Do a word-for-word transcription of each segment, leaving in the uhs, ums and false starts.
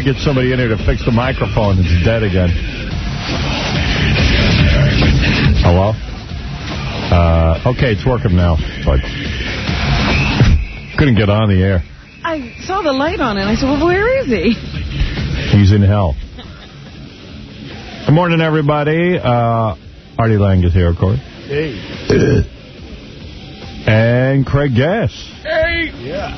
to get somebody in here to fix the microphone. It's dead again. Hello? Uh, okay, it's working now, but couldn't get on the air. I saw the light on it, and I said, well, where is he? He's in hell. Good morning, everybody. Uh, Artie Lang is here, of course. Hey. And Craig Gass. Hey. Yeah.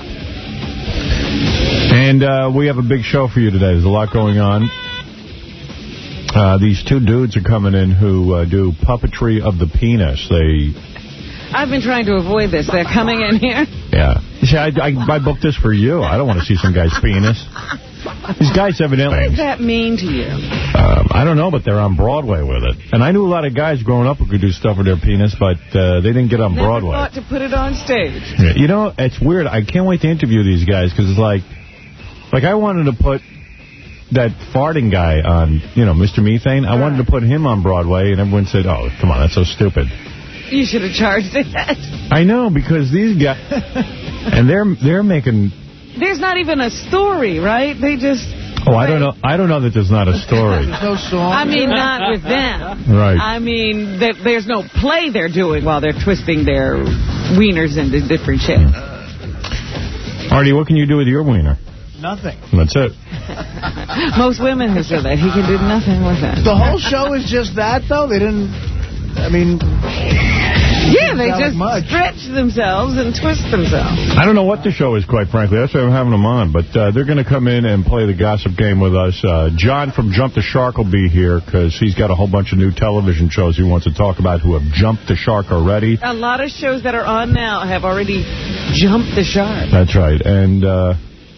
And uh, we have a big show for you today. There's a lot going on. Uh, these two dudes are coming in who uh, do puppetry of the penis. They... I've been trying to avoid this. They're coming in here. Yeah. You see, I, I, I booked this for you. I don't want to see some guy's penis. These guys evidently... What does that mean to you? Um, I don't know, but they're on Broadway with it. And I knew a lot of guys growing up who could do stuff with their penis, but uh, they didn't get on Never Broadway. thought to put it on stage. Yeah, you know, it's weird. I can't wait to interview these guys, because it's like... Like, I wanted to put that farting guy on, you know, Mister Methane. I wanted to put him on Broadway, and everyone said, oh, come on, that's so stupid. You should have charged it. I know, because these guys... and they're they're making... There's not even a story, right? They just... Oh, I don't know. I don't know that there's not a story. There's no song. I mean, not with them. Right. I mean, that there's no play they're doing while they're twisting their wieners into different shapes. Artie, what can you do with your wiener? Nothing. That's it. Most women have said that. He can do nothing with it. The whole show is just that, though? They didn't... I mean... Yeah, they just like stretch themselves and twist themselves. I don't know what the show is, quite frankly. That's why I'm having them on. But uh, they're going to come in and play the gossip game with us. Uh, John from Jump the Shark will be here because he's got a whole bunch of new television shows he wants to talk about who have jumped the shark already. A lot of shows that are on now have already jumped the shark. That's right. And uh,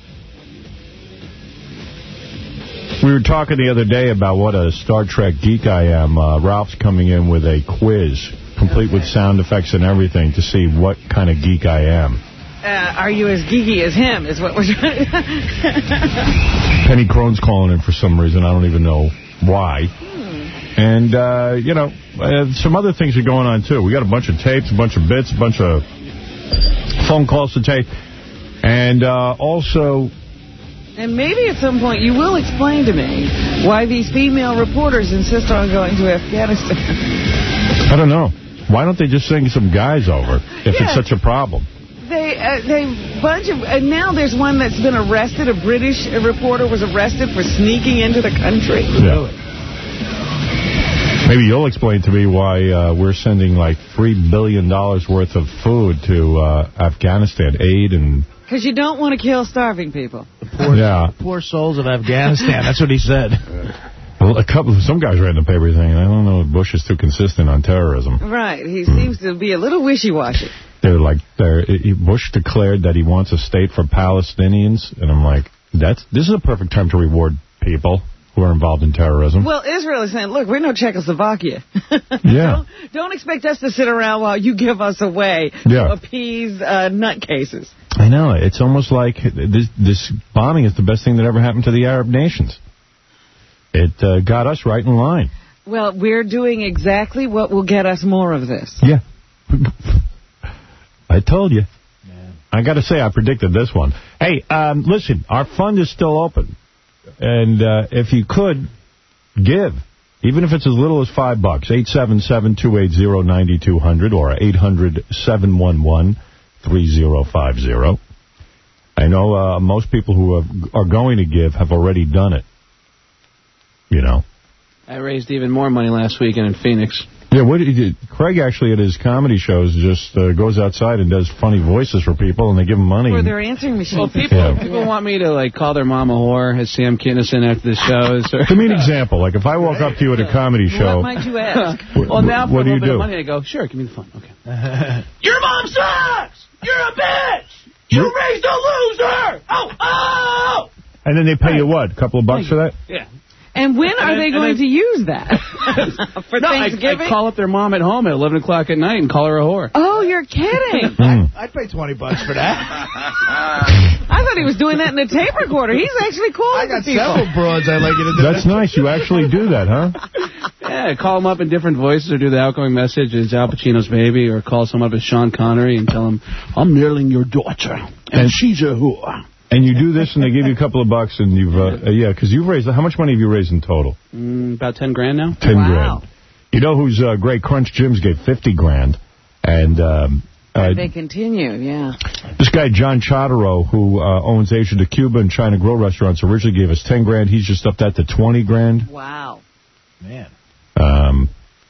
we were talking the other day about what a Star Trek geek I am. Uh, Ralph's coming in with a quiz, complete with sound effects and everything, to see what kind of geek I am. Uh, are you as geeky as him, is what we're trying to... Penny Crone's calling in for some reason. I don't even know why. Hmm. And, uh, you know, uh, some other things are going on, too. We got a bunch of tapes, a bunch of bits, a bunch of phone calls to take. And uh, also... And maybe at some point you will explain to me why these female reporters insist on going to Afghanistan. I don't know. Why don't they just send some guys over if yeah. it's such a problem? They, uh, they bunch of, and now there's one that's been arrested. A British reporter was arrested for sneaking into the country. Yeah. Maybe you'll explain to me why uh, we're sending like three billion dollars worth of food to uh, Afghanistan, aid and... Because you don't want to kill starving people. The poor, yeah. poor souls of Afghanistan. That's what he said. Well, a couple, some guys read in the paper saying, I don't know if Bush is too consistent on terrorism. Right. He mm. seems to be a little wishy-washy. They're like, they're, Bush declared that he wants a state for Palestinians. And I'm like, that's this is a perfect time to reward people who are involved in terrorism. Well, Israel is saying, look, we're no Czechoslovakia. Yeah. don't, don't expect us to sit around while you give us away yeah. to appease uh, nutcases. I know. It's almost like this, this bombing is the best thing that ever happened to the Arab nations. It uh, got us right in line. Well, we're doing exactly what will get us more of this. Yeah. I told you. Man. I got to say, I predicted this one. Hey, um, listen, our fund is still open. And uh, if you could, give. Even if it's as little as five bucks. eight seven seven, two eight zero, nine two zero zero or eight hundred, seven one one, three zero five zero. I know uh, most people who have, are going to give have already done it. You know. I raised even more money last weekend in Phoenix. Yeah, what did you do? Craig actually at his comedy shows just uh, goes outside and does funny voices for people, and they give him money. For their answering machine. Well, people yeah. people yeah. want me to like call their mom a whore, as Sam Kinison after the shows. Or Give me an example. Like if I walk up to you at a comedy show. What might you ask? Well, now for what a do little you bit do? of money, I go, sure, give me the fun. Okay. Your mom sucks. You're a bitch. You What? raised a loser. Oh, oh. And then they pay you what? A couple of bucks for that? Yeah. And when are and they then, going then, to use that? For no, Thanksgiving? I, I call up their mom at home at eleven o'clock at night and call her a whore. Oh, you're kidding. Mm. I'd pay twenty bucks for that. I thought he was doing that in a tape recorder. He's actually calling I got people. several broads I'd like you to do. That's nice. You actually do that, huh? Yeah, call them up in different voices or do the outgoing message as Al Pacino's baby or call someone up as Sean Connery and tell him, I'm marrying your daughter, and, and she's a whore. And you do this, and they give you a couple of bucks, and you've, uh, yeah, because you've raised, how much money have you raised in total? Mm, about ten grand now. Ten wow. grand. You know who's uh, great? Crunch Jim's gave fifty grand. And um, uh, they continue, yeah. This guy, John Chodorow, who uh, owns Asia de Cuba and China Grill restaurants, originally gave us ten grand. He's just upped that to twenty grand. Wow. Man. Um,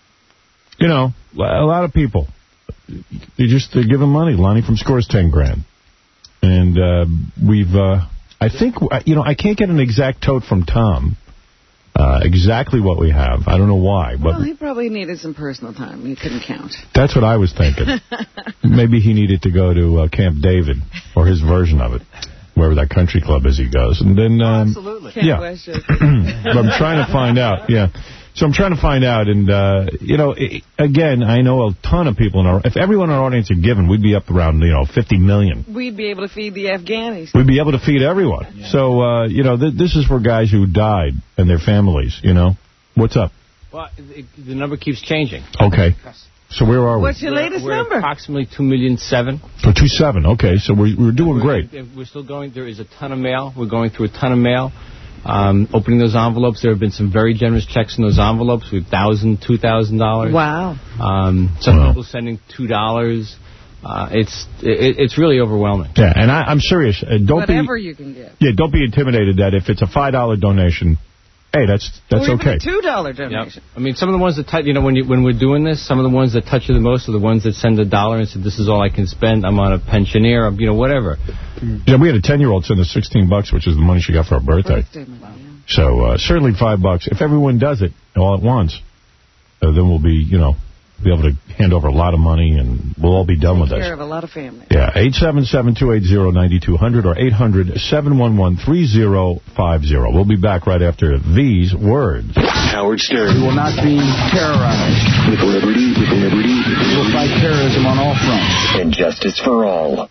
you know, a lot of people, they just they give him money. Lonnie from Scores ten grand. And uh, we've, uh, I think, you know, I can't get an exact tote from Tom. Uh, exactly what we have. I don't know why. But well, he probably needed some personal time. He couldn't count. That's what I was thinking. Maybe he needed to go to uh, Camp David, or his version of it, wherever that country club is he goes. And then, um, Absolutely. Camp yeah. Westchester. But I'm trying to find out, yeah. So I'm trying to find out, and, uh, you know, it, again, I know a ton of people in our, if everyone in our audience had given, we'd be up around, you know, fifty million. We'd be able to feed the Afghanis. We'd be able to feed everyone. Yeah. So, uh, you know, th this is for guys who died and their families, you know. What's up? Well, it, the number keeps changing. Okay. So where are we? What's your we're, latest we're number? Approximately two million seven. For two seven. Okay, so we're we're doing we're, great. We're still going. There is a ton of mail. We're going through a ton of mail. Um, opening those envelopes, there have been some very generous checks in those envelopes with one thousand dollars, two thousand dollars. Wow. Um, some wow. people sending two dollars. Uh, it's it, it's really overwhelming. Yeah, and I, I'm serious. Uh, don't Whatever be, you can get. Yeah, don't be intimidated that if it's a five dollar donation, hey, that's that's or okay. Even a two dollar donation. Yep. I mean, some of the ones that touch, you know, when you when we're doing this, some of the ones that touch you the most are the ones that send a dollar and say, "This is all I can spend. I'm on a pensioner," or, you know, whatever. Yeah, we had a ten-year-old send us sixteen bucks, which is the money she got for her birthday. Birthday money, yeah. So uh, certainly five bucks. If everyone does it all at once, uh, then we'll be, you know, be able to hand over a lot of money, and we'll all be done Take with care this. of a lot of families. Yeah, eight seven seven, two eight zero, nine two zero zero or eight hundred, seven one one, three zero five zero. We'll be back right after these words. Howard Stern. We will not be terrorized. With liberty, with liberty. We will fight terrorism on all fronts. And justice for all.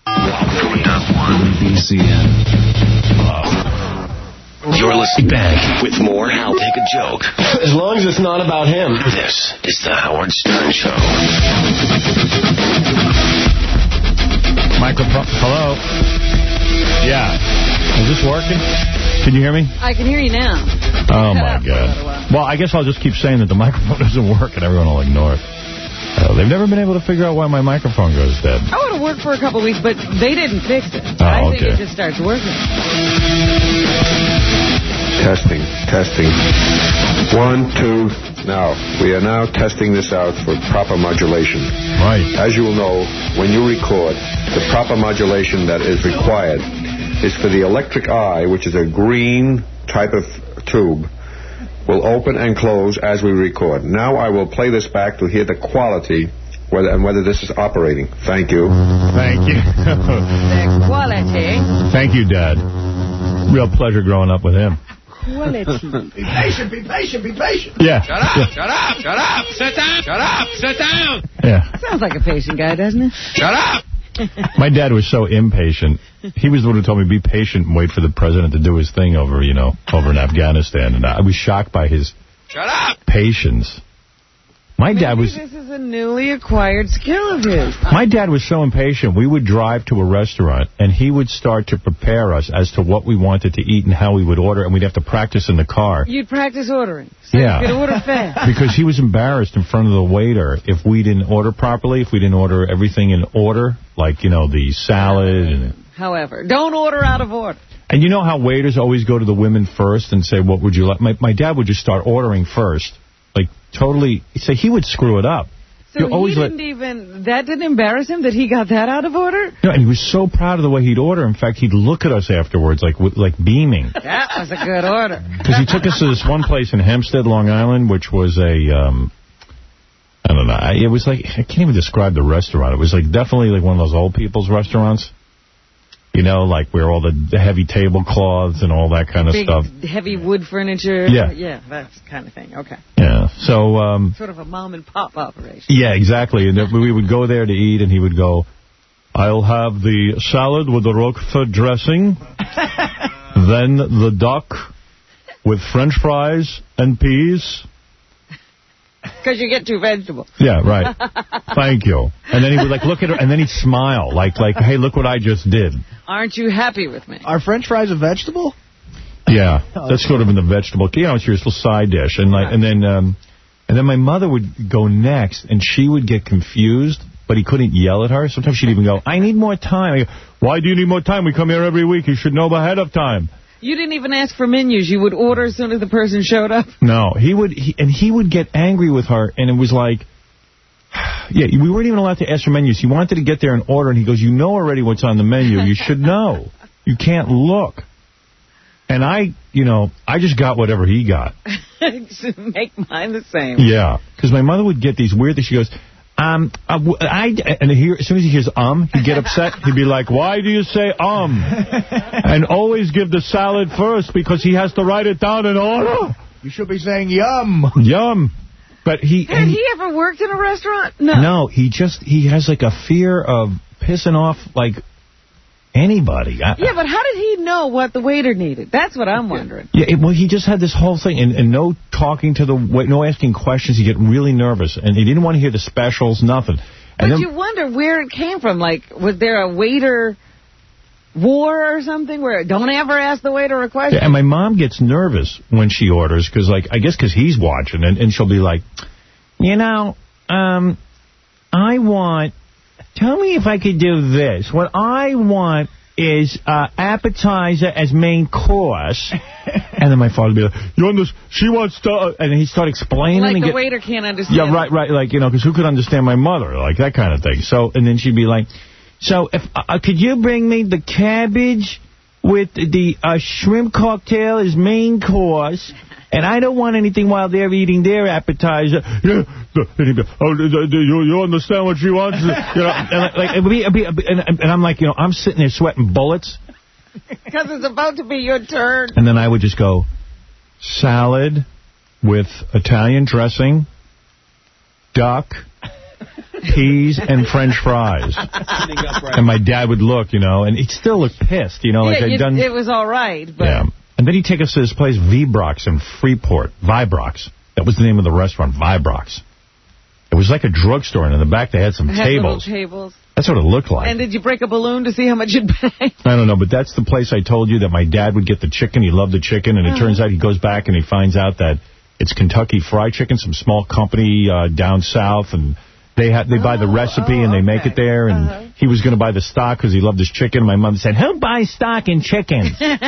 B C N. You're listening back with more How. Take a Joke. As long as it's not about him. This is the Howard Stern Show. Microphone. Hello? Yeah. Is this working? Can you hear me? I can hear you now. Oh, my God. Well, I guess I'll just keep saying that the microphone doesn't work and everyone will ignore it. Uh, they've never been able to figure out why my microphone goes dead. I would have worked for a couple of weeks, but they didn't fix it. Oh, I think okay. it just starts working. Testing, testing. One, two, now. We are now testing this out for proper modulation. Right. As you will know, when you record, the proper modulation that is required is for the electric eye, which is a green type of tube, will open and close as we record. Now I will play this back to hear the quality whether and whether this is operating. Thank you. Thank you. The quality. Thank you, Dad. Real pleasure growing up with him. Quality. Be patient, be patient, be patient. Yeah. Shut up, yeah. shut up, shut up, sit down, shut up, sit down. Yeah. Sounds like a patient guy, doesn't it? Shut up. My dad was so impatient. He was the one who told me, be patient and wait for the president to do his thing over, you know, over in Afghanistan. And I was shocked by his Shut up. patience. My Maybe dad was... this is a newly acquired skill of his. My dad was so impatient. We would drive to a restaurant, and he would start to prepare us as to what we wanted to eat and how we would order, and we'd have to practice in the car. You'd practice ordering, so yeah. you could order fast. Because he was embarrassed in front of the waiter if we didn't order properly, if we didn't order everything in order, like, you know, the salad. And However, don't order out of order. And you know how waiters always go to the women first and say, what would you like? My, my dad would just start ordering first. Like, totally, so he would screw it up. So he didn't let, even, that didn't embarrass him that he got that out of order? No, and he was so proud of the way he'd order. In fact, he'd look at us afterwards like like beaming. That was a good order. Because he took us to this one place in Hempstead, Long Island, which was a, um, I don't know, it was like, I can't even describe the restaurant. It was like definitely like one of those old people's restaurants. You know, like where all the heavy tablecloths and all that kind of Big, stuff. heavy wood furniture. Yeah. Yeah, that kind of thing. Okay. Yeah. So, um... sort of a mom-and-pop operation. Yeah, exactly. And we would go there to eat, and he would go, I'll have the salad with the Roquefort dressing, then the duck with French fries and peas, Because you get two vegetables. Yeah, right. Thank you. And then he would like look at her, and then he'd smile, like, like, hey, look what I just did. Aren't you happy with me? Are French fries a vegetable? Yeah, that's sort of in the vegetable. You know, it's your little side dish, and like, and then, um, and then my mother would go next, and she would get confused, but he couldn't yell at her. Sometimes she'd even go, "I need more time." I go, "Why do you need more time? We come here every week. You should know ahead of time." You didn't even ask for menus. You would order as soon as the person showed up. No, he would, he, and he would get angry with her, and it was like, yeah, we weren't even allowed to ask for menus. He wanted to get there and order, and he goes, "You know already what's on the menu. You should know. You can't look." And I, you know, I just got whatever he got. Make mine the same. Yeah, because my mother would get these weird things. She goes, um, I, I and here, as soon as he hears um, he'd get upset. He'd be like, "Why do you say um?" And always give the salad first because he has to write it down in order. You should be saying yum. Yum. But he... Had he ever worked in a restaurant? No. No, he just, he has like a fear of pissing off, like, anybody. I, yeah, but how did he know what the waiter needed? That's what I'm wondering. Yeah, it, well, he just had this whole thing, and, and no talking to the, no asking questions. He'd get really nervous, and he didn't want to hear the specials, nothing. And but then, you wonder where it came from. Like, was there a waiter war or something where don't ever ask the waiter a question? Yeah, and my mom gets nervous when she orders, because, like, I guess because he's watching, and, and she'll be like, you know, um, I want... Tell me if I could do this. What I want is uh, appetizer as main course. And then my father would be like, you understand? She wants to... Uh, and he'd start explaining. Like and the get, waiter can't understand. Yeah, right, right. Like, you know, because who could understand my mother? Like, that kind of thing. So, and then she'd be like, so, if uh, could you bring me the cabbage with the uh, shrimp cocktail as main course? And I don't want anything while they're eating their appetizer. Yeah, oh, you, you understand what she wants? You know, and, like, it'd be, it'd be, and, and I'm like, you know, I'm sitting there sweating bullets. Because it's about to be your turn. And then I would just go, salad with Italian dressing, duck, peas, and French fries. And my dad would look, you know, and he'd still look pissed, you know, like yeah, I'd done. It was all right, but... Yeah. And then he'd take us to this place, Vibrox in Freeport. Vibrox. That was the name of the restaurant, Vibrox. It was like a drugstore, and in the back they had some had tables. tables. That's what it looked like. And did you break a balloon to see how much you'd pay? I don't know, but that's the place I told you that my dad would get the chicken. He loved the chicken, and it uh-huh. turns out he goes back and he finds out that it's Kentucky Fried Chicken, some small company uh, down south, and they ha they buy the recipe oh, and they okay. make it there, and uh-huh. he was going to buy the stock because he loved his chicken. My mom said, who buys stock in chicken?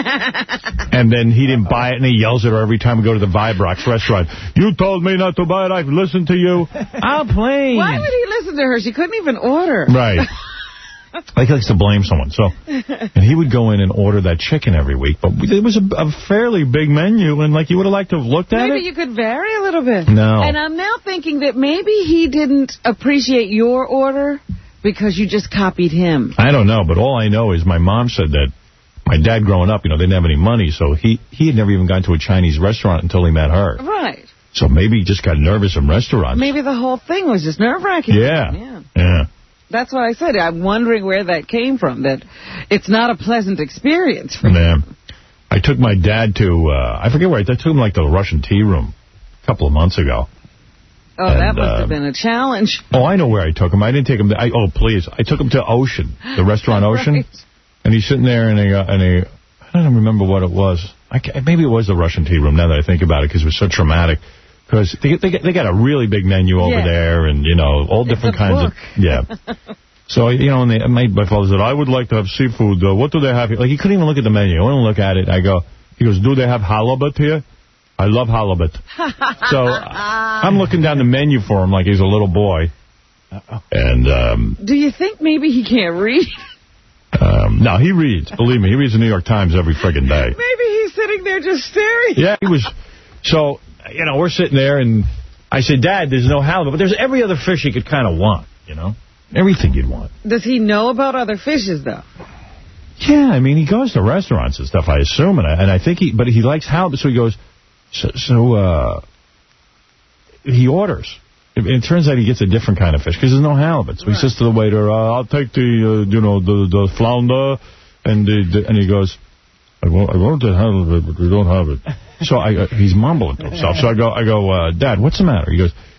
And then he didn't buy it, and he yells at her every time we go to the Vibrox restaurant. You told me not to buy it. I've listened to you. I'll play. Why would he listen to her? She couldn't even order. Right. Like he likes to blame someone. So, and he would go in and order that chicken every week. But it was a, a fairly big menu, and like you would have liked to have looked at maybe it. Maybe you could vary a little bit. No. And I'm now thinking that maybe he didn't appreciate your order because you just copied him. I don't know, but all I know is my mom said that my dad growing up, you know, didn't have any money, so he, he had never even gone to a Chinese restaurant until he met her. Right. So maybe he just got nervous in restaurants. Maybe the whole thing was just nerve-wracking. Yeah. Yeah. Yeah. That's what I said. I'm wondering where that came from, that it's not a pleasant experience for Man. him. I took my dad to, uh, I forget where, I took him like to the Russian tea room a couple of months ago. Oh, and, that must uh, have been a challenge. Oh, I know where I took him. I didn't take him to, I, oh, please. I took him to Ocean, the restaurant Ocean. Right. And he's sitting there and he, uh, and he, I don't remember what it was. I can't, maybe it was the Russian tea room now that I think about it because it was so traumatic. Because they, they, they got a really big menu over yeah. there and, you know, all different kinds book. of, yeah. So, you know, and they, my, my father said, I would like to have seafood. Uh, what do they have here? Like, he couldn't even look at the menu. I wouldn't look at it. I go, he goes, do they have halibut here? I love halibut. So, I'm looking down the menu for him like he's a little boy. Uh-oh. And, um... do you think maybe he can't read? Um, no, he reads. Believe me, he reads the New York Times every friggin' day. Maybe he's sitting there just staring. Yeah, he was... So, you know, we're sitting there, and I said, Dad, there's no halibut, but there's every other fish you could kind of want, you know? Everything you'd want. Does he know about other fishes, though? Yeah, I mean, he goes to restaurants and stuff, I assume, and I, and I think he, but he likes halibut, so he goes, so, so uh, he orders. It, it turns out he gets a different kind of fish, because there's no halibut. So right. he says to the waiter, uh, I'll take the, uh, you know, the, the flounder, and the, the, and he goes, I want, I want the halibut, but we don't have it. So I, uh, he's mumbling to himself. So I go, I go, uh, Dad, what's the matter? He goes,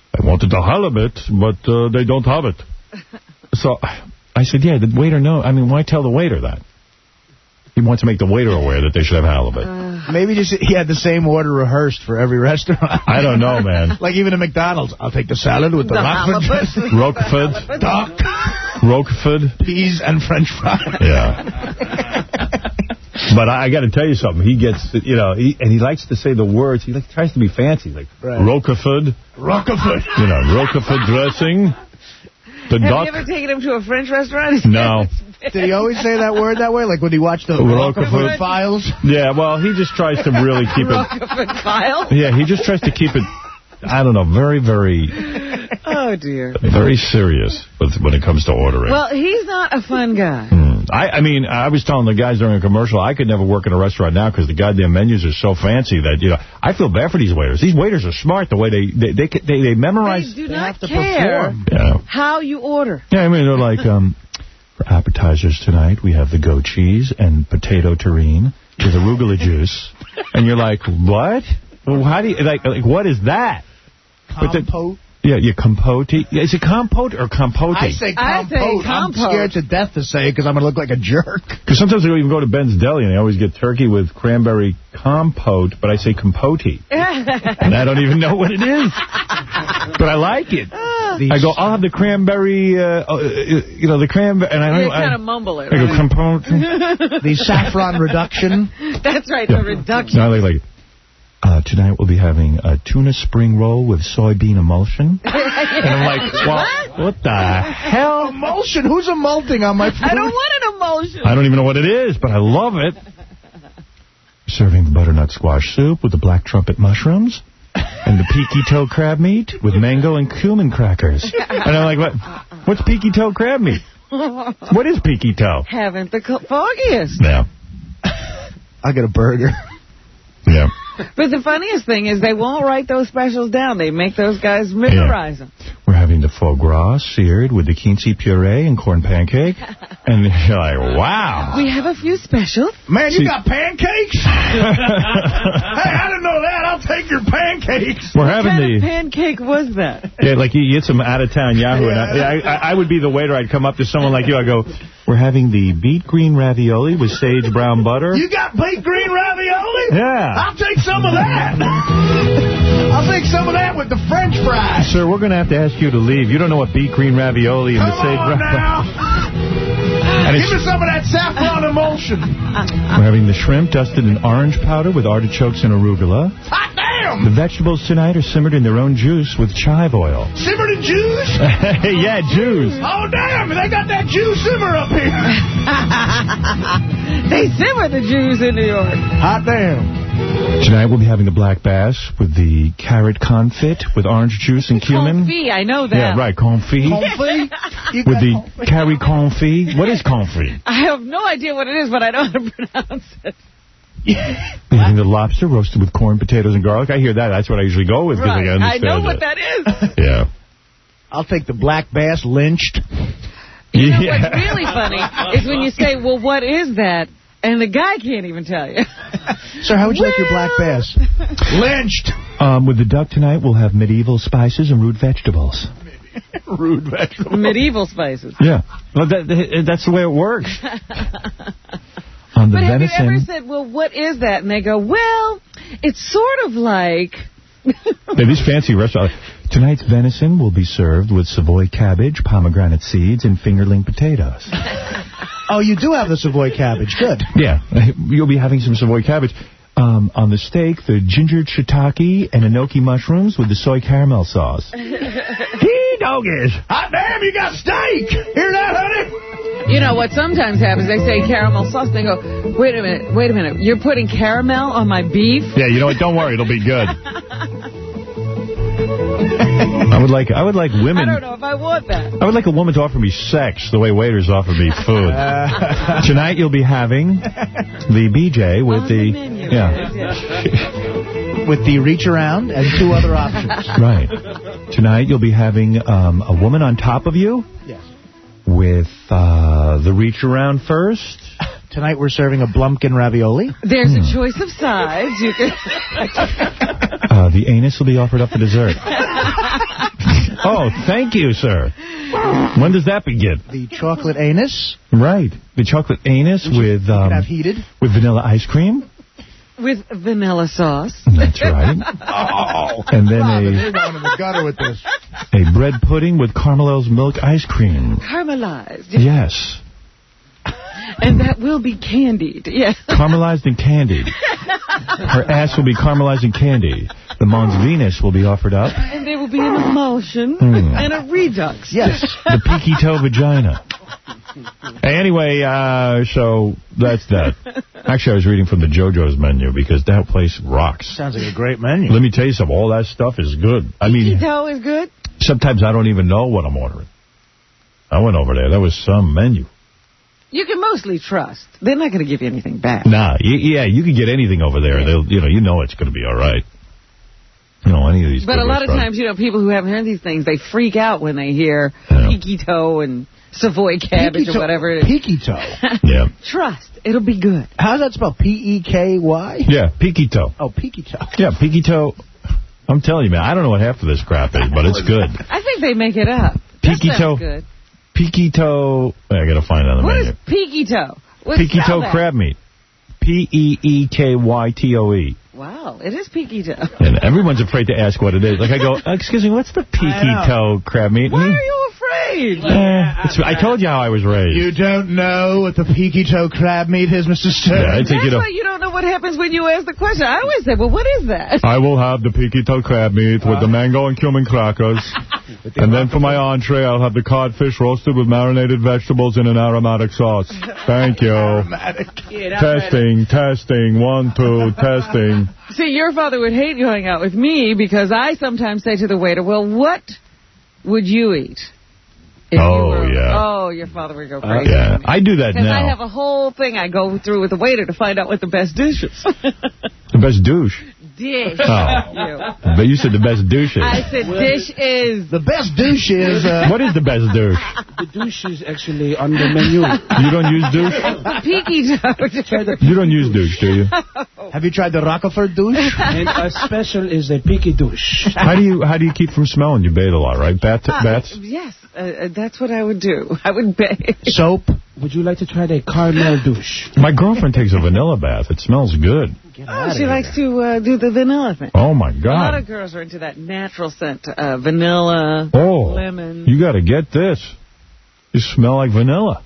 I wanted the halibut, but uh, they don't have it. So I said, yeah, the waiter knows. I mean, why tell the waiter that? He wants to make the waiter aware that they should have halibut. Uh, Maybe just he had the same order rehearsed for every restaurant. I don't know, man. Like even at McDonald's. I'll take the salad with the, the Roquefort. Roquefort. Duck. Roquefort. Peas and French fries. Yeah. But I, I got to tell you something. He gets, you know, he, and he likes to say the words. He like, tries to be fancy. Like, right. Roquefort. Roquefort. You know, Roquefort dressing. The Have duck. you ever taken him to a French restaurant? No. Did he always say that word that way? Like when he watched the Roquefort Files? Yeah, well, he just tries to really keep it... Roquefort Files? Yeah, he just tries to keep it, I don't know, very, very... Oh, dear. Very serious with, when it comes to ordering. Well, he's not a fun guy. Mm. I, I mean, I was telling the guys during a commercial, I could never work in a restaurant now because the goddamn menus are so fancy that, you know, I feel bad for these waiters. These waiters are smart the way they they they, they, they memorize. They do they not have to care perform. Yeah. how you order. Yeah, I mean, they're like, um, for appetizers tonight, we have the goat cheese and potato terrine with arugula juice. And you're like, what? Well, how do you, like, like what is that? Compote. Yeah, you compote. Is it compote or compote? I say compote. I say I'm compote. scared to death to say it because I'm going to look like a jerk. Because sometimes I even go to Ben's Deli and they always get turkey with cranberry compote, but I say compote. And I don't even know what it is. But I like it. I go, I'll have the cranberry, uh, uh, you know, the cranberry. And I You don't kind I, of mumble it. I go, Right? compote. The saffron reduction. That's right, Yeah. the reduction. No, I like, like Uh, tonight we'll be having a tuna spring roll with soybean emulsion. And I'm like, well, what the hell? Emulsion? Who's emulting on my food? I don't want an emulsion. I don't even know what it is, but I love it. Serving the butternut squash soup with the black trumpet mushrooms and the peaky toe crab meat with mango and cumin crackers. And I'm like, what? What's peaky toe crab meat? What is peaky toe? Haven't the foggiest. Yeah. I'll get a burger. Yeah. But the funniest thing is they won't write those specials down. They make those guys memorize yeah. them. We're having the foie gras seared with the quince puree and corn pancake. And you're like, wow. We have a few specials. Man, you See, got pancakes? Hey, I didn't know that. I'll take your pancakes. We're what having kind the of pancake was that? Yeah, like you get some out-of-town Yahoo. Yeah. And I, I, I would be the waiter. I'd come up to someone like you. I go, we're having the beet green ravioli with sage brown butter. You got beet green ravioli? Yeah. I'll take some of that. I'll take some of that with the French fries. Sir, we're going to have to ask you to leave. You don't know what beet green ravioli and Come the sage brown butter. Give me some of that saffron emulsion. We're having the shrimp dusted in orange powder with artichokes and arugula. Hot damn! The vegetables tonight are simmered in their own juice with chive oil. Simmered in juice? Yeah, juice. Oh, damn! They got that juice simmer up here. They simmer the Jews in New York. Hot damn. Tonight we'll be having the black bass with the carrot confit with orange juice and cumin. Confit, I know that. Yeah, right, confit. Confit? With the carrot confit. What is confit? I have no idea what it is, but I know how to pronounce it. We're having the lobster roasted with corn, potatoes, and garlic. I hear that. That's what I usually go with. Right. I, I know that. what that is. Yeah. I'll take the black bass lynched. You know yeah. what's really funny is when you say, well, what is that? And the guy can't even tell you. Sir, how would you well... like your black bass? Lynched. Um, with the duck tonight, we'll have medieval spices and root vegetables. Root vegetables. Medieval spices. Yeah. Well, that, that's the way it works. On the but have venison, you ever said, well, what is that? And they go, well, it's sort of like... yeah, these fancy restaurants. Tonight's venison will be served with Savoy cabbage, pomegranate seeds, and fingerling potatoes. Oh, you do have the Savoy cabbage. Good. Yeah, you'll be having some Savoy cabbage. Um, on the steak, the ginger shiitake and enoki mushrooms with the soy caramel sauce. He doggies. Hot damn, you got steak. Hear that, honey? You know what sometimes happens? They say caramel sauce. They go, wait a minute, wait a minute. You're putting caramel on my beef? Yeah, you know what? Don't worry. It'll be good. I would like I would like women. I don't know if I want that. I would like a woman to offer me sex the way waiters offer me food. Uh, Tonight you'll be having the B J with on the, the menu. yeah. Yes. With the reach around and two other options. Right. Tonight you'll be having um, a woman on top of you. Yes. With uh, the reach around first. Tonight we're serving a Blumpkin ravioli. There's hmm. a choice of sides. You can. uh, the anus will be offered up for dessert. Oh, thank you, sir. When does that begin? The chocolate anus. Right. The chocolate anus Which with... You um, can have heated. With vanilla ice cream. With vanilla sauce. That's right. Oh. And then Robin, a... you're going in the gutter with this. A bread pudding with Carmelo's milk ice cream. Caramelized. Yes. And that will be candied. Yes. Caramelized and candied. Her ass will be caramelized and candied. The Mons Venus will be offered up. And there will be an emulsion Mm. and a redux. Yes. The peaky toe vagina. Hey, anyway, uh, so that's that. Actually, I was reading from the JoJo's menu because that place rocks. Sounds like a great menu. Let me tell you something. All that stuff is good. I mean, Peaky toe is good? Sometimes I don't even know what I'm ordering. I went over there. That was some menu. You can mostly trust. They're not going to give you anything back. Nah, y yeah, you can get anything over there. They'll, you know, you know it's going to be all right. You know, any of these. But a lot of times, you know, people who haven't heard these things, they freak out when they hear yeah. peaky toe and Savoy cabbage Peaky or whatever it is. Peaky toe. Yeah. Trust. It'll be good. How's that spelled? P E K Y? Yeah, peaky toe. Oh, peaky toe. Yeah, peaky toe. I'm telling you, man, I don't know what half of this crap is, but it's good. I think they make it up. Peaky that toe. Good. Peaky toe. I got to find it on the What menu. is peaky toe? What's Peaky toe that? crab meat. P E E K Y T O E. Wow, it is peaky toe. And everyone's afraid to ask what it is. Like I go, excuse me, what's the peaky toe crab meat? Why are you afraid? Eh, it's, I told you how I was raised. You don't know what the peaky toe crab meat is, Mister Stern? Yeah, I think That's you know. why you don't know what happens when you ask the question. I always say, well, what is that? I will have the peaky toe crab meat with Uh. the mango and cumin crackers. And then for my entree, I'll have the codfish roasted with marinated vegetables in an aromatic sauce. Thank you. Aromatic. Yeah, Testing, testing, one, two, testing. See, your father would hate going out with me because I sometimes say to the waiter, well, what would you eat? If Oh, you were, yeah. Oh, your father would go crazy. Uh, yeah, I do that Because now. I have a whole thing I go through with the waiter to find out what the best dish is. The best douche. Dish. Oh. You. But you said the best douche is. I said dish is. The best douche is... Uh, What is the best douche? The douche is actually on the menu. You don't use douche? Peaky toe. You don't use douche, do you? have you tried the Rockefeller douche? And a special is a peaky douche. How do you how do you keep from smelling? You bathe a lot, right? Bath, Uh, baths? yes, uh, uh, that's what I would do. I would bathe. Soap? Would you like to try the caramel douche? My girlfriend takes a vanilla bath. It smells good. Oh, she likes to uh, do the vanilla thing. Oh, my A lot God. of girls are into that natural scent. Uh, vanilla, Oh, lemon. you got to get this. You smell like vanilla.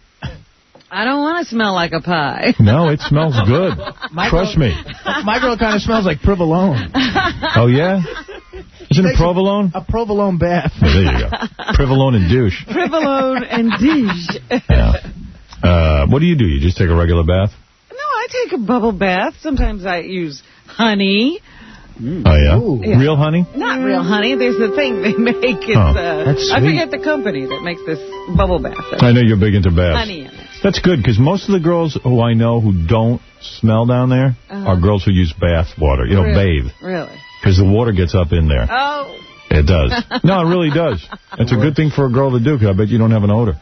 I don't want to smell like a pie. No, it smells good. Trust me. My girl kind of smells like provolone. Oh, yeah? Isn't it provolone? A provolone bath. Oh, there you go. Provolone and douche. Provolone and dish. Yeah. Uh, what do you do? You just take a regular bath? No, I take a bubble bath. Sometimes I use honey. Mm. Oh, yeah? Ooh. Yeah. Real honey? Not real honey. There's a thing they make. It's, Oh, uh, that's I sweet. forget the company that makes this bubble bath. There's I know you're big into baths. honey in it. That's good, because most of the girls who I know who don't smell down there Uh-huh. are girls who use bath water. You know, Really? bathe. Really? Because the water gets up in there. Oh. It does. No, it really does. It's a good thing for a girl to do, because I bet you don't have an odor.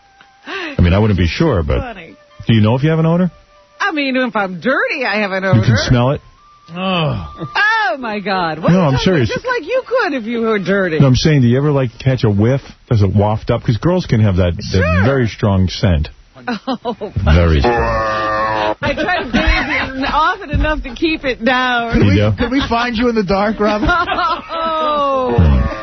I mean, I wouldn't be sure, but Funny. do you know if you have an odor? I mean, if I'm dirty, I have an odor. You can smell it? Oh. Oh, my God. What No, are you I'm talking serious. about? Just like you could if you were dirty. No, I'm saying, do you ever, like, catch a whiff? Does it waft up? Because girls can have that, Sure. that very strong scent. Oh, Very strong. I try to bathe it often enough to keep it down. You do? Could we find you in the dark, Robin? Oh.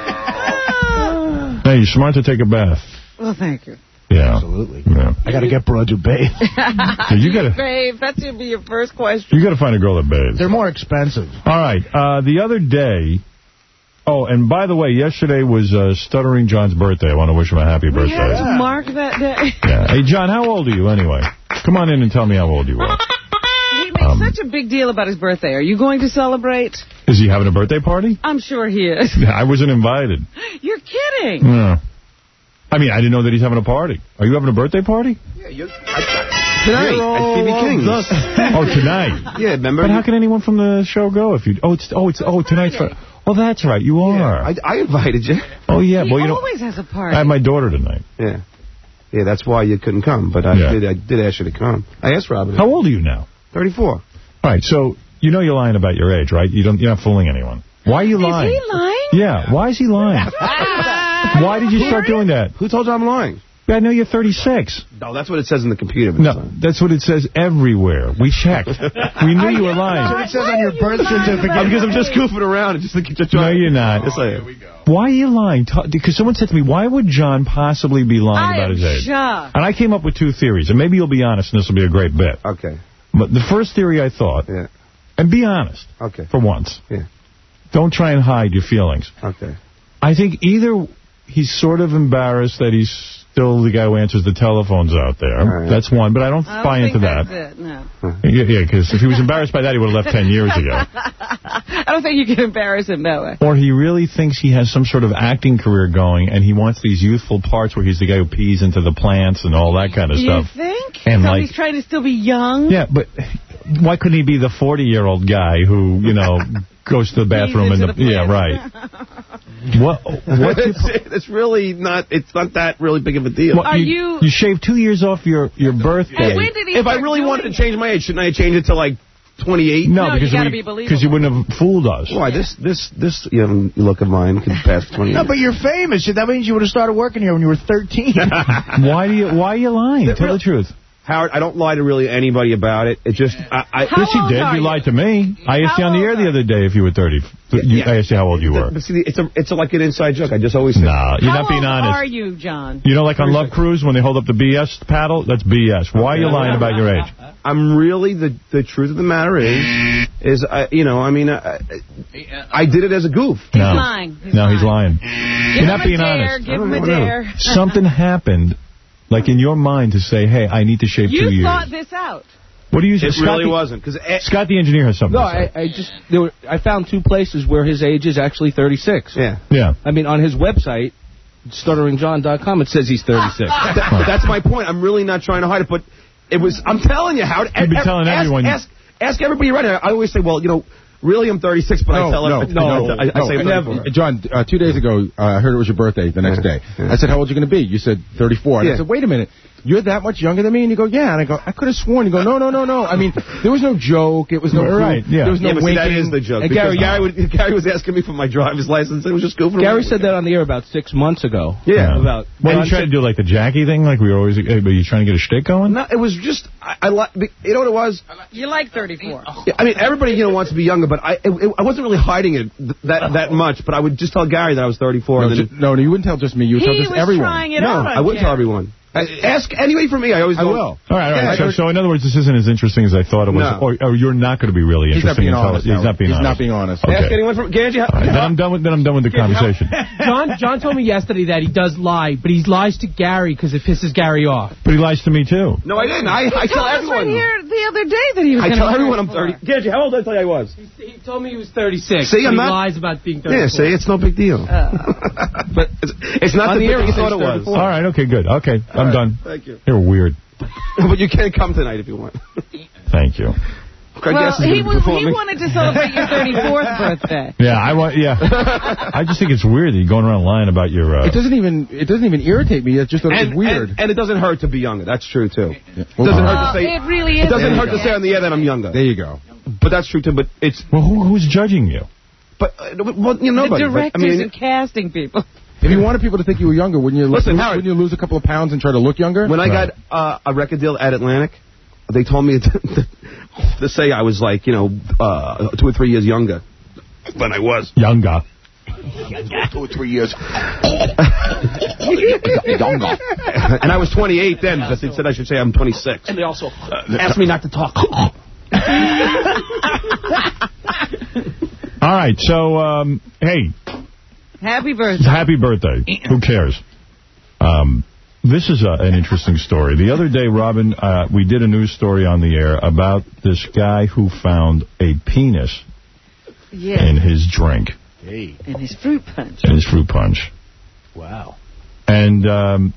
Hey, you're smart to take a bath. Well, thank you. Yeah. Absolutely. Yeah. I got to get broad to bathe. So you gotta, Babe, that should be your first question. you got to find a girl that bathes. They're more expensive. All right. Uh, the other day... Oh, and by the way, yesterday was uh, Stuttering John's birthday. I want to wish him a happy We birthday. had to mark that day. Yeah. Hey, John, how old are you anyway? Come on in and tell me how old you are. He makes Um, such a big deal about his birthday. Are you going to celebrate? Is he having a birthday party? I'm sure he is. I wasn't invited. You're kidding. No. I mean, I didn't know that he's having a party. Are you having a birthday party? Yeah, you're, I, tonight at B B King's. Oh, tonight. Yeah, remember? But how can anyone from the show go if you? Oh, it's oh, it's oh tonight's. For, oh, that's right. You are. Yeah, I, I invited you. Oh yeah. He well, you know, always has a party. I have my daughter tonight. Yeah. Yeah, that's why you couldn't come, but I Yeah. did I did ask you to come. I asked Robin. How old are you now? thirty-four. All right. So you know you're lying about your age, right? You don't. You're not fooling anyone. Why are you Is lying? he lying? Yeah. Why is he lying? Why did you start doing that? Who told you I'm lying? I know you're thirty-six. No, that's what it says in the computer. No, that's what it says everywhere. We checked. We knew you were lying. That's what it says on your birth certificate. Because I'm just goofing around. Just, just no, you're not. Yes, I am. Why are you lying? Because someone said to me, why would John possibly be lying I about his age? Shocked. And I came up with two theories, and maybe you'll be honest, and this will be a great bit. Okay. But the first theory I thought, yeah. and be honest, okay, for once. Yeah. Don't try and hide your feelings. Okay. I think either he's sort of embarrassed that he's still the guy who answers the telephones out there. Right. That's one, but I don't, I don't buy into that's that. It, no. Yeah, because if he was embarrassed by that, he would have left ten years ago. I don't think you can embarrass him that way. Or he really thinks he has some sort of acting career going, and he wants these youthful parts where he's the guy who pees into the plants and all that kind of you stuff. You think? And so like, he's trying to still be young? Yeah, but why couldn't he be the forty-year-old guy who, you know, goes to the bathroom and the, the yeah, right. What? What? it's, it's really not. It's not that really big of a deal. What, Are you, you? You shaved two years off your your birthday. When did he if I really wanted to change my age, shouldn't I change it to like twenty-eight? No, no because you we, be because you wouldn't have fooled us. Why? This this this young look of mine could pass twenty-eight. No, but you're famous. That means you would have started working here when you were thirteen. Why do you? Why are you lying? Tell real, the truth. Howard, I don't lie to really anybody about it. It just... I, I, yes, you did. You, you lied to me. I asked how you on the air the other day if you were thirty. You, yeah. I asked you how old you were. But see, it's a, it's a, like an inside joke. I just always say... Nah, you're how not being honest. How old are you, John? You know, like on Love Cruise, when they hold up the B S paddle? That's B S. Why are you lying about your age? I'm really... The, the truth of the matter is... Is, I, you know, I mean... I, I did it as a goof. He's no. lying. He's no, lying. he's lying. Give you're not being dare, honest. Give him a dare. Something happened... Like in your mind to say, hey, I need to shave you two years. You thought this out. What do you say? It Scott really the, wasn't. Cause it, Scott the engineer has something no, to say. I, I just there were, I found two places where his age is actually thirty-six. Yeah. Yeah. I mean, on his website, stuttering john dot com, it says he's thirty-six. that, that's my point. I'm really not trying to hide it, but it was, I'm telling you, Howard. You've been telling ask, everyone. Ask, ask everybody right now. I always say, well, you know, really, I'm thirty-six, but no, I tell no, everybody. No, no, I, I no, say never. John, uh, two days ago, uh, I heard it was your birthday the next yeah, day. Yeah. I said, how old are you going to be? You said thirty-four. And yeah. I said, wait a minute. You're that much younger than me? And you go, yeah. And I go, I could have sworn. You go, no, no, no, no. I mean, there was no joke. It was no right. Yeah. There was no yeah, but see, winking. that is the joke. And Gary, Gary, Gary, would, Gary was asking me for my driver's license. It was just goofing Gary around. said that on the air about six months ago. Yeah. yeah. About. What, are you trying to do, like the Jackie thing? Like we were always, are you trying to get a shtick going? No, it was just, I, I like, you know what it was? You like thirty-four. Yeah, I mean, everybody, you know, wants to be younger, but I it, it, I wasn't really hiding it th that that much, but I would just tell Gary that I was thirty-four. No, and then just, no, no, you wouldn't tell just me. You would he tell just was everyone. Trying it no, out I wouldn't tell everyone. I, ask anybody for me. I always I go, will. All right, all right. Yeah, so, so, in other words, this isn't as interesting as I thought it was. No. Or, or you're not going to be really He's interesting. Not being honest, He's not being He's honest. not being honest. Okay. Ask anyone from Ganji. Right, then I'm done with. Then I'm done with the conversation. John, John told me yesterday that he does lie, but he lies to Gary because it pisses Gary off. But he lies to me too. No, I didn't. I, I tell everyone. Right here the other day that he was. I tell everyone I'm thirty. Ganji, how old did I tell you I was? He, he told me he was thirty-six. See, I'm he not. lies about being thirty-four. Yeah, see, it's no big deal. Uh, but it's, it's not the big thing you thought it was. All right, okay, good. Okay, All I'm right, done. Thank you. You're weird. But you can come tonight if you want. Thank you. Well, he, was, he wanted to celebrate your thirty-fourth birthday. Yeah, I want. Yeah, I just think it's weird that you're going around lying about your. Uh... It doesn't even. It doesn't even irritate me. It's just that it's weird. And, and it doesn't hurt to be younger. That's true too. Yeah. It doesn't uh, hurt to say. It really is. It doesn't hurt go. to say on the air that I'm younger. There you go. But that's true too. But it's. Well, who, who's judging you? But uh, well, you know, the nobody. directors but, I mean, and casting people. If you wanted people to think you were younger, wouldn't you? Listen, lose, Howard, wouldn't you lose a couple of pounds and try to look younger? When I right. got uh, a record deal at Atlantic, they told me to, to say I was like, you know, uh, two or three years younger than I was. Younger. Two or three years. Younger. And I was twenty-eight then, but they said I should say I'm twenty-six. And they also uh, asked me not to talk. All right, so, um, hey. Happy birthday. Happy birthday. Who cares? Um, this is a, an interesting story. The other day, Robin, uh, we did a news story on the air about this guy who found a penis yeah. in his drink. Hey. In his fruit punch. In his fruit punch. Wow. And um,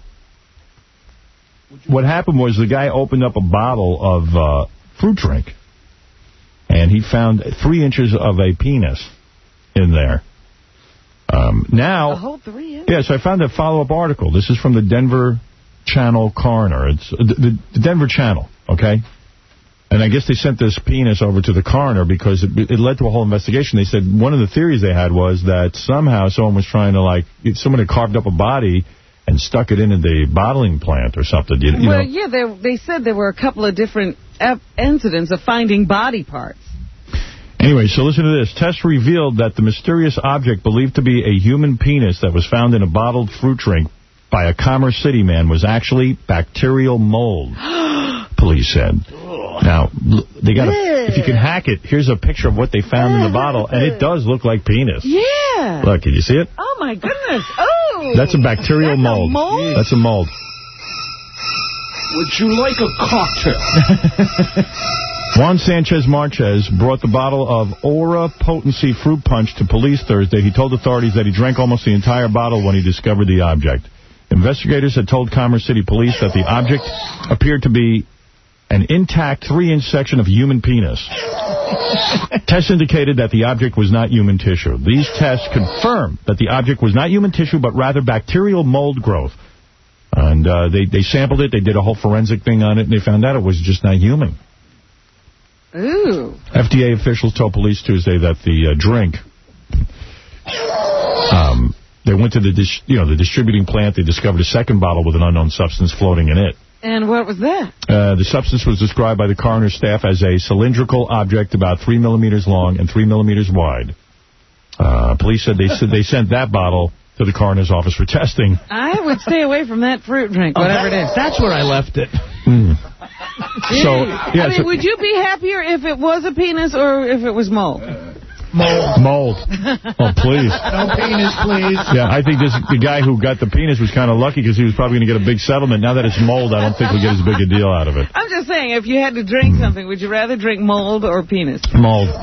what happened was the guy opened up a bottle of uh, fruit drink, and he found three inches of a penis in there. Um, now, a whole three inches? Yeah, so I found a follow-up article. This is from the Denver Channel Coroner. It's uh, the, the Denver Channel, okay? And I guess they sent this penis over to the coroner because it, it led to a whole investigation. They said one of the theories they had was that somehow someone was trying to, like, someone had carved up a body and stuck it into the bottling plant or something. You, you well, know? yeah, they, they said there were a couple of different incidents of finding body parts. Anyway, so listen to this. Tests revealed that the mysterious object believed to be a human penis that was found in a bottled fruit drink by a Commerce City man was actually bacterial mold, police said. Now, they got if you can hack it, here's a picture of what they found in the bottle, and it does look like penis. Yeah. Look, can you see it? Oh, my goodness. Oh. That's a bacterial That's mold. A mold. That's a mold. Would you like a cocktail? Juan Sanchez Marquez brought the bottle of Aura Potency Fruit Punch to police Thursday. He told authorities that he drank almost the entire bottle when he discovered the object. Investigators had told Commerce City Police that the object appeared to be an intact three-inch section of human penis. Tests indicated that the object was not human tissue. These tests confirmed that the object was not human tissue, but rather bacterial mold growth. And uh, they, they sampled it, they did a whole forensic thing on it, and they found out it was just not human. Ooh. F D A officials told police Tuesday that the uh, drink... Um, they went to the dis you know the distributing plant. They discovered a second bottle with an unknown substance floating in it. And what was that? Uh, the substance was described by the coroner's staff as a cylindrical object about three millimeters long and three millimeters wide. Uh, police said they said they sent that bottle to the coroner's office for testing. I would stay away from that fruit drink, whatever oh, that, it is. That's where I left it. Mm. So, yeah, I mean, so, would you be happier if it was a penis or if it was mold? Mold. Mold. Oh, please. No penis, please. Yeah, I think this the guy who got the penis was kind of lucky because he was probably going to get a big settlement. Now that it's mold, I don't think we'll get as big a deal out of it. I'm just saying, if you had to drink something, would you rather drink mold or penis? Mold.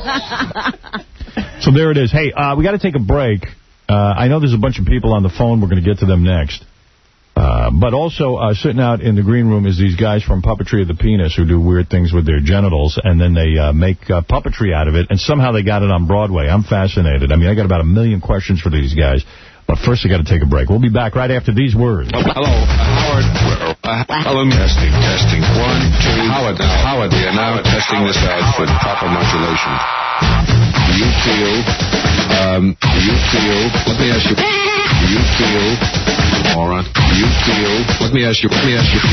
So there it is. Hey, uh, we got to take a break. Uh, I know there's a bunch of people on the phone. We're going to get to them next. Uh, but also, uh, sitting out in the green room is these guys from Puppetry of the Penis who do weird things with their genitals, and then they uh, make uh, puppetry out of it, and somehow they got it on Broadway. I'm fascinated. I mean, I got about a million questions for these guys. But first, I got to take a break. We'll be back right after these words. Hello, uh, Howard. Uh, hello, testing, testing. One, two. Howard, uh, Howard, we are now testing this out for proper modulation. Do you feel, um, do you feel, let me ask you, do you feel, Laura, do you feel, let me ask you, let me ask you.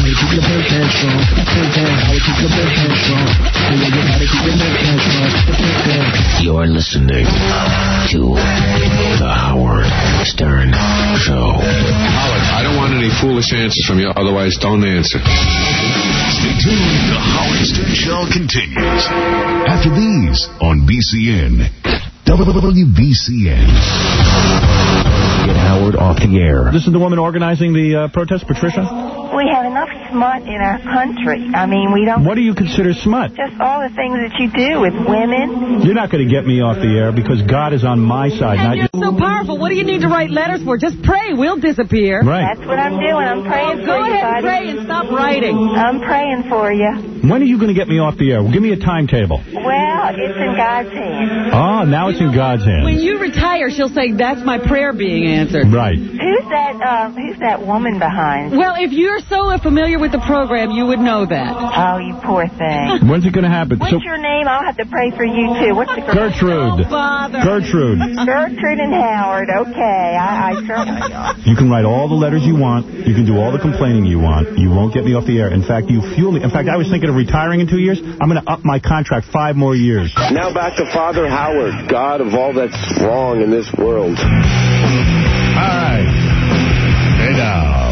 You're listening to The Howard Stern Show. Howard, I don't want any foolish answers from you, otherwise don't answer. Stay tuned. The Howard Stern Show continues after these on B C N. W B C N. Get Howard off the air. This is the woman organizing the uh, protest, Patricia? We have enough smut in our country. I mean, we don't... What do you consider smut? Just all the things that you do with women. You're not going to get me off the air because God is on my side. And not you're so powerful. What do you need to write letters for? Just pray. We'll disappear. Right. That's what I'm doing. I'm praying Go for you, ahead and buddy. pray and stop writing. I'm praying for you. When are you going to get me off the air? Well, give me a timetable. Well, it's in God's hands. Oh, now it's in God's hands. When you retire, she'll say, that's my prayer being answered. Right. Who's that, uh, who's that woman behind? Well, if you're so familiar with the program, you would know that. Oh, you poor thing. When's it going to happen? What's so, your name? I'll have to pray for you, too. What's the Gertrude. Oh, Father. Gertrude. Gertrude and Howard. Okay. I, I certainly know. You can write all the letters you want. You can do all the complaining you want. You won't get me off the air. In fact, you fuel me. In fact, I was thinking of retiring in two years. I'm going to up my contract five more years. Now back to Father Howard, God of all that's wrong in this world. All right. Hey now.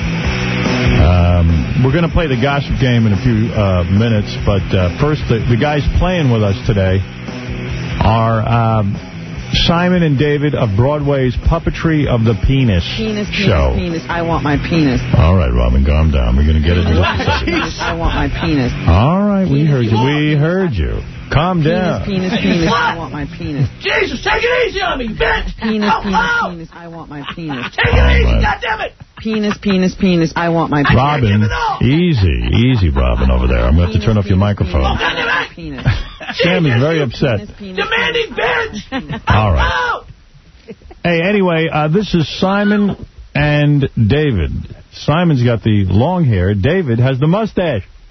Um, we're going to play the gossip game in a few uh, minutes, but uh, first, the, the guys playing with us today are um, Simon and David of Broadway's Puppetry of the Penis, penis, show. Penis, penis. I want my penis. All right, Robin, calm down. We're going to get it in just a second. I want my penis. All right, we heard you. We heard you. Calm down. Penis, penis, penis. I want my penis. Jesus, take it easy on me, bitch! Penis, oh, penis, oh. penis. I want my penis. Take it easy, right. goddammit! Penis, penis, penis. I want my Robin, easy, easy, Robin, over there. I'm going to have to turn off your microphone. Oh, goddammit! Penis. Sam is very upset. Penis, penis, demanding bitch! All right. Hey, anyway, uh, this is Simon and David. Simon's got the long hair. David has the mustache.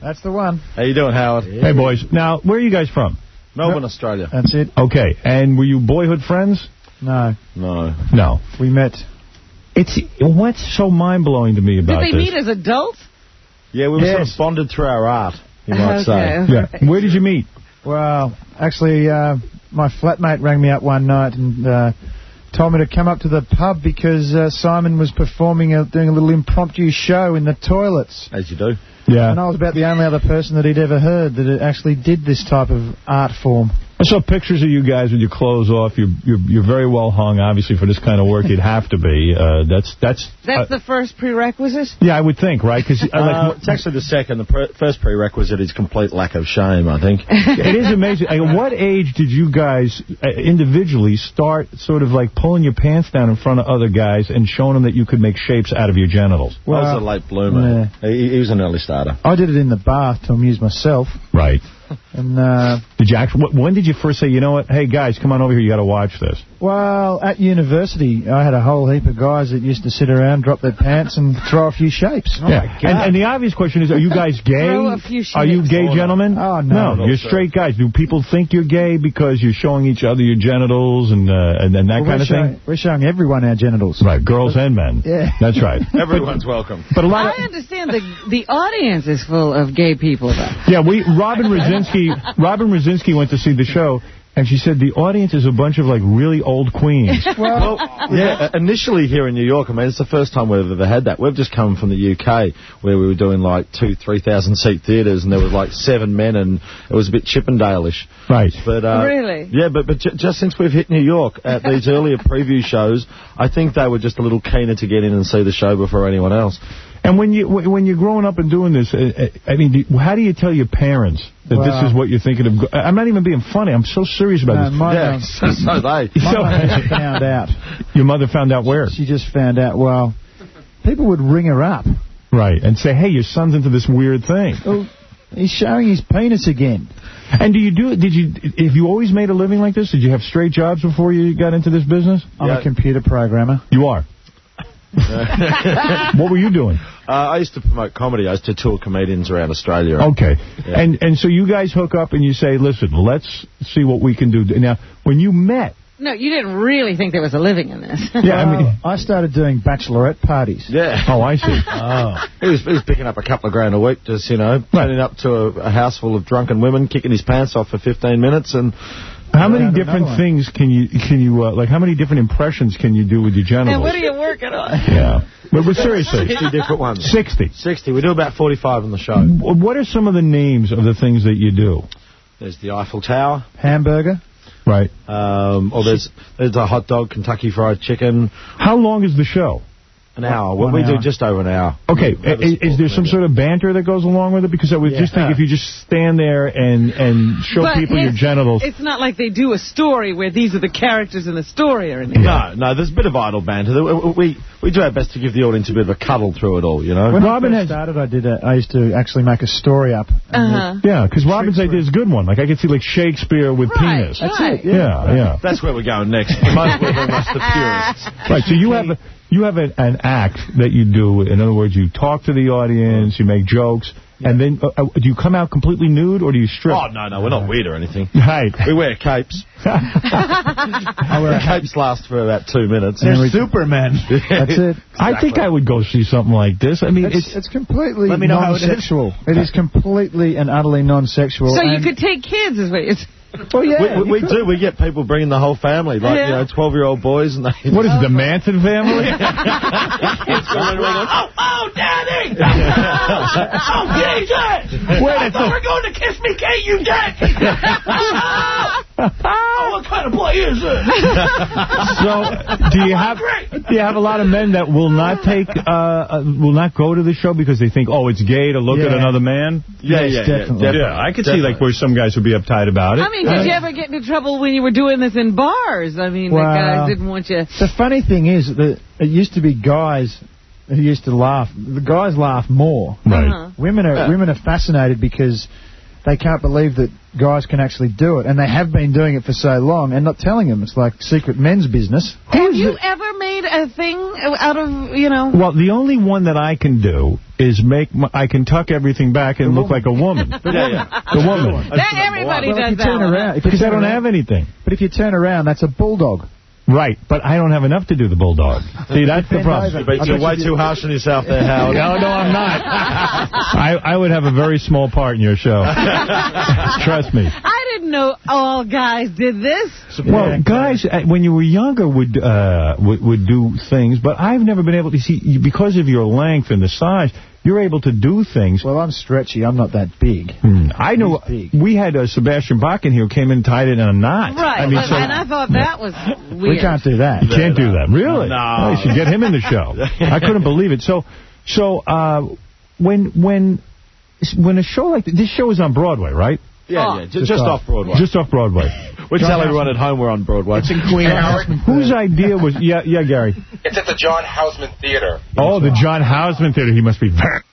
That's the one. How you doing, Howard? Hey, boys. Now, where are you guys from? Melbourne, Australia. That's it. Okay. And were you boyhood friends? No. No. No. We met. It's what's so mind-blowing to me about Did they this. meet as adults? Yeah, we were Yes. sort of bonded through our art, you might Okay, say. all Yeah. right. Where did you meet? Well, actually, uh, my flatmate rang me up one night and uh, told me to come up to the pub because uh, Simon was performing, a, doing a little impromptu show in the toilets. As you do. Yeah. And I was about the only other person that he'd ever heard that it actually did this type of art form. I saw pictures of you guys with your clothes off. You're you're, you're very well hung. Obviously, for this kind of work, you'd have to be. Uh, that's that's. That's uh, the first prerequisite? Yeah, I would think, right? Because Uh, like, it's actually the second. The pre first prerequisite is complete lack of shame, I think. it is amazing. Like, at what age did you guys uh, individually start sort of like pulling your pants down in front of other guys and showing them that you could make shapes out of your genitals? I was a late bloomer. He, he was an early starter. I did it in the bath to amuse myself. Right. And uh, did you actually? When did you first say, you know what? Hey guys, come on over here. You got to watch this. Well, at university, I had a whole heap of guys that used to sit around, drop their pants, and throw a few shapes. Oh yeah. And, and the obvious question is, are you guys gay? Throw a few Are you shapes. gay Oh, gentlemen? no. Oh, no. No, you're straight guys. Do people think you're gay because you're showing each other your genitals and uh, and, and that Well, kind we're of showing, thing? We're showing everyone our genitals. Right, girls and men. Yeah. That's right. Everyone's welcome. But a lot I of, understand the the audience is full of gay people, though. yeah, we Robin Rosinski Robin Rosinski went to see the show, and she said the audience is a bunch of, like, really old queens. Well, yeah, initially here in New York, I mean, it's the first time we've ever had that. We've just come from the U K, where we were doing, like, two, three thousand seat theatres, and there was, like, seven men, and it was a bit Chippendale-ish. Right. But, uh, Really? Yeah, but, but j just since we've hit New York at these earlier preview shows, I think they were just a little keener to get in and see the show before anyone else. And when you when you're growing up and doing this, uh, I mean, do, how do you tell your parents that Well, this is what you're thinking of? I'm not even being funny. I'm so serious about No, this. my, Yeah, um, so, so they. my So- mother found out. Your mother found out where? She just found out, well, people would ring her up. Right, and say, hey, your son's into this weird thing. Oh, he's showing his penis again. And do you do? Did you? Have you always made a living like this? Did you have straight jobs before you got into this business? I'm Yeah. a computer programmer. You are. What were you doing? Uh, I used to promote comedy. I used to tour comedians around Australia. Okay. Yeah. And and so you guys hook up and you say, listen, let's see what we can do. Now, when you met... No, you didn't really think there was a living in this. Yeah, I mean... I started doing bachelorette parties. Yeah. Oh, I see. Oh. He was, he was picking up a couple of grand a week, just, you know, turning up to a, a house full of drunken women, kicking his pants off for fifteen minutes, and... How many Another different one. things can you, can you uh, like, how many different impressions can you do with your genitals? And what are you working on? Yeah. But, but seriously. sixty different ones. sixty. sixty. We do about forty-five on the show. What are some of the names of the things that you do? There's the Eiffel Tower. Hamburger. Right. Um, or there's there's a hot dog, Kentucky Fried Chicken. How long is the show? An hour. Well, One we hour. do just over an hour. Okay, We have a is, support is there some meeting. sort of banter that goes along with it? Because I would just think Yeah. if you just stand there and, and show But people your it's- genitals... It's not like they do a story where these are the characters in the story or anything. No, no, there's a bit of idle banter. We, we we do our best to give the audience a bit of a cuddle through it all, you know? When Robin I has- first started, I did. A, I used to actually make a story up. And Uh-huh. Yeah, because Robin's idea is a good one. Like, I could see, like, Shakespeare with Right, penis. That's it, Yeah, yeah. That's where we're going next. Most we're almost the purists. Right, so you have a, you have an, an act that you do. In other words, you talk to the audience, you make jokes, and then uh, uh, do you come out completely nude or do you strip? Oh, no, no, we're not weird or anything. Right. We wear capes. The capes last for about two minutes. They're Superman. That's it. I think I would go see something like this. I mean, It's, it's... it's completely Let me know how it is. non-sexual. It is completely and utterly non-sexual. So you and- could take kids, is what you're saying. Well, yeah, we we, we you do. We get people bringing the whole family, like, Yeah. you know, twelve-year-old boys. and they. What is it, the Manson family? Oh, oh, Daddy! Oh, D J! Wait, I it's thought a- we were going to Kiss Me Kate, you dick! Oh, what kind of play is this? So, do you have do you have a lot of men that will not take uh, uh will not go to the show because they think, oh, it's gay to look at Yeah. another man? Yeah, Yes, yeah, definitely. yeah, Yeah, I could definitely. see like where some guys would be uptight about it. I mean, did you ever get into trouble when you were doing this in bars? I mean, Well, the guys didn't want you... The funny thing is that it used to be guys who used to laugh. The guys laugh more. Right. Uh-huh. Women are Yeah. women are fascinated because they can't believe that guys can actually do it, and they have been doing it for so long and not telling them. It's like secret men's business. Have you ever made made a thing out of, you know... Well, the only one that I can do is make... My, I can tuck everything back and look like a woman. yeah, yeah. The woman. That everybody well, does if you that turn one. around, if you Because I turn don't around, have anything. But if you turn around, that's a bulldog. Right, but I don't have enough to do the bulldog. See, that's the problem. But you're way too harsh on yourself there, Howard. No, no, I'm not. I, I would have a very small part in your show. Trust me. I didn't know all guys did this. Well, guys, uh, when you were younger, would, uh, would would do things, but I've never been able to see, you- because of your length and the size, you're able to do things. Well, I'm stretchy. I'm not that big. Hmm. I know. We had uh, Sebastian Bach in here who came in and tied it in a knot. Right, I mean, but- so and I thought that was weird. We can't do that. you can't do that. Really? No. Oh, you should get him in the show. I couldn't believe it. So, so uh, when when when a show like this, this show is on Broadway, right? Yeah, Oh. yeah, just, just off Broadway. Just off Broadway. We tell everyone at home we're on Broadway. It's in Queen. Whose idea was... Yeah, yeah, Gary. It's at the John Houseman Theater. Oh, the John Houseman Theater. He must be very...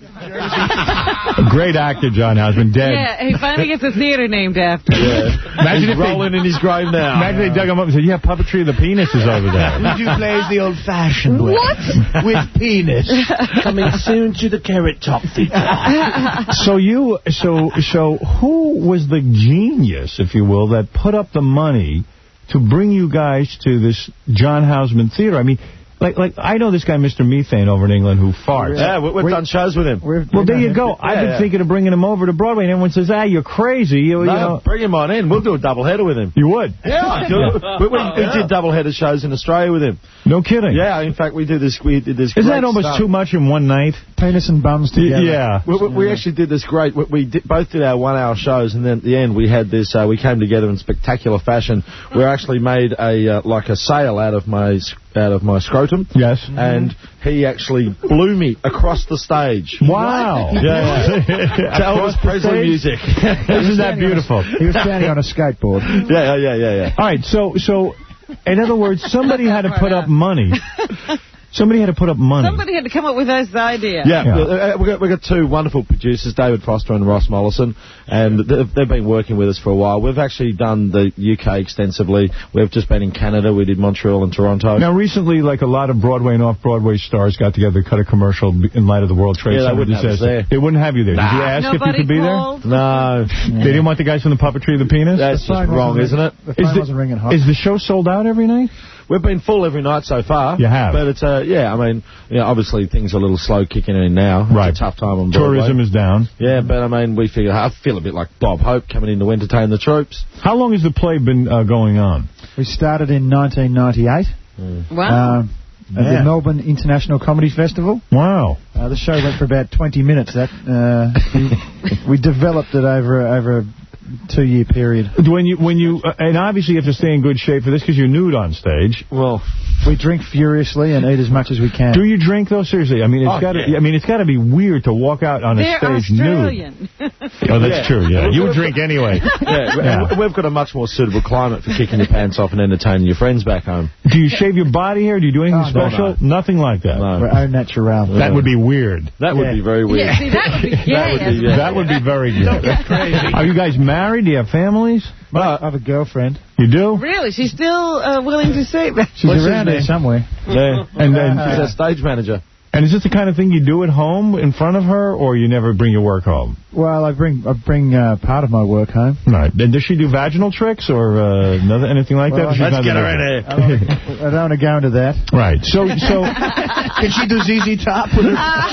A great actor, John Houseman, dead. Yeah, he finally gets a theater named after him. Yeah. Imagine He's if they- rolling in his grave now. Imagine they dug him up and said, yeah, puppetry of the penis is over there. Would you plays the old-fashioned way? What? With penis. Coming soon to the Carrot Top Theater. So you, so, so who was the genius, if you will, that put up the money to bring you guys to this John Houseman Theater? I mean, like, like I know this guy, Mister Methane, over in England, who farts. Yeah, we, we've We- done shows with him. We're, Well, there you go. Yeah, I've been yeah. thinking of bringing him over to Broadway, and everyone says, ah, you're crazy. You, you No, know. bring him on in. We'll do a double-header with him. You would? Yeah, we, we, we did double-header shows in Australia with him. No kidding. Yeah, in fact, we did this. We did this. Isn't great that almost stuff. too much in one night? Penis and bums together. Yeah. We, we, we actually did this great. We, we did, both did our one-hour shows, and then at the end we had this. Uh, we came together in spectacular fashion. We actually made a uh, like a sail out of my s- out of my scrotum. Yes. And he actually blew me across the stage. Wow. Yeah, yeah. To Elvis Across the Presley stage? music. Isn't that beautiful? He was standing on a skateboard. Yeah, yeah, yeah, yeah. All right, so, so, in other words, somebody had to put up money. Somebody had to put up money. Somebody had to come up with this idea. Yeah, Yeah. uh, we've got, we got two wonderful producers, David Foster and Ross Mollison, and they've, they've been working with us for a while. We've actually done the U K extensively. We've just been in Canada. We did Montreal and Toronto. Now, recently, like a lot of Broadway and off-Broadway stars got together to cut a commercial in light of the World Trade Yeah, they Center wouldn't have us disaster. there. They wouldn't have you there. Did you Nah. ask if you Nobody could be called? No, there? They didn't want the guys from the puppetry of the penis? that's The just phone wrong, wasn't isn't it? ringing- The phone Is the- wasn't ringing hot. Is the show sold out every night? We've been full every night so far. You have? But it's, uh, yeah, I mean, you know, obviously things are a little slow kicking in now. It's Right. a tough time on Broadway. Tourism is down. Yeah, but I mean, we figure, I feel a bit like Bob Hope coming in to entertain the troops. How long has the play been uh, going on? We started in nineteen ninety-eight. Wow. Um, at Yeah. the Melbourne International Comedy Festival. Wow. Uh, the show went for about twenty minutes. That uh, we, we developed it over a- over a two-year period. When you, when you, uh, and obviously you have to stay in good shape for this because you're nude on stage. Well, we drink furiously and eat as much as we can. Do you drink though? Seriously, I mean, it's Oh, got to. yeah. I mean, it's got to be weird to walk out on a They're stage nude. Australian. Oh, that's Yeah. true. Yeah, you We've drink got- anyway. Yeah, Yeah. and we've got a much more suitable climate for kicking your pants off and entertaining your friends back home. Do you shave your body hair? Do you do anything Oh, no, special? no. Nothing like that. No. We're au natural. That would be weird. That would Yeah. be very weird. Yeah, see, that would be gay. That would be, isn't yeah. it? That would be very good. Are you guys married? Do you have families? I have a girlfriend. You do? Really? She's still uh, willing to say that? She's What's around his here name? somewhere. Yeah. And then, He's our stage manager. and is this the kind of thing you do at home in front of her, or you never bring your work home? Well, I bring I bring uh, part of my work home. Right. And does she do vaginal tricks or uh, another, anything like Well, that? She's Let's not get the- her in here. I don't, I don't want to go into that. Right. So, so Can she do Z Z Top with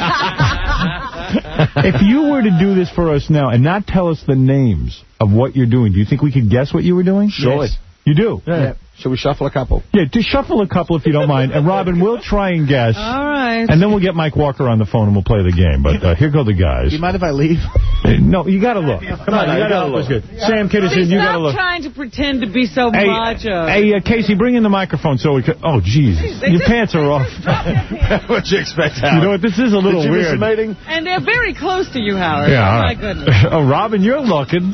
her? if you were to do this for us now and not tell us the names of what you're doing, do you think we could guess what you were doing? Surely. Yes. You do? Yeah. Shall we shuffle a couple? Yeah, just shuffle a couple if you don't mind. And, Robin, we'll try and guess. All right. And then we'll get Mike Walker on the phone and we'll play the game. But uh, here go the guys. Do you mind if I leave? Uh, No, you got to look. Come on, no, you you got to gotta look. look. Good. Sam Kidderson, Please you got to stop look. trying to pretend to be so Hey, macho. hey uh, Casey, bring in the microphone so we can... Oh, Jesus. They Your just- pants are off. What'd you expect, You Howard? know what? This is a little Did you miss weird. a meeting? And they're very close to you, Howard. Yeah, oh, all my right. goodness. Oh, Robin, you're looking.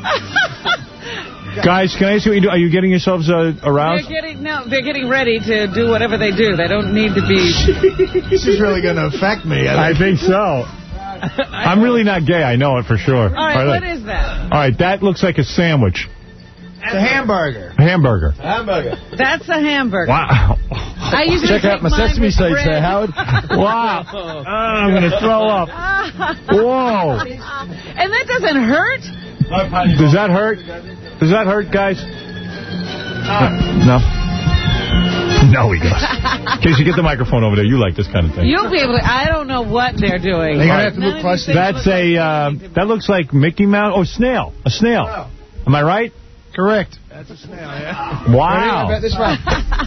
Guys, can I see what you do? Are you getting yourselves uh, They're aroused? getting no, they're getting ready to do whatever they do. They don't need to be. This is really going to affect me. I I think so. I'm really not gay. I know it for sure. All right, what is that? All right, that looks like a sandwich. It's a hamburger. A hamburger. Hamburger. That's a hamburger. Wow. I usually Check out my take mine sesame with seeds bread. there, Howard. Wow. Oh, I'm going to throw up. Whoa. And that doesn't hurt? Does that hurt? Does that hurt, guys? No. No, he does. Casey, get the microphone over there. You like this kind of thing. You'll be able to. I don't know what they're doing. You're gonna have to look closer. That's a, uh, that looks like Mickey Mouse. Oh, snail. A snail. Oh. Am I right? Correct. That's a snail, yeah. Wow. Ready? This way.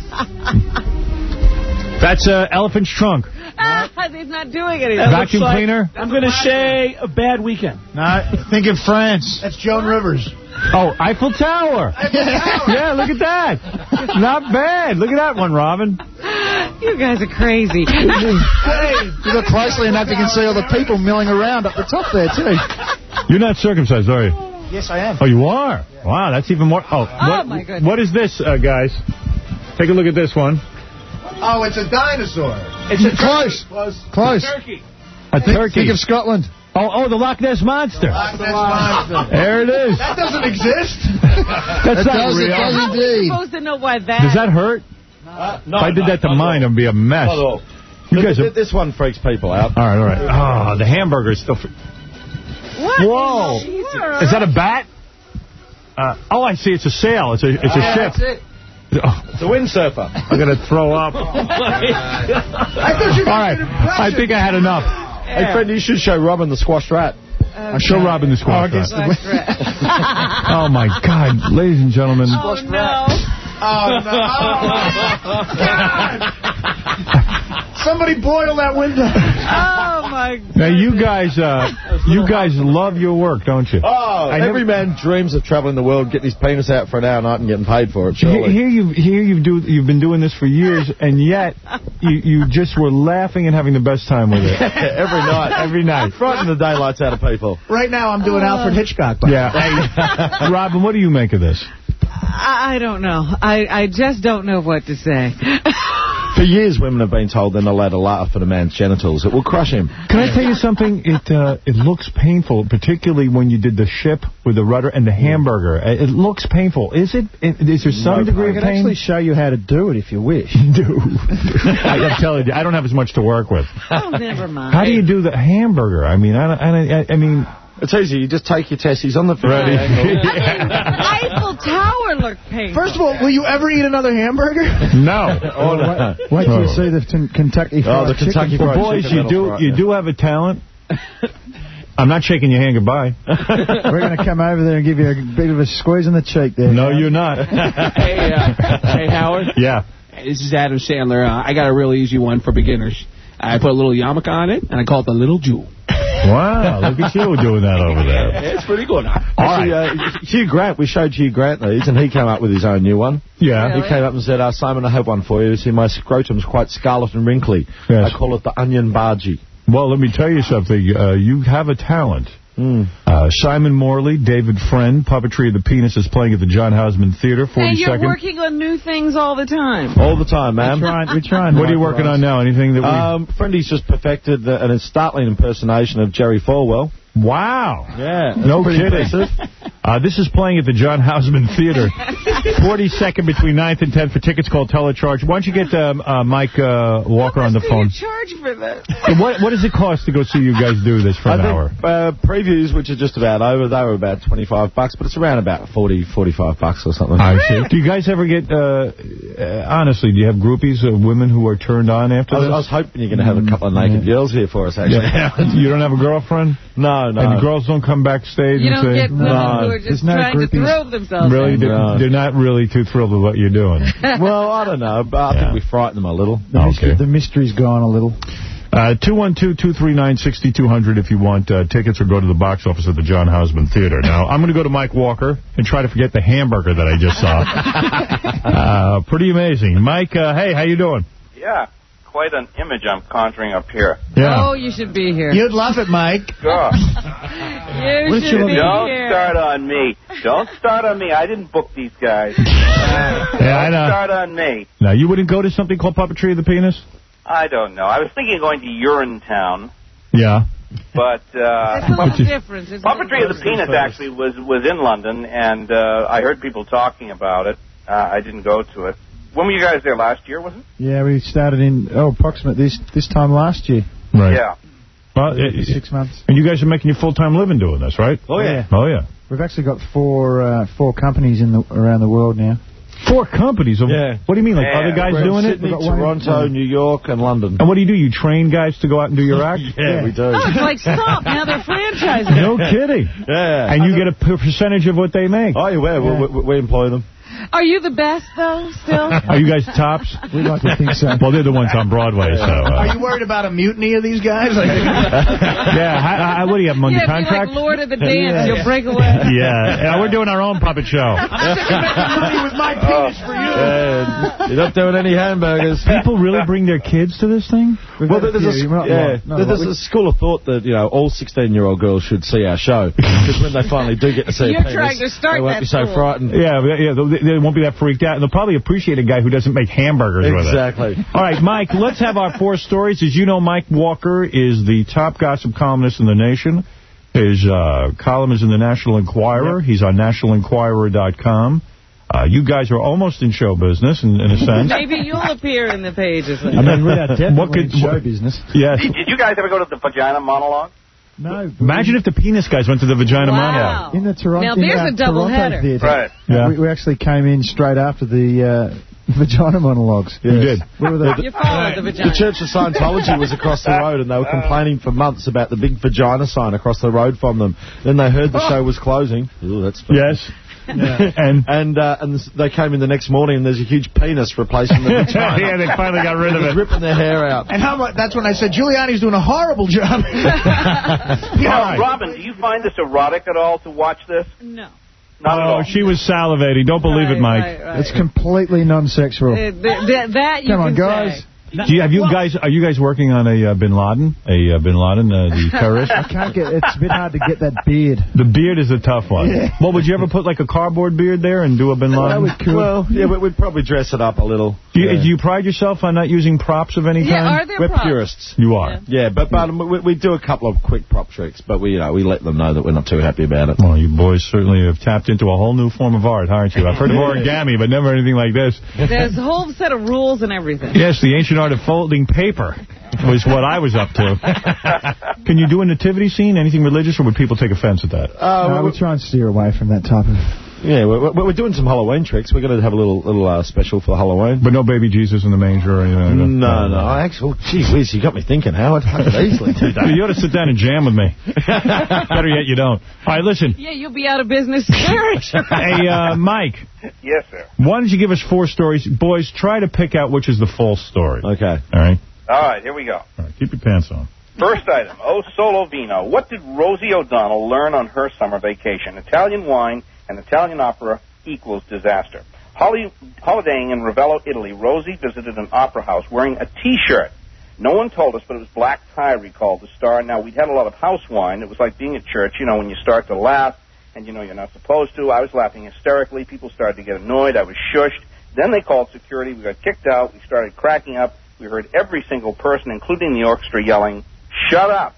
That's an elephant's trunk. He's not doing anything. Vacuum like, cleaner? I'm going to say a bad weekend. No, think of France. That's Joan Rivers. Oh, Eiffel Tower. Eiffel Tower. Yeah, look at that. Not bad. Look at that one, Robin. You guys are crazy. Hey, you look closely enough, you can see all the people milling around up the top there, too. You're not circumcised, are you? Yes, I am. Oh, you are? Yeah. Wow, that's even more. Oh, oh what, my goodness. What is this, uh, guys? Take a look at this one. Oh, it's a dinosaur. It's a close. Close. Close. A turkey. A think, turkey. Think of Scotland. Oh, oh, the Loch Ness Monster. Loch Ness Monster. There it is. That doesn't exist. That's it not does, real. It does How are we indeed. supposed to know why that... Does that hurt? Uh, no, if I did no, that to no, mine, no. it would be a mess. Not at all. You Look, guys are... This one freaks people out. All right, all right. Oh, the hamburger is still... Fr What? Whoa. Is that a bat? Uh, oh, I see. It's a sail. It's a it's a yeah, ship. That's it. Oh. The windsurfer. I'm going to throw up. I thought you All right. I think I had enough. Yeah. Hey, friend, you should show Robin the squashed rat. Okay. I'll show Robin the squash Oh, rat. Squash rat. Oh, my God. Ladies and gentlemen. Oh, no. Oh, no. Oh, God. Somebody boil that window. Oh, my God. Now, you guys uh, you guys love your work, don't you? Oh, I every never... man dreams of traveling the world, getting his penis out for an hour a night and getting paid for it, surely. Here, you, here you've, do, you've been doing this for years, and yet you, you just were laughing and having the best time with it. Every night. Every night. Frightening the daylights out of people. Right now, I'm doing uh, Alfred Hitchcock. Yeah. Hey, Robin, what do you make of this? I, I don't know. I, I just don't know what to say. For years, women have been told they're not allowed to laugh at a man's genitals. It will crush him. Can I tell you something? It uh, it looks painful, particularly when you did the ship with the rudder and the hamburger. It looks painful. Is it? Is there some no, degree I of can pain? actually show you how to do it if you wish. Do. I'm telling you, I don't have as much to work with. Oh, never mind. How do you do the hamburger? I mean, I, I, I mean... It's easy. You just take your testes on the Ready? Eiffel Tower looked painful. First of all, will you ever eat another hamburger? No. Oh, no. Wait, wait till you see the Kentucky Fried Oh, the Kentucky Chicken. Fried Well, boys, you do right, you yeah. do have a talent. I'm not shaking your hand goodbye. We're going to come over there and give you a bit of a squeeze in the cheek there. No, Howard. you're not. Hey, uh, hey, Howard. Yeah. Hey, this is Adam Sandler. Uh, I got a real easy one for beginners. I put a little yarmulke on it, and I call it the Little Jewel. Wow, look at you doing that over there. Yeah, it's pretty good. Actually, uh, Hugh Grant, we showed Hugh Grant these, and he came up with his own new one. Yeah. Really? He came up and said, uh, Simon, I have one for you. See, my scrotum's quite scarlet and wrinkly. Yes. I call it the onion bargee. Well, let me tell you something. Uh, you have a talent. Mm. Uh, Simon Morley, David Friend, Puppetry of the Penis is playing at the John Houseman Theater, And you're forty-second. working on new things all the time. All the time, man. We're trying, we're trying. What are you working on now? Anything that we... Um, Friendy's just perfected the, an startling impersonation of Jerry Falwell. Wow. Yeah. No pretty kidding. impressive. Uh, this is playing at the John Houseman Theater. forty-second between ninth and tenth. For tickets, call Telecharge. Why don't you get um, uh, Mike uh, Walker on the phone? Charge for that. What What does it cost to go see you guys do this for I an think, hour? Uh, previews, which are just about over, they were about twenty-five bucks, but it's around about forty, forty-five bucks or something. I see. Do you guys ever get, uh, uh, honestly, do you have groupies of women who are turned on after I was, this? I was hoping you're going to have a couple of naked girls here for us, actually. Yeah. You don't have a girlfriend? No, no. And the girls don't come backstage You and don't say... get women No, who are just no trying groupies. to throw themselves Really? in. They're, No. they're not really too thrilled with what you're doing. Well, I don't know, but I Yeah. think we frighten them a little. The, mystery, Okay. the mystery's gone a little. Uh, two one two, two three nine, six two zero zero if you want uh, tickets, or go to the box office at the John Houseman Theater. Now, I'm going to go to Mike Walker and try to forget the hamburger that I just saw. uh, pretty amazing. Mike, uh, hey, how you doing? Yeah, quite an image I'm conjuring up here. Yeah. Oh, you should be here. You'd love it, Mike. God. You should be Don't here. start on me. Don't start on me. I didn't book these guys. Yeah, Don't I know. start on me. Now, you wouldn't go to something called Puppetry of the Penis? I don't know. I was thinking of going to Urinetown, Yeah. but That's a uh, little different. Isn't Puppetry it? of the Penis actually was, was in London, and uh, I heard people talking about it. Uh, I didn't go to it. When were you guys there? Last year, was it? Yeah, we started in, oh, approximate this this time last year. Right. Yeah. Well, it, Six months. And you guys are making your full-time living doing this, right? Oh, yeah. Oh, yeah. We've actually got four uh, four companies in the around the world now. Four companies? Of, Yeah. What do you mean, like Yeah. other guys We're in doing Sydney, it? We've got one in- Toronto, yeah. New York, and London. And what do you do? You train guys to go out and do your act? yeah, we do. Oh, it's like Stop. Now they're franchising. No kidding. Yeah. And you get a p- percentage of what they make. Oh, yeah, we, Yeah. we, we employ them. Are you the best, though, still? Are you guys tops? We'd like to think so. Well, they're the ones on Broadway, so... Uh, Are you worried about a mutiny of these guys? Like, yeah, how, how, what do you have them under Yeah, be contract? like Lord of the Dance. Yeah. You'll break away. yeah. yeah, we're doing our own puppet show. I'm sticking money with my penis for you. Yeah, you're not doing any hamburgers. People really bring their kids to this thing? We've Well, had a there's, few, a, not yeah, lot, not a there's lot. a school of thought that, you know, all sixteen-year-old girls should see our show. Because when they finally do get to see You're a penis, trying to start they won't that be so school. frightened. Yeah, yeah, they, they won't be that freaked out. And they'll probably appreciate a guy who doesn't make hamburgers with it. Exactly. All right, Mike, let's have our four stories. As you know, Mike Walker is the top gossip columnist in the nation. His uh, column is in the National Enquirer. Yep. He's on national enquirer dot com. Uh, you guys are almost in show business, in, in a sense. Maybe you'll appear in the pages. I mean, we are definitely What could- in show what- business. Yes. Did, did you guys ever go to the vagina monologue? No. Imagine if the penis guys went to the vagina Wow. monologue. In the Toronto, Now, there's in, uh, a double Toronto header. Theatre. Right. Yeah. We, we actually came in straight after the uh, vagina monologues. You did. We were the, You followed the vagina. The Church of Scientology was across the road, and they were complaining for months about the big vagina sign across the road from them. Then they heard the show was closing. Ooh, that's funny. Yes. Yeah. and and uh, and they came in the next morning, and there's a huge penis replacing the vagina. yeah, they finally got rid of it. Ripping their hair out. And how much? That's when I said Giuliani's doing a horrible job. You know, All right. Robin, do you find this erotic at all to watch this? No. Not at Oh, all. she was salivating. Don't believe Right, it, Mike. right, right. it's completely non-sexual. Uh, th- th- that you Come on, can guys. say. Do you, have you guys? Are you guys working on a uh, Bin Laden? A uh, Bin Laden, uh, the terrorist? I can't get. It's a bit hard to get that beard. The beard is a tough one. Yeah. Well, would you ever put like a cardboard beard there and do a Bin Laden? That was cool. Well, yeah, but we'd probably dress it up a little. Do you, yeah. do you pride yourself on not using props of any Yeah, kind? are there We're props? purists. You are. Yeah. Yeah, but, but we, we do a couple of quick prop tricks, but we, you know, we let them know that we're not too happy about it. Well, you boys certainly have tapped into a whole new form of art, aren't you? I've heard of origami, but never anything like this. There's a whole set of rules and everything. Yes, the ancient art of folding paper was what I was up to. Can you do a nativity scene, anything religious, or would people take offense at that? Uh, no, we, we try and steer away from that type of... yeah, we're, we're doing some Halloween tricks. We're going to have a little little uh, special for Halloween. But no baby Jesus in the manger or anything? No, no. I actually, oh, gee whiz, you got me thinking, Howard. I could easily do that. You ought to sit down and jam with me. Better yet, you don't. All right, listen. Yeah, you'll be out of business very shortly. Hey, uh, Mike. Yes, sir. Why don't you give us four stories? Boys, try to pick out which is the false story. Okay. All right? All right, here we go. All right, keep your pants on. First item, O Solo Vino. What did Rosie O'Donnell learn on her summer vacation? Italian wine and Italian opera equals disaster. Holly, holidaying in Ravello, Italy, Rosie visited an opera house wearing a T-shirt. No one told us, but it was Black Tie, recalled the star. Now, we'd had a lot of house wine. It was like being at church, you know, when you start to laugh, and you know you're not supposed to. I was laughing hysterically. People started to get annoyed. I was shushed. Then they called security. We got kicked out. We started cracking up. We heard every single person, including the orchestra, yelling, "Shut up."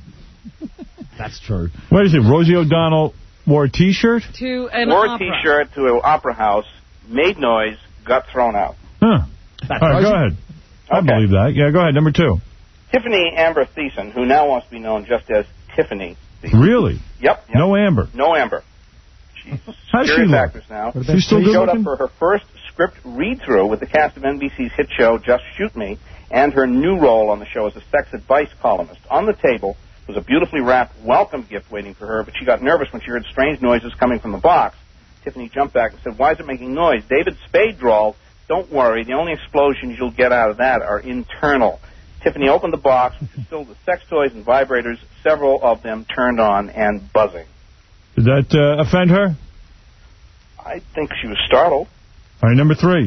That's true. What is it? Rosie O'Donnell wore a T-shirt? To an Wore a opera. T-shirt to an opera house, made noise, got thrown out. Huh. All right, go ahead. I Okay. believe that. Yeah, go ahead. Number two. Tiffany Amber Thiessen, who now wants to be known just as Tiffany Thiessen. Really? Yep. yep. No Amber. No Amber. She's How a does she serious look? actress now. She's still She good showed looking? up for her first script read-through with the cast of N B C's hit show Just Shoot Me, and her new role on the show as a sex advice columnist. On the table was a beautifully wrapped welcome gift waiting for her, but she got nervous when she heard strange noises coming from the box. Tiffany jumped back and said, "Why is it making noise?" David Spade drawled, "Don't worry, the only explosions you'll get out of that are internal." Tiffany opened the box, which was filled with sex toys and vibrators, several of them turned on and buzzing. Did that uh, offend her? I think she was startled. All right, number three.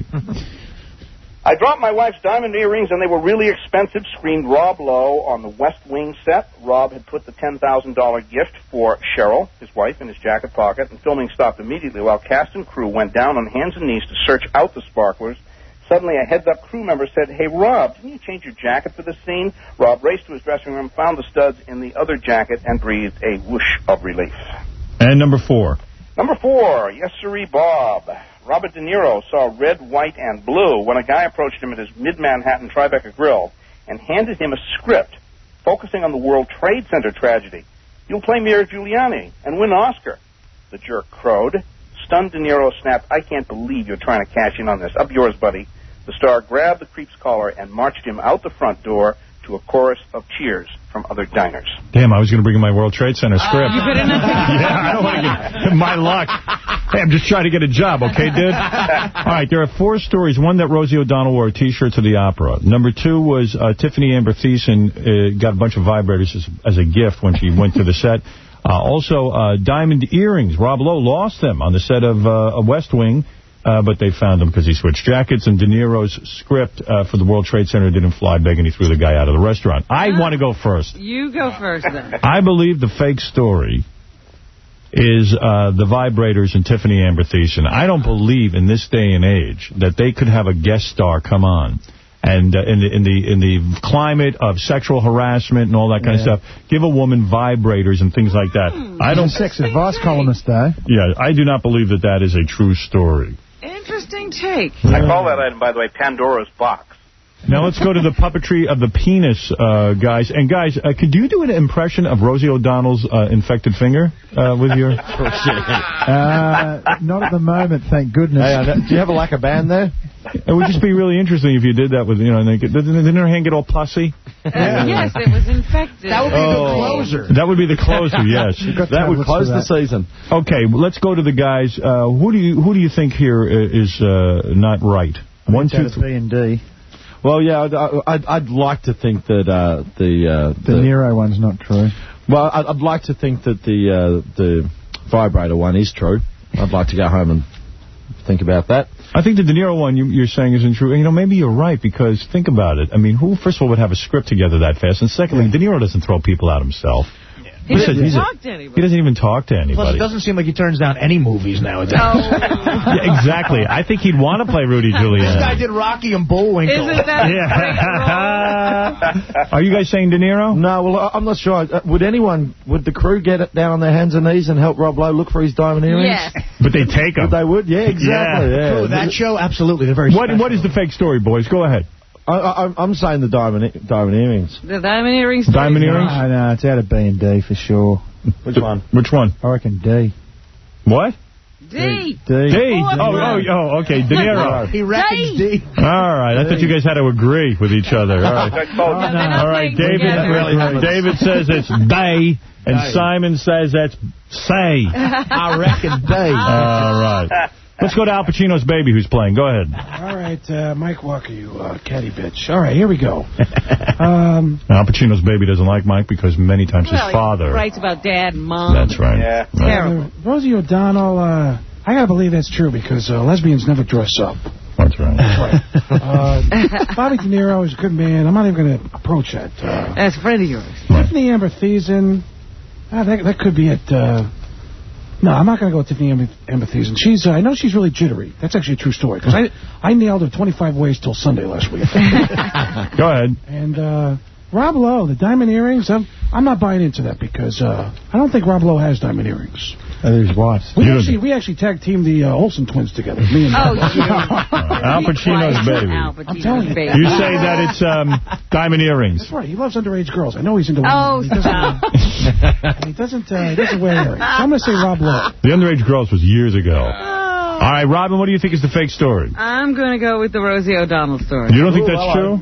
I dropped my wife's diamond earrings, and they were really expensive, screamed Rob Lowe on the West Wing set. Rob had put the ten thousand dollars gift for Cheryl, his wife, in his jacket pocket, and filming stopped immediately while cast and crew went down on hands and knees to search out the sparklers. Suddenly, a heads-up crew member said, "Hey, Rob, didn't you change your jacket for this scene?" Rob raced to his dressing room, found the studs in the other jacket, and breathed a whoosh of relief. And number four. Number four, yes, sirree, Bob. Robert De Niro saw red, white, and blue when a guy approached him at his mid-Manhattan Tribeca Grill and handed him a script focusing on the World Trade Center tragedy. You'll play Mayor Giuliani and win an Oscar. The jerk crowed. Stunned, De Niro snapped, I can't believe you're trying to cash in on this. Up yours, buddy. The star grabbed the creep's collar and marched him out the front door to a chorus of cheers from other diners. Damn, I was going to bring in my World Trade Center script. You better not Yeah, I don't want to get my luck. Hey, I'm just trying to get a job, okay, dude? All right, there are four stories. One, that Rosie O'Donnell wore a T-shirt to the opera. Number two was uh, Tiffany Amber Thiessen uh, got a bunch of vibrators as, as a gift when she went to the set. Uh, also, uh, diamond earrings. Rob Lowe lost them on the set of uh, West Wing. Uh, but they found him because he switched jackets, and De Niro's script uh, for the World Trade Center didn't fly big, and he threw the guy out of the restaurant. I uh, want to go first. You go first, then. I believe the fake story is uh, the vibrators and Tiffany Amber Thiessen. I don't believe in this day and age that they could have a guest star come on. And uh, in the in the in the climate of sexual harassment and all that kind yeah. of stuff, give a woman vibrators and things like that. Hmm. I don't. Sex advice columnist, though. Yeah, I do not believe that that is a true story. Interesting take. I call that item, by the way, Pandora's Box. Now let's go to the puppetry of the penis, uh, guys. And guys, uh, could you do an impression of Rosie O'Donnell's uh, infected finger uh, with your? uh, not at the moment, thank goodness. Hey, uh, do you have a like a band there? It would just be really interesting if you did that with, you know, didn't, didn't her hand get all pussy? Yeah. Yes, it was infected. That would be oh. the closer. That would be the closer, yes. That would close the season. Okay, well, let's go to the guys. Uh, who do you who do you think here is uh, not right? I One, two, three. B and D. Well, yeah, I'd, I'd, I'd like to think that uh, the... Uh, the... The Niro one's not true. Well, I'd, I'd like to think that the uh, the vibrator one is true. I'd like to go home and think about that. I think the De Niro one you, you're saying isn't true. You know, maybe you're right, because think about it. I mean, who, first of all, would have a script together that fast? And secondly, yeah. De Niro doesn't throw people out himself. He doesn't he's talk a, to anybody. He doesn't even talk to anybody. Plus, it doesn't seem like he turns down any movies nowadays. Oh. Yeah, exactly. I think he'd want to play Rudy Giuliani. This guy did Rocky and Bullwinkle. Isn't that yeah. Are you guys saying De Niro? No, well, I'm not sure. Would anyone, would the crew get it down on their hands and knees and help Rob Lowe look for his diamond earrings? Yes. But they take them. But they would? Yeah, exactly. Yeah. yeah. Cool, that show, absolutely. They're very What, what is the fake story, boys? Go ahead. I, I, I'm saying the diamond diamond earrings. The diamond earrings? Diamond earrings? No, no, it's out of B and D for sure. Which one? Which one? I reckon D. What? D. D. D. D. Oh, oh, oh, okay. De Niro. He reckons D. All right. I thought you guys had to agree with each other. All right. No, All right. David, really David says it's they, and day. Simon says that's say. I reckon they. All right. Let's go to Al Pacino's baby, who's playing. Go ahead. All right, uh, Mike Walker, you uh, catty bitch. All right, here we go. Um, Al Pacino's baby doesn't like Mike because many times well, his father... He writes about dad and mom. That's right. Yeah. Uh, Terrible. Rosie O'Donnell, uh, I got to believe that's true because uh, lesbians never dress up. That's right. That's right. uh, Bobby De Niro is a good man. I'm not even going to approach that. Uh, that's a friend of yours. Tiffany Amber Thiessen, uh, that, that could be it. Uh, No, I'm not going to go with Tiffany Amber Thiessen. She's, uh, I know she's really jittery. That's actually a true story. Because I, I nailed her twenty-five ways till Sunday last week. Go ahead. And uh, Rob Lowe, the diamond earrings, I'm, I'm not buying into that because uh, I don't think Rob Lowe has diamond earrings. Oh, there's what? We actually, we actually tag teamed the uh, Olsen twins together. Me and oh, Al Pacino's baby. Al Pacino's I'm telling you. Baby. You say that it's um, diamond earrings. That's right. He loves underage girls. I know he's into women. Oh, he stop. Doesn't, he, doesn't, uh, he doesn't wear earrings. So I'm going to say Rob Lowe. The underage girls was years ago. Oh. All right, Robin, what do you think is the fake story? I'm going to go with the Rosie O'Donnell story. You don't think that's true?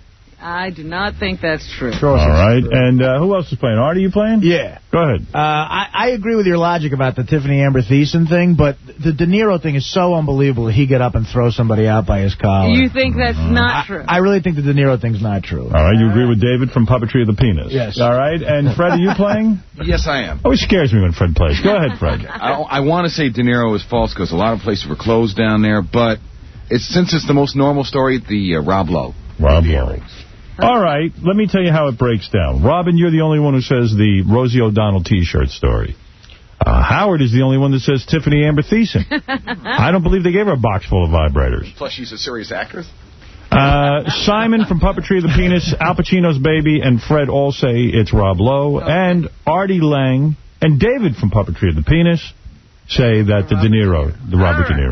I do not think that's true. All right. And uh, who else is playing? Art, are you playing? Yeah. Go ahead. Uh, I, I agree with your logic about the Tiffany Amber Thiessen thing, but the De Niro thing is so unbelievable that he get up and throw somebody out by his collar. You think that's not I, true? I really think the De Niro thing's not true. All right. You agree with David from Puppetry of the Penis? Yes. All right. And Fred, are you playing? Yes, I am. Always scares me when Fred plays. Go ahead, Fred. I, I want to say De Niro is false because a lot of places were closed down there, but it's since it's the most normal story, the uh, Rob Lowe. Rob Lowe. All right, let me tell you how it breaks down. Robin, you're the only one who says the Rosie O'Donnell T-shirt story. Uh, Howard is the only one that says Tiffany Amber Thiessen. I don't believe they gave her a box full of vibrators. Plus, she's a serious actress. Uh, Simon from Puppetry of the Penis, Al Pacino's baby, and Fred all say it's Rob Lowe. Okay. And Artie Lang and David from Puppetry of the Penis say that the De Niro, the Robert right. De Niro.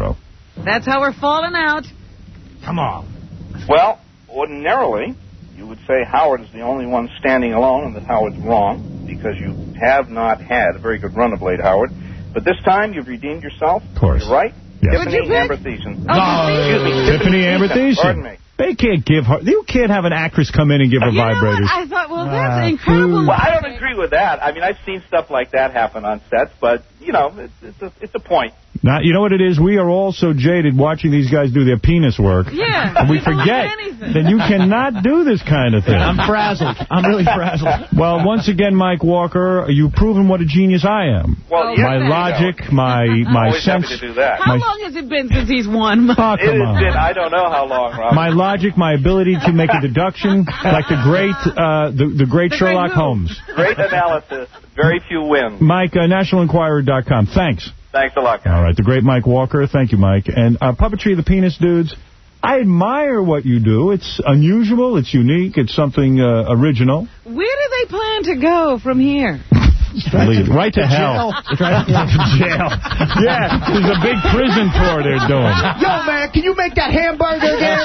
That's how we're falling out. Come on. Well, ordinarily, you would say Howard is the only one standing alone and that Howard's wrong because you have not had a very good run of late, Howard. But this time, you've redeemed yourself. Of course. You're right. Yes. Tiffany Amber Thiessen. Oh, Excuse me. Tiffany Amber Thiessen. Pardon me. They can't give her... You can't have an actress come in and give her you know vibrators. what? I thought, well, that's Uh, incredible. Well, I don't agree with that. I mean, I've seen stuff like that happen on sets, but, you know, it's, it's, a, it's a point. Now, you know what it is? We are all so jaded watching these guys do their penis work. Yeah. And we You don't forget have anything. that you cannot do this kind of thing. I'm frazzled. I'm really frazzled. Well, once again, Mike Walker, you've proven what a genius I am. Well, my yes, logic, my my Always sense... happy to do that. How my, long has it been since he's won? Oh, come It has on. been, I don't know how long, Rob. My logic, my ability to make a deduction, like the great uh, the, the great The Sherlock great who? Holmes. Great analysis. Very few wins. Mike, uh, national enquirer dot com. Thanks. Thanks a lot, guys. All right, the great Mike Walker. Thank you, Mike. And uh, Puppetry of the Penis Dudes, I admire what you do. It's unusual. It's unique. It's something uh, original. Where do they plan to go from here? Leave. Right to hell. Right to jail. Yeah, there's a big prison tour they're doing. Yo, man, can you make that hamburger again?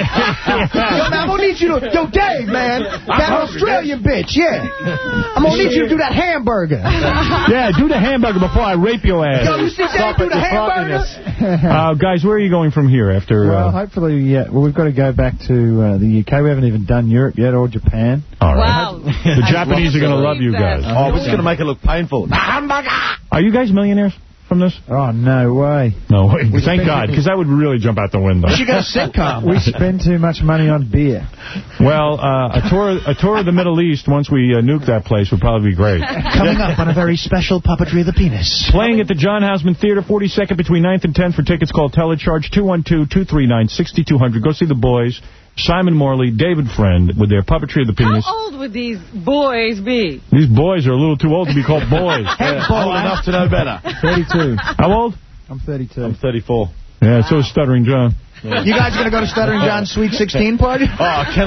Yo, man, I'm going to need you to... Yo, Dave, man, that Australian bitch, yeah. I'm going to need you to do that hamburger. Yeah, do the hamburger before I rape your ass. Yo, you see Dave do the hamburger? Uh, guys, where are you going from here after... Well, Uh, hopefully, yeah. Well, we've got to go back to uh, the U K. We haven't even done Europe yet, or Japan. all right. Wow. The Japanese are going to love you guys. Oh, we're just going to make it look painful. Are you guys millionaires from this? Oh, no way. No, wait, thank God, because that would really jump out the window. You got a sitcom. We spend too much money on beer. Well, uh, a tour a tour of the Middle East, once we uh, nuke that place, would probably be great. Coming up on a very special Puppetry of the Penis. Playing at the John Houseman Theater, forty-second between ninth and tenth. For tickets, call Telecharge two one two, two three nine, six two zero zero. Go see the boys, Simon Morley, David Friend, with their Puppetry of the Penis. How old would these boys be? These boys are a little too old to be called boys. Yeah, old enough to know better. thirty-two. How old? I'm thirty-two. I'm thirty-four. Yeah, so is Stuttering John. You guys going to go to Stuttering John's Sweet sixteen party? Oh, can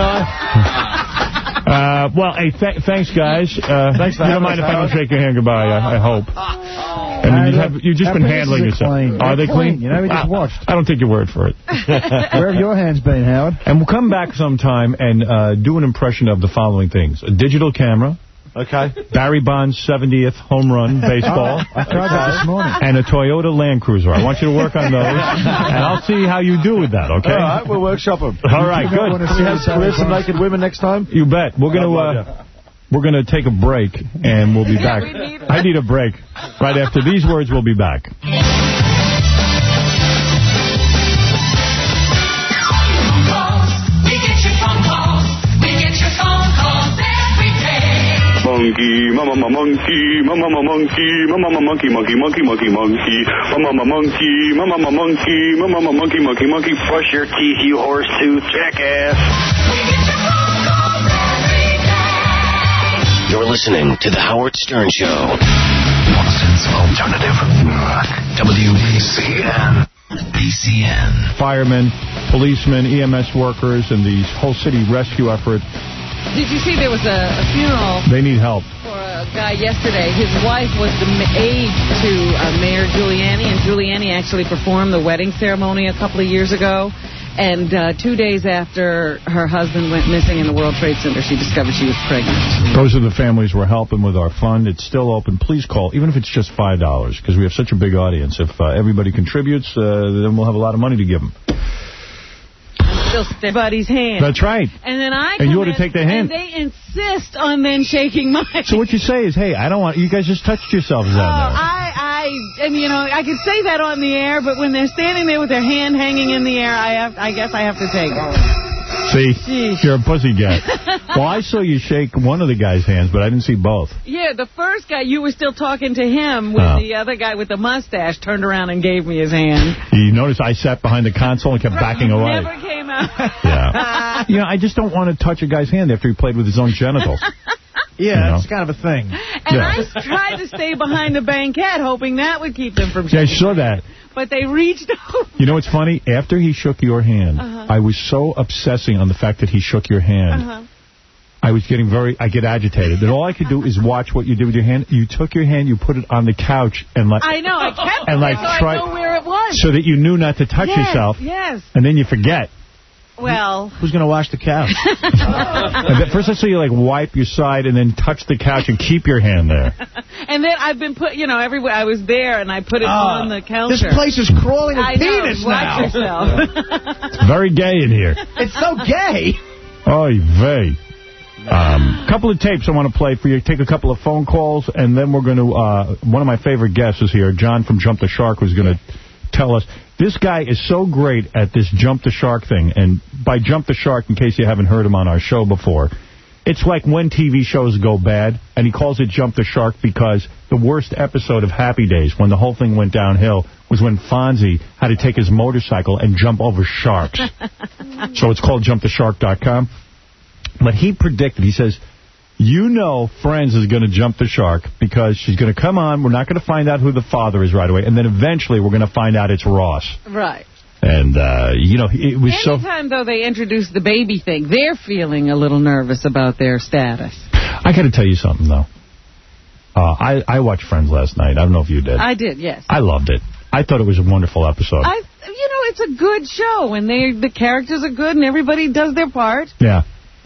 I? Uh, well, hey, th thanks, guys. Uh, Thanks for you don't having mind us, if I don't Howard. shake your hand goodbye, I, I hope. I mean, Hey, you look, have, you've just our been penises handling are yourself. clean. Are they They're clean? clean, you know, we just I- watched. I don't take your word for it. Where have your hands been, Howard? And we'll come back sometime and uh, do an impression of the following things. A digital camera. Okay. Barry Bonds' seventieth home run baseball. I tried that this morning. And a Toyota Land Cruiser. I want you to work on those, and I'll see how you do with that, okay? All right, we'll workshop them. All right, good. want to Can we have, see can we have some Barry Bonds? naked women next time? You bet. We're going to... Uh, We're going to take a break, and we'll be back. we need one. I need a break. Right after these words, we'll be back. Monkey, mama, ma, monkey, mama, ma, monkey, mama, ma, monkey, monkey, monkey, monkey, monkey, mama, ma, monkey, mama, ma, monkey, mama, ma, monkey, monkey, monkey. Brush your teeth, you horse tooth jackass. You're listening to The Howard Stern Show. Boston's alternative rock. W B C N. B C N. Firemen, policemen, E M S workers, and the whole city rescue effort, Did you see there was a, a funeral they need help. for a guy yesterday? His wife was the ma- aide to uh, Mayor Giuliani, and Giuliani actually performed the wedding ceremony a couple of years ago. And uh, two days after her husband went missing in the World Trade Center, she discovered she was pregnant. Those are the families we're helping with our fund. It's still open. Please call, even if it's just five dollars, because we have such a big audience. If uh, everybody contributes, uh, then we'll have a lot of money to give them. Still stick everybody's hand. That's right. And then I And you come ought to in, take their hand. And they insist on then shaking mine. So what you say is, hey, I don't want... You guys just touched yourselves Oh, down there. I, I, and you know, I could say that on the air, but when they're standing there with their hand hanging in the air, I have, I guess I have to take it. See, Sheesh. you're a pussycat. Well, I saw you shake one of the guy's hands, but I didn't see both. Yeah, the first guy, you were still talking to him when Oh. the other guy with the mustache turned around and gave me his hand. You notice I sat behind the console and kept backing away. Never came out. Yeah. You know, I just don't want to touch a guy's hand after he played with his own genitals. Yeah, You know? that's kind of a thing. And Yeah. I tried to stay behind the banquette, hoping that would keep them from Yeah, I shaking. saw that. But they reached over. You know what's funny? After he shook your hand, Uh-huh. I was so obsessing on the fact that he shook your hand. Uh-huh. I was getting very, I get agitated. And all I could do is watch what you did with your hand. You took your hand, you put it on the couch, and like, I know, I kept and it like so try, I know where it was. So that you knew not to touch yes, yourself. Yes. And then you forget. Well. Who's going to wash the couch? And first I saw you, like, wipe your side and then touch the couch and keep your hand there. And then I've been put, you know, everywhere I was there and I put it uh, on the counter. This place is crawling with I penis know, now. Watch yourself. It's very gay in here. It's so gay. Oy vey. Um, couple of tapes I want to play for you. Take a couple of phone calls, and then we're going to, uh, one of my favorite guests is here, John from Jump the Shark, who's going to tell us. This guy is so great at this Jump the Shark thing, and by Jump the Shark, in case you haven't heard him on our show before, it's like when T V shows go bad, and he calls it Jump the Shark because the worst episode of Happy Days, when the whole thing went downhill, was when Fonzie had to take his motorcycle and jump over sharks. So it's called jump the shark dot com. But he predicted, he says, you know Friends is going to jump the shark because she's going to come on, we're not going to find out who the father is right away, and then eventually we're going to find out it's Ross. Right. And, uh, you know, it was Anytime, so... Anytime, though, they introduce the baby thing, they're feeling a little nervous about their status. I got to tell you something, though. Uh, I, I watched Friends last night. I don't know if you did. I did, yes. I loved it. I thought it was a wonderful episode. I, you know, it's a good show, and they the characters are good, and everybody does their part. Yeah.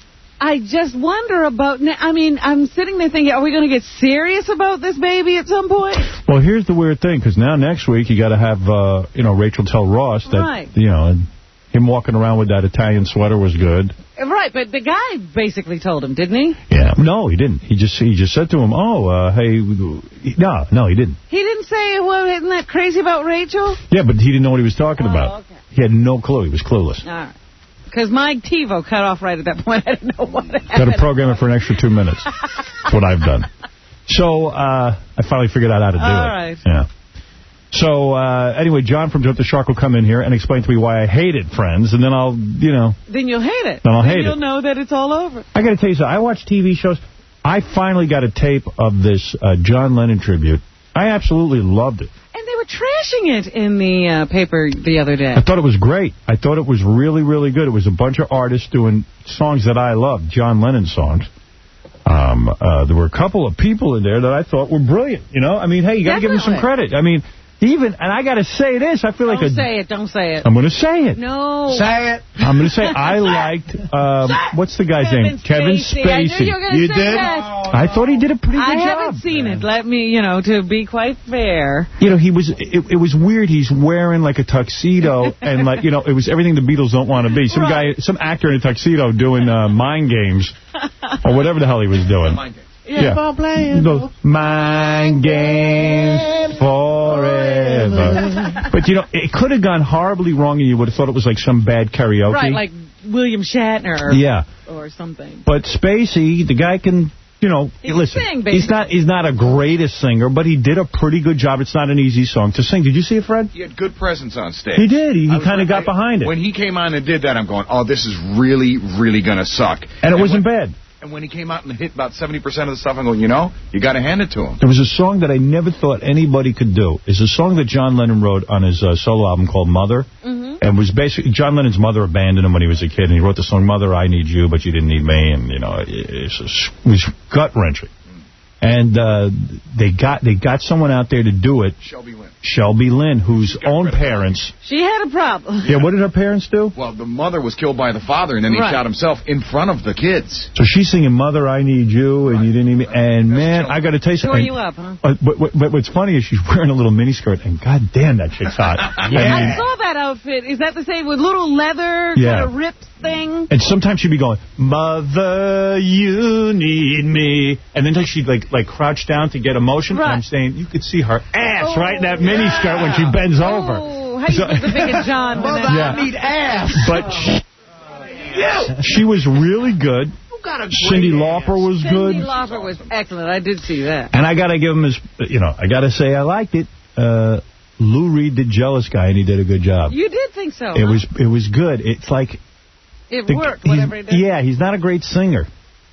I just wonder about, I mean, I'm sitting there thinking, are we going to get serious about this baby at some point? Well, here's the weird thing, because now next week you got to have, uh, you know, Rachel tell Ross that, right. you know, him walking around with that Italian sweater was good. Right, but the guy basically told him, didn't he? Yeah. No, he didn't. He just he just said to him, oh, uh, hey, no, no, he didn't. He didn't say, well, isn't that crazy about Rachel? Yeah, but he didn't know what he was talking oh, about. Okay. He had no clue. He was clueless. All right. Because Mike TiVo cut off right at that point. I didn't know what happened. Got to program it for an extra two minutes. That's what I've done. So uh, I finally figured out how to do All it. right. Yeah. So, uh, anyway, John from Jump the Shark will come in here and explain to me why I hated Friends, and then I'll, you know... Then you'll hate it. Then I'll then hate you'll it. You'll know that it's all over. I got to tell you something. I watch T V shows. I finally got a tape of this uh, John Lennon tribute. I absolutely loved it. And they were trashing it in the uh, paper the other day. I thought it was great. I thought it was really, really good. It was a bunch of artists doing songs that I loved, John Lennon songs. Um, uh, there were a couple of people in there that I thought were brilliant. You know, I mean, hey, you got to give them some credit. I mean, even, and I got to say this, I feel don't like a... Don't say it, don't say it. I'm going to say it. No. Say it. I'm going to say I liked, um, what's the guy's Kevin name? Kevin Spacey. Spacey. I knew you were going to you say did? that. I thought he did a pretty good I job. I haven't seen it. Let me, you know, to be quite fair. You know, he was, it, it was weird. He's wearing like a tuxedo and like, you know, it was everything the Beatles don't want to be. Some right. guy, some actor in a tuxedo doing uh, mind games or whatever the hell he was doing. Mind games. Yeah. yeah. Those mind games forever. But, you know, it could have gone horribly wrong and you would have thought it was like some bad karaoke. Right, like William Shatner. Yeah. Or something. But Spacey, the guy can, you know, he listen, can sing, he's not he's not a greatest singer, but he did a pretty good job. It's not an easy song to sing. Did you see it, Fred? He had good presence on stage. He did. He, he kind of like, got behind it. When he came on and did that, I'm going, oh, this is really, really going to suck. And, and it wasn't when, bad. And when he came out and hit about seventy percent of the stuff, I'm going, you know, you got to hand it to him. There was a song that I never thought anybody could do. It's a song that John Lennon wrote on his uh, solo album called Mother. Mm-hmm. And was basically, John Lennon's mother abandoned him when he was a kid, and he wrote the song, Mother, I Need You, But You Didn't Need Me, and, you know, it, it was gut-wrenching. And uh, they got they got someone out there to do it. Shelby Lynn. Shelby Lynn, whose own parents... She had a problem. Yeah, what did her parents do? Well, the mother was killed by the father, and then he right. shot himself in front of the kids. So she's singing, Mother, I Need You, and right. you didn't need me. And, man, I got to tell you something. Tore you up, huh? Uh, but, but, but what's funny is she's wearing a little miniskirt, and goddamn, that chick's hot. yeah. I, mean, I saw that outfit. Is that the same with little leather yeah. kind of ripped thing? And sometimes she'd be going, Mother, you need me. And then she'd, like, like crouch down to get emotion. Right. And I'm saying, you could see her ass oh, right in that yeah. miniskirt when she bends oh, over. How you so, supposed to think of John? Mother, yeah. I need ass. But she, yeah. she was really good. Cyndi Lauper was Cyndi good. Cyndi Lauper was excellent. I did see that. And I got to give him his, you know, I got to say I liked it. Uh, Lou Reed did Jealous Guy, and he did a good job. You did think so, It huh? was it was good. It's like... It the, worked, whatever he did. Yeah, he's not a great singer.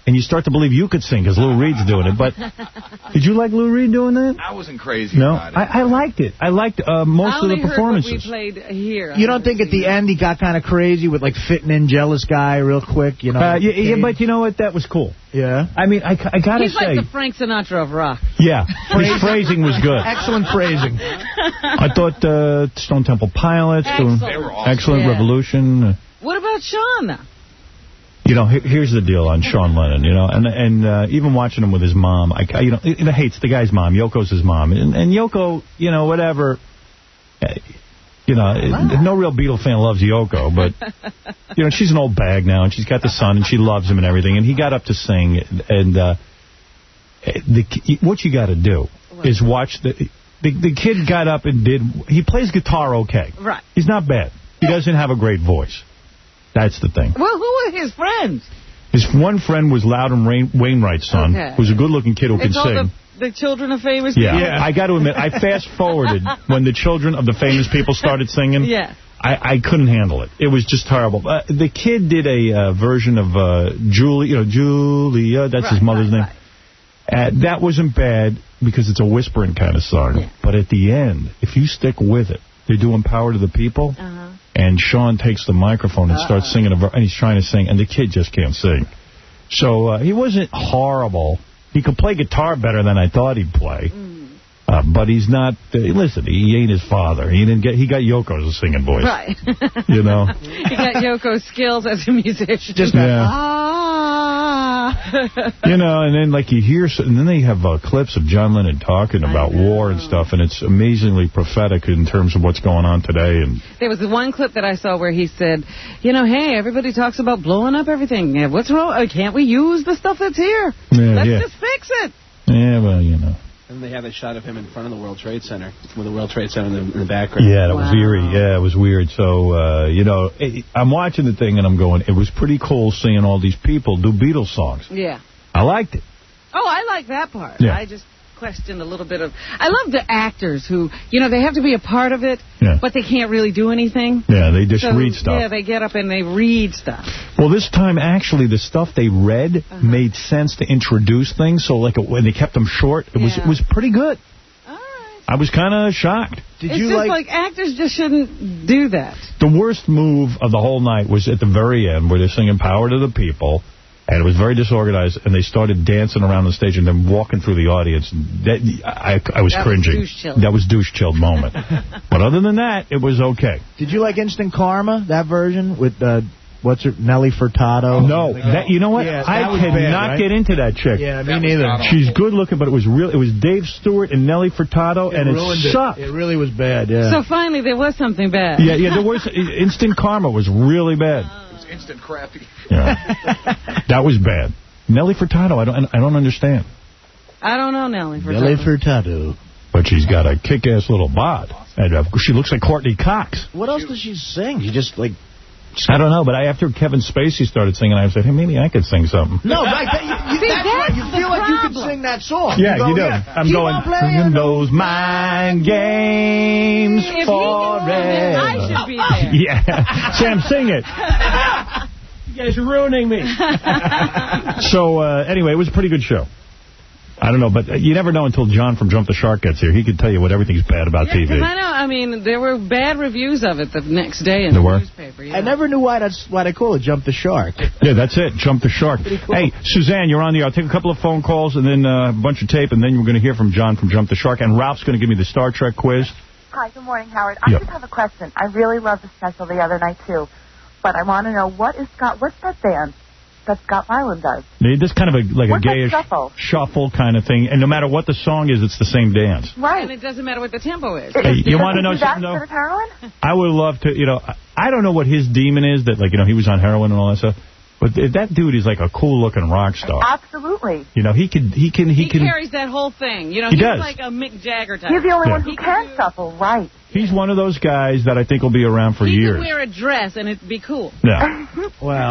and you start to believe you could sing because Lou Reed's doing it. But did you like Lou Reed doing that? I wasn't crazy no, about it. I, I liked it. I liked uh, most I of the only performances. heard what we played here. You don't think at the end he got kind of crazy with, like, fitting in Jealous Guy real quick, you know? Uh, yeah, yeah, but you know what? That was cool. Yeah? I mean, I, I got to He's say... like the Frank Sinatra of rock. Yeah, his phrasing was good. Excellent phrasing. I thought uh, Stone Temple Pilots, Excellent. doing They were awesome. Excellent Yeah. Revolution. What about Sean, though? You know, here's the deal on Sean Lennon, you know, and and uh, even watching him with his mom, I, you know, it, it hates the guy's mom. Yoko's his mom. And, and Yoko, you know, whatever, uh, you know, wow. no real Beatle fan loves Yoko, but, you know, she's an old bag now, and she's got the son, and she loves him and everything. And he got up to sing, and uh, the what you got to do is watch the, the... The kid got up and did... He plays guitar okay. Right. He's not bad. He doesn't have a great voice. That's the thing. Well, who were his friends? His one friend was Loudon Rain Wainwright's son, Okay. who's a good-looking kid who It's can all sing. The, the children of famous Yeah. people? yeah, I got to admit, I fast-forwarded when the children of the famous people started singing. Yeah. I, I couldn't handle it. It was just terrible. Uh, the kid did a uh, version of uh, Julie, you know, Julia, that's right, his mother's right, name. Right. Uh, that wasn't bad because it's a whispering kind of song. Yeah. But at the end, if you stick with it, they're doing Power to the People. Uh-huh. And Sean takes the microphone and Uh-oh. starts singing, a ver and he's trying to sing, and the kid just can't sing. So uh, he wasn't horrible. He could play guitar better than I thought he'd play. Mm. Uh, but he's not, uh, listen, he ain't his father. He didn't get. He got Yoko's singing voice. Right. You know? He got Yoko's skills as a musician. Just yeah. ah. You know, and then like you hear, and then they have uh, clips of John Lennon talking about war and stuff, and it's amazingly prophetic in terms of what's going on today. And there was one clip that I saw where he said, you know, hey, everybody talks about blowing up everything. Yeah, what's wrong? Can't we use the stuff that's here? Yeah, Let's yeah. just fix it. Yeah, well, you know. And they have a shot of him in front of the World Trade Center, with the World Trade Center in the, in the background. Yeah, that wow. was eerie. Yeah, it was weird. So, uh, you know, it, I'm watching the thing and I'm going, it was pretty cool seeing all these people do Beatles songs. Yeah. I liked it. Oh, I like that part. Yeah. I just questioned a little bit of... I love the actors who, you know, they have to be a part of it, yeah. but they can't really do anything. Yeah, they just so, read stuff. Yeah, they get up and they read stuff. Well, this time, actually, the stuff they read uh-huh. made sense to introduce things. So, like, when they kept them short, it yeah. was it was pretty good. All right. I was kind of shocked. Did it's you just like... like actors just shouldn't do that. The worst move of the whole night was at the very end, where they're singing Power to the People. And it was very disorganized, and they started dancing around the stage and then walking through the audience. That, I, I was that cringing. Was douche-chilled. That was douche-chilled moment. But other than that, it was okay. Did you like Instant Karma, that version, with uh, what's her, Nelly Furtado? No. That, you know what? Yeah, I could not right? get into that chick. Yeah, me neither. She's good-looking, but it was real. It was Dave Stewart and Nelly Furtado, it and it sucked. It. it really was bad, yeah. So finally, there was something bad. Yeah, yeah, there was. Instant Karma was really bad. It was instant crappy. Yeah. That was bad. Nelly Furtado, I don't I don't understand. I don't know Nelly Furtado. Nelly Furtado. But she's got a kick-ass little bod. And uh, she looks like Courtney Cox. What else does she sing? She just, like... I don't know, but I, after Kevin Spacey started singing, I said, hey, maybe I could sing something. No, right. That, you, you, See, that's, that's right. You feel like problem. you could sing that song. Yeah, you, go, you do. Yeah. I'm Keep going, playing those mind games if forever. There, I should be there. Yeah. Sam, sing it. You guys are ruining me. So, uh, anyway, it was a pretty good show. I don't know, but you never know until John from Jump the Shark gets here. He could tell you what everything's bad about yeah, T V. I know. I mean, there were bad reviews of it the next day in there the were? newspaper. Yeah. I never knew why that's why they call it Jump the Shark. Yeah, that's it. Jump the Shark. Cool. Hey, Suzanne, you're on the air. I'll take a couple of phone calls and then uh, a bunch of tape, and then we're going to hear from John from Jump the Shark. And Ralph's going to give me the Star Trek quiz. Hi, good morning, Howard. I yep. just have a question. I really loved the special the other night, too. But I want to know, what is Scott, what's that dance that Scott Weiland does? This kind of a like what's a gayish shuffle? shuffle kind of thing. And no matter what the song is, it's the same dance. Right. And it doesn't matter what the tempo is. Hey, you want to know do something, that though? instead of heroin? I would love to, you know, I don't know what his demon is, that, like, you know, he was on heroin and all that stuff. But that dude is like a cool-looking rock star. Absolutely. You know, he can, he can, he, he can. carries that whole thing. You know, he he's does. like a Mick Jagger type. He's the only yeah. one who can do, shuffle, right. He's one of those guys that I think will be around for he years. He could wear a dress and it'd be cool. Yeah. Well,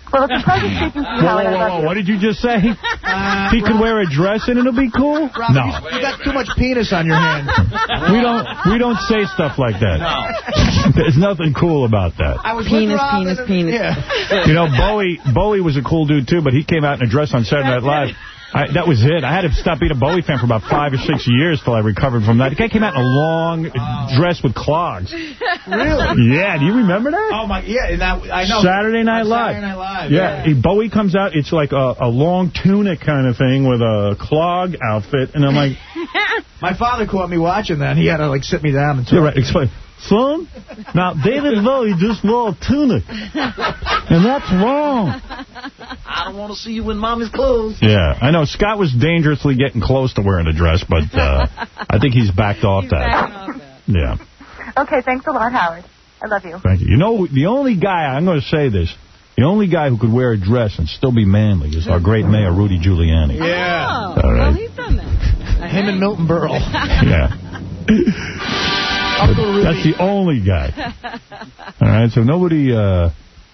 Well, it's a pleasure speaking to you, Whoa, Howard. whoa, I love whoa, you. what did you just say? Uh, he could wear a dress and it'll be cool? Robert, no. You, you got too much penis on your hand. We don't we don't say stuff like that. No. There's nothing cool about that. I was penis, with Robin penis, and, penis. Yeah. You know, Bowie Bowie was a cool dude, too, but he came out in a dress on Saturday Night Live. I, that was it. I had to stop being a Bowie fan for about five or six years till I recovered from that. The guy came out in a long oh. dress with clogs. Really? Yeah, do you remember that? Oh, my, yeah, that, I know. Saturday Night Live. Saturday Night Live. Yeah, yeah. He, Bowie comes out, it's like a, a long tunic kind of thing with a clog outfit, and I'm like... My father caught me watching that. He had to, like, sit me down and talk. Yeah, right, explain. Son, now David Bowie just wore a tunic, and that's wrong. I don't want to see you in mommy's clothes. Yeah, I know. Scott was dangerously getting close to wearing a dress, but uh, I think he's backed off he's that. Off that. Yeah. Okay, thanks a lot, Howard. I love you. Thank you. You know, the only guy, I'm going to say this, the only guy who could wear a dress and still be manly is our great mayor, Rudy Giuliani. Yeah. All right. Well, he's done that. Him and Milton Berle. Yeah. That's the only guy. All right, so nobody, uh,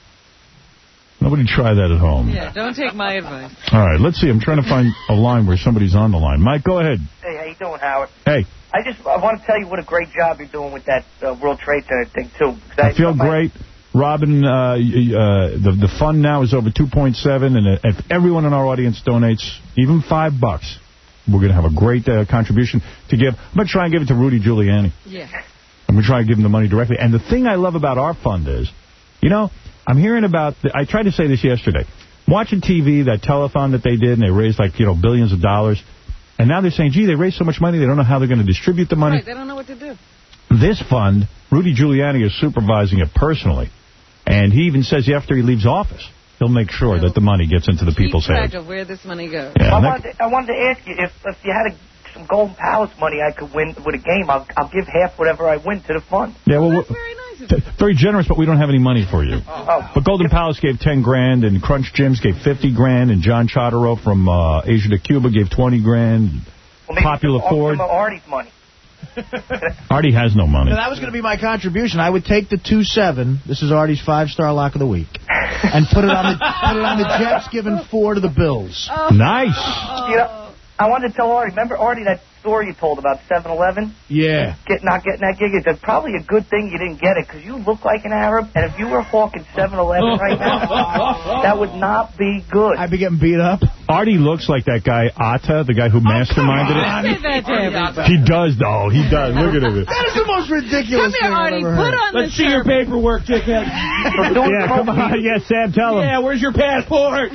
nobody try that at home. Yeah, don't take my advice. All right, let's see. I'm trying to find a line where somebody's on the line. Mike, go ahead. Hey, how you doing, Howard? Hey. I just I want to tell you what a great job you're doing with that uh, World Trade Center thing, too. I, I feel great. Robin, uh, uh, the the fund now is over two point seven, and if everyone in our audience donates even five bucks, we're going to have a great uh, contribution to give. I'm going to try and give it to Rudy Giuliani. Yeah. I'm going to try and give him the money directly. And the thing I love about our fund is, you know, I'm hearing about, the, I tried to say this yesterday, watching T V, that telethon that they did, and they raised, like, you know, billions of dollars. And now they're saying, gee, they raised so much money, they don't know how they're going to distribute the money. Right, they don't know what to do. This fund, Rudy Giuliani is supervising it personally. And he even says after he leaves office, he'll make sure that the money gets into the people's hands. Keep track of where this money goes. Yeah, I, wanted to, I wanted to ask you, if, if you had a, some Golden Palace money I could win with a game, I'll, I'll give half whatever I win to the fund. Yeah, well, that's very nice. Very generous, but we don't have any money for you. Oh. But Golden Palace gave ten grand, and Crunch Gyms gave fifty grand, and John Chodorow from uh, Asia to Cuba gave twenty grand. Well, maybe Popular some, Ford. some of Artie's money. Artie has no money. Now, that was going to be my contribution. I would take the two seven. This is Artie's five-star lock of the week, and put it on the put it on the Jets, giving four to the Bills. Oh. Nice. You know, I wanted to tell Artie. Remember, Artie, that story you told about seven eleven? Yeah. Get not getting that gig. It's probably a good thing you didn't get it, because you look like an Arab, and if you were hawking seven eleven right now, that would not be good. I'd be getting beat up. Artie looks like that guy, Atta, the guy who masterminded it. Say that to everybody. He does, though. He does. Look at him. That is the most ridiculous Come here, thing Artie. I've ever Put heard. on Let's the see your turban. paperwork, dickhead. Yeah, come on. Yeah, Sam, tell him. Yeah, where's your passport?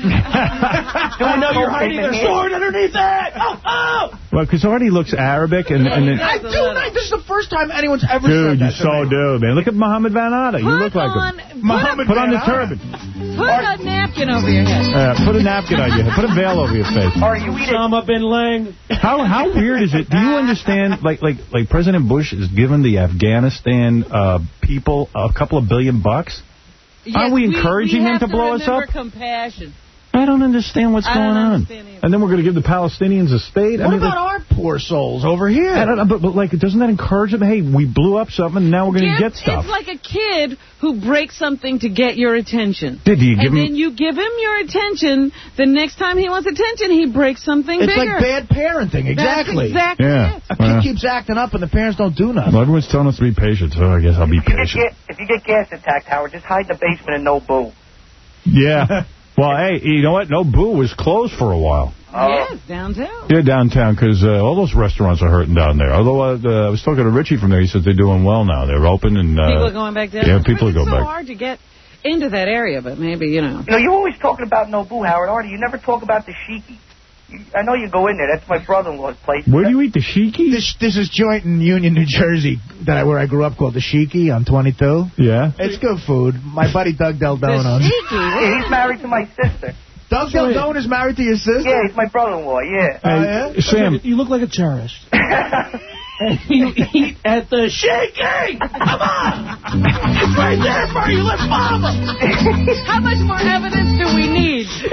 I know you're hiding their sword underneath that. Oh, oh! Well, because Artie looks Arabic, and, and then, I do. I, this is the first time anyone's ever dude, said you that so to me. do, man. Look at Muhammad Van Atta. You look like on, him. Muhammad Put on the Van turban. Put a napkin over your head. Uh, put a napkin on your head. Put a veil over your face. Artie, you eat it. Osama bin Laden. How how weird is it? Do you understand? Like like like President Bush is giving the Afghanistan uh, people a couple of billion bucks. Yes, Aren't we encouraging we, we them to have blow us up? remember compassion. I don't understand what's I going don't on. understand either. And then we're going to give the Palestinians a state. What I mean, about like, our poor souls over here? I don't know, but, but like, doesn't that encourage them? Hey, we blew up something, and now we're going to Give- get stuff. It's like a kid who breaks something to get your attention. Did you give and him? then you give him your attention. The next time he wants attention, he breaks something It's bigger. like bad parenting. Exactly. That's exactly Yeah. it. A kid Well. keeps acting up, and the parents don't do nothing. Well, everyone's telling us to be patient, so I guess I'll be If you, get, patient. ga- if you get gas attacked, Howard, just hide in the basement and no boo. Yeah. Well, hey, you know what? No Boo was closed for a while. Yes, downtown. Yeah, downtown, because uh, all those restaurants are hurting down there. Although uh, uh, I was talking to Richie from there, he said they're doing well now. They're open and uh, People are going back down. Yeah, people are It's going so back. hard to get into that area, but maybe, you know. You know, you're always talking about Nobu, Howard. Artie, you never talk about the Shiki. You, I know you go in there. That's my brother-in-law's place. Where do you eat the Shiki? This this is joint in Union, New Jersey, that I, where I grew up, called the Shiki on twenty-two. Yeah. It's good food. My buddy Doug Del Dono. Yeah, he's married to my sister. Doug Del Dono is married to your sister? Yeah, he's my brother-in-law, yeah. Oh, yeah? Sam. You look like a terrorist. And you eat at the Shiki! Come on! It's right there for you. Let's mama! How much more evidence do we need?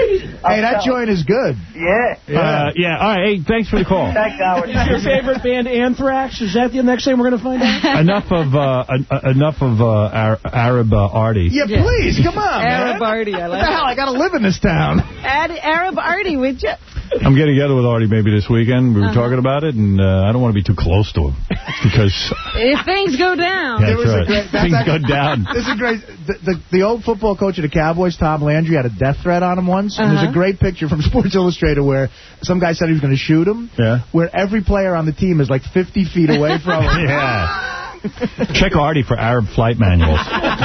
Hey, that joint is good. Yeah. Yeah. Uh, yeah. All right. Hey, thanks for the call. Thanks, Howard. Is your favorite band Anthrax? Is that the next thing we're going to find out? Enough of uh, uh, enough of uh, Ar Arab uh, Artie. Yeah, please, come on, Arab man. Artie, I like What the hell? I got to live in this town. Ad Arab Artie, would you? I'm getting together with Artie maybe this weekend. We were Uh-huh. talking about it, and uh, I don't want to be too close to him because If things go down. yeah, There was that's a right. great- that's things actually- go down. This is great. The, the, the old football coach of the Cowboys, Tom Landry, had a death threat on him once. And Uh-huh. there's a great picture from Sports Illustrated where some guy said he was going to shoot him. Yeah. Where every player on the team is like fifty feet away from him. Yeah. Check Artie for Arab flight manuals.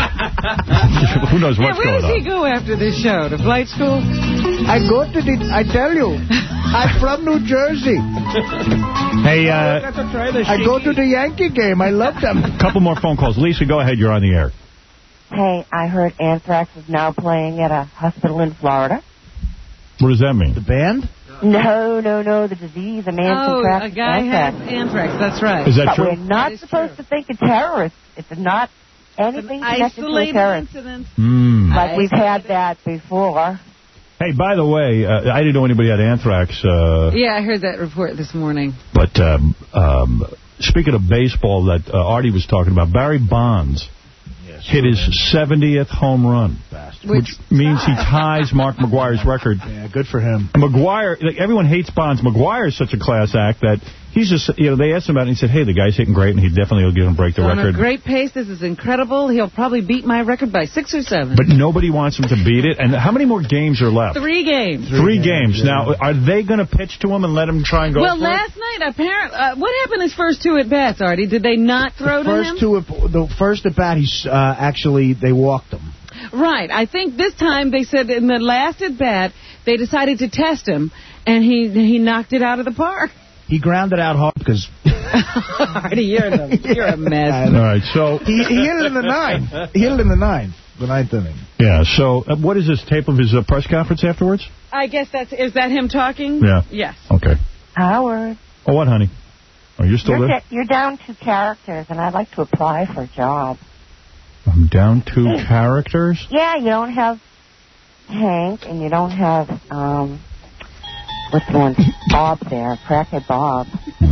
Who knows Yeah, what's where going does he on? go after this show? To flight school? I go to the, I tell you, I'm from New Jersey. Hey, uh, I go to the Yankee game. I love them. a couple more phone calls. Lisa, go ahead. You're on the air. Hey, I heard Anthrax is now playing at a hospital in Florida. What does that mean? The band? No, no, no, the disease. A man Oh, contracted a guy anthrax. has anthrax. That's right. Is that but true? we're not supposed to think of terrorists. It's not anything connected to a Isolated terrorist. incident. Hmm. Like we've had that before. Hey, by the way, uh, I didn't know anybody had anthrax. Uh, Yeah, I heard that report this morning. But um, um, speaking of baseball that uh, Artie was talking about, Barry Bonds hit his seventieth home run, which means he ties Mark McGwire's record. Yeah, good for him. McGwire, like, everyone hates Bonds. McGwire is such a class act that he's just, you know, they asked him about it and he said, hey, the guy's hitting great and he definitely will give him break the On record. a great pace. This is incredible. He'll probably beat my record by six or seven. But nobody wants him to beat it. And how many more games are left? Three games. Three, Three games. games. Now, are they going to pitch to him and let him try and go Well, for last night, apparently, uh, what happened his first two at-bats, Artie? Did they not throw the to first him? two, the first at bat, he's uh, actually they walked him. Right. I think this time they said in the last at-bat, they decided to test him, and he he knocked it out of the park. He grounded out hard because... Artie, you're, the, you're a mess. All right, so... He, he hit it in the ninth. He hit it in the ninth, the ninth inning. Yeah, so uh, what is this, tape of his uh, press conference afterwards? I guess that's... Is that him talking? Yeah. Yes. Okay. Howard. Oh, what, honey? Oh, you're still You're, there? da- you're down two characters, and I'd like to apply for a job. I'm down two characters? Yeah, you don't have Hank, and you don't have, um, what's the one? Bob there, Crackhead Bob.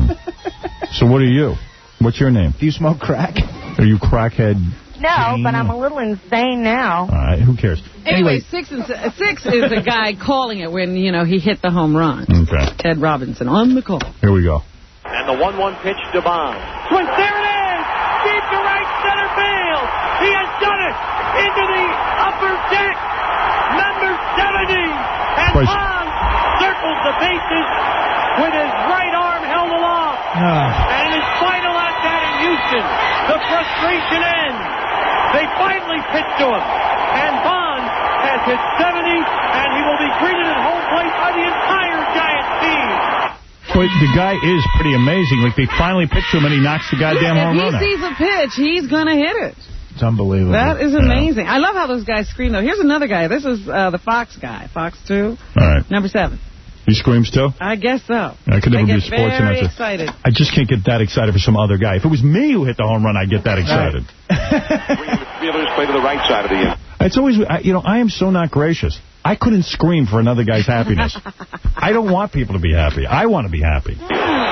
So what are you? What's your name? Do you smoke crack? Are you Crackhead? No, but I'm a little insane now. All right, who cares? Anyway, six and s- six is the guy calling it when, you know, he hit the home run. Okay. Ted Robinson on the call. Here we go. And the one one pitch to Bonds. Swing, there it is! Deep to right center field! He has done it! Into the upper deck! Number seventy! And Price. Bonds circles the bases with his right arm held aloft. Ah. And in his final at bat in Houston, the frustration ends. They finally pitch to him. And Bonds has hit seventy, and he will be greeted at home plate by the entire Giants team. But the guy is pretty amazing. Like, they finally pitch to him, and he knocks the goddamn Yeah, home if run out. he sees a pitch, he's going to hit it. It's unbelievable. That is amazing. I love how those guys scream, though. Here's another guy. This is uh, the Fox guy. Fox two. All right. Number seven. He screams, too? I guess so. I could never I be a get sports very announcer. excited. I just can't get that excited for some other guy. If it was me who hit the home run, I'd get that excited. Fielders play to the right side of the infield. It's always, I, you know, I am so not gracious. I couldn't scream for another guy's happiness. I don't want people to be happy. I want to be happy. There's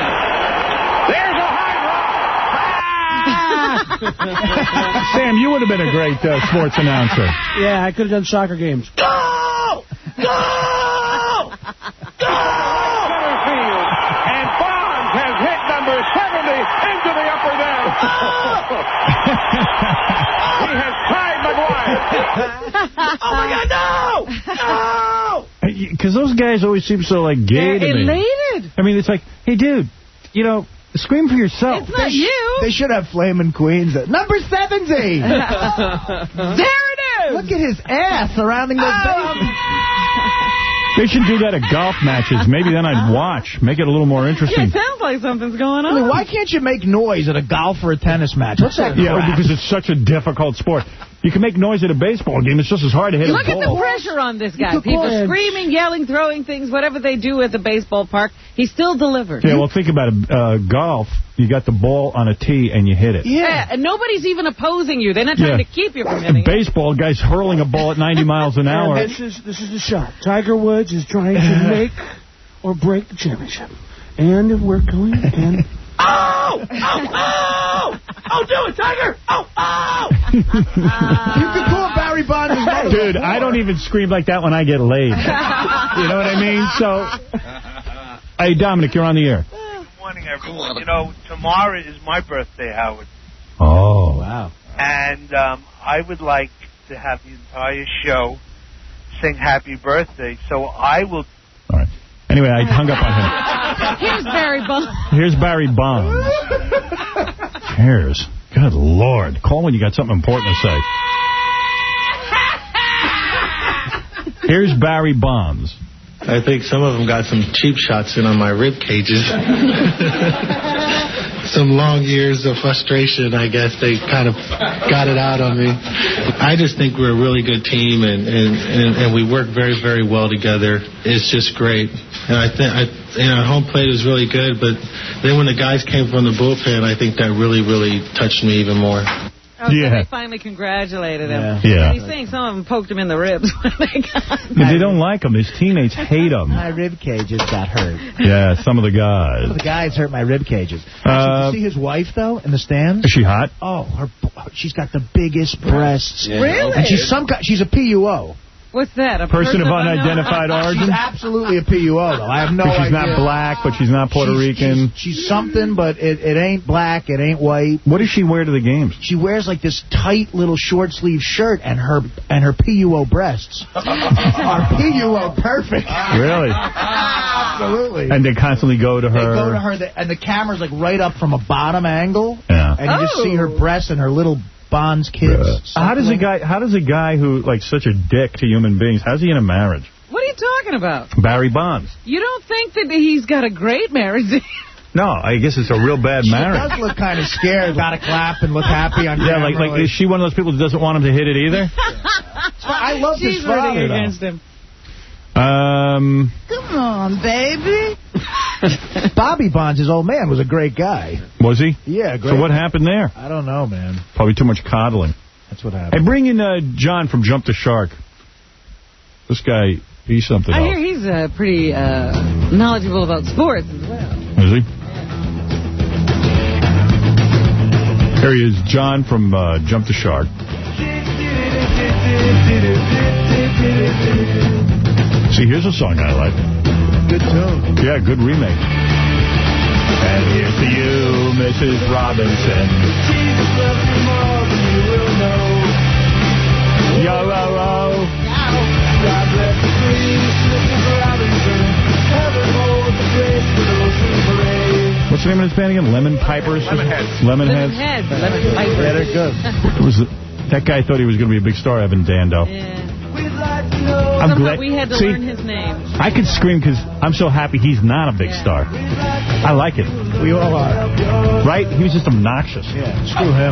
a high drive. Sam, you would have been a great uh, sports announcer. Yeah, I could have done soccer games. Go! Go! Go! Center field. And Bonds has hit number seventy into the upper deck. He has tied McGwire. Oh, my God, no! No! Because those guys always seem so, like, gay They're to me. elated. I mean, it's like, hey, dude, you know, scream for yourself. It's not you. They should have Flamin' Queens. Number seventy! There it is! Look at his ass surrounding those bases. They should do that at golf matches. Maybe then I'd watch. Make it a little more Yeah, interesting. it sounds like something's going on. I mean, why can't you make noise at a golf or a tennis match? What's that Yeah, crap? because it's such a difficult sport. You can make noise at a baseball game. It's just as hard to hit Look a ball. at the pressure on this guy. People course. screaming, yelling, throwing things, whatever they do at the baseball park, he still delivers. Yeah, well, think about it. Uh, golf, you got the ball on a tee and you hit it. Yeah. yeah, and nobody's even opposing you. They're not trying Yeah. to keep you from hitting it. Baseball, guys hurling a ball at ninety miles an hour. And this is this is the shot. Tiger Woods is trying to make or break the championship. And we're going and... Oh! Oh! Oh! Oh, do it, Tiger! Oh! Oh! You can call Barry Bonds his mother. Dude, I don't even scream like that when I get laid. You know what I mean? So, hey, Dominic, you're on the air. Good morning, everyone. You know, tomorrow is my birthday, Howard. Oh. Wow. And um, I would like to have the entire show sing happy birthday, so I will... All right. Anyway, I hung up on him. Here's Barry Bonds. Here's Barry Bonds. Cheers. Good Lord. Call when you got something important to say. Here's Barry Bonds. I think some of them got some cheap shots in on my rib cages. Some long years of frustration, I guess they kind of got it out on me. I just think we're a really good team, and, and, and, and we work very, very well together. It's just great. And I think, I, you know, home plate was really good, but then when the guys came from the bullpen, I think that really, really touched me even more. Oh, so Yeah. they finally congratulated him. Yeah. Yeah. He's saying some of them poked him in the ribs when they got him. They don't like him. His teammates hate him. My rib cages got hurt. Yeah, some of the guys. Some of the guys hurt my rib cages. Uh, Actually, you see his wife, though, in the stands? Is she hot? Oh, her, she's got the biggest breasts. Yeah. Really? And she's some kind, she's a P U O. What's that? A Person of unidentified origin? She's absolutely a P U O, though. I have no But she's idea. not black, but she's not Puerto She's- Rican. She's, she's something, but it, it ain't black, it ain't white. What does she wear to the games? She wears like this tight little short sleeve shirt, and her and her P U O breasts are P U O perfect. Really? Absolutely. And they constantly go to They her. go to her, the, and the camera's like right up from a bottom angle, Yeah. and you just see her Oh. breasts and her little Bonds kids. How does a guy? How does a guy who like such a dick to human beings? How's he in a marriage? What are you talking about? Barry Bonds. You don't think that he's got a great marriage? No, I guess it's a real bad She marriage. does look kind of scared. Got to clap and look happy on Yeah, camera. like like is she one of those people that doesn't want him to hit it either? I love She's his father, rooting though. against him. Um. Come on, baby. Bobby Bonds, his old man, was a great guy. Was he? Yeah, great. So what happened there? I don't know, man. Probably too much coddling. That's what happened. Hey, bring in uh, John from Jump the Shark. This guy, he's something I else. hear he's uh, pretty uh, knowledgeable about sports as well. Is he? Here he is, John from uh, Jump the Shark. See, here's a song I like. Good tune. Yeah, good remake. And here's to you, Missus Robinson. Yo, ro, ro. What's the name of this band again? Lemon Pipers? Lemonheads. Lemonheads. Lemonheads. Lemon Pipers. Yeah, they're good. It was the, that guy thought he was going to be a big star, Evan Dando. Yeah. I'm Somehow glad. we had to See, learn his name. I could scream because I'm so happy he's not a big star. I like it. We all are. Right? He was just obnoxious. Yeah, screw him.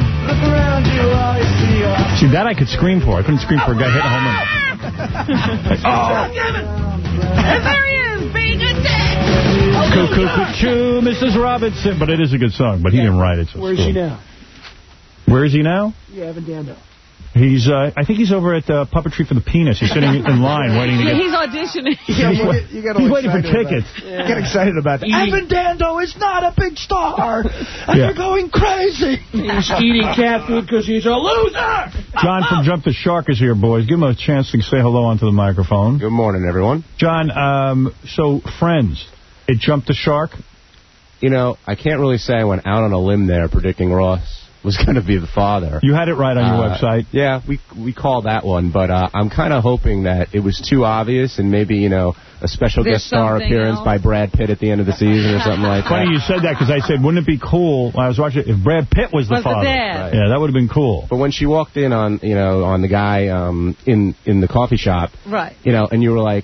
See, that I could scream for. I couldn't scream for a guy hitting a home run. Oh. And there he is, being a dick. Cuckoo, cuckoo, Missus Robinson. But it is a good song, but he didn't write it. So Where is cool. she now? Where is he now? Yeah, Evan Dando. He's, uh, I think he's over at uh, Puppetry for the Penis. He's sitting in line waiting to Yeah, get... he's auditioning. Yeah, He's, you wa- get, you get all he's waiting for excited tickets. About, yeah. Get excited about that. Evan Dando is not a big star, and Yeah. you're going crazy. He's eating cat food because he's a loser. John from Jump the Shark is here, boys. Give him a chance to say hello onto the microphone. Good morning, everyone. John, um, so, friends, it Jumped the Shark? You know, I can't really say I went out on a limb there predicting Ross was going to be the father. You had it right on your Uh, website. Yeah, we we called that one, but uh, I'm kind of hoping that it was too obvious and maybe, you know, a special There's guest star something appearance else. by Brad Pitt at the end of the season or something like Funny that. you said that because I said, wouldn't it be cool when I was watching it if Brad Pitt was the Was the father? dad. Right. Yeah, that would have been cool. But when she walked in on, you know, on the guy um, in in the coffee shop, Right. you know, and you were like,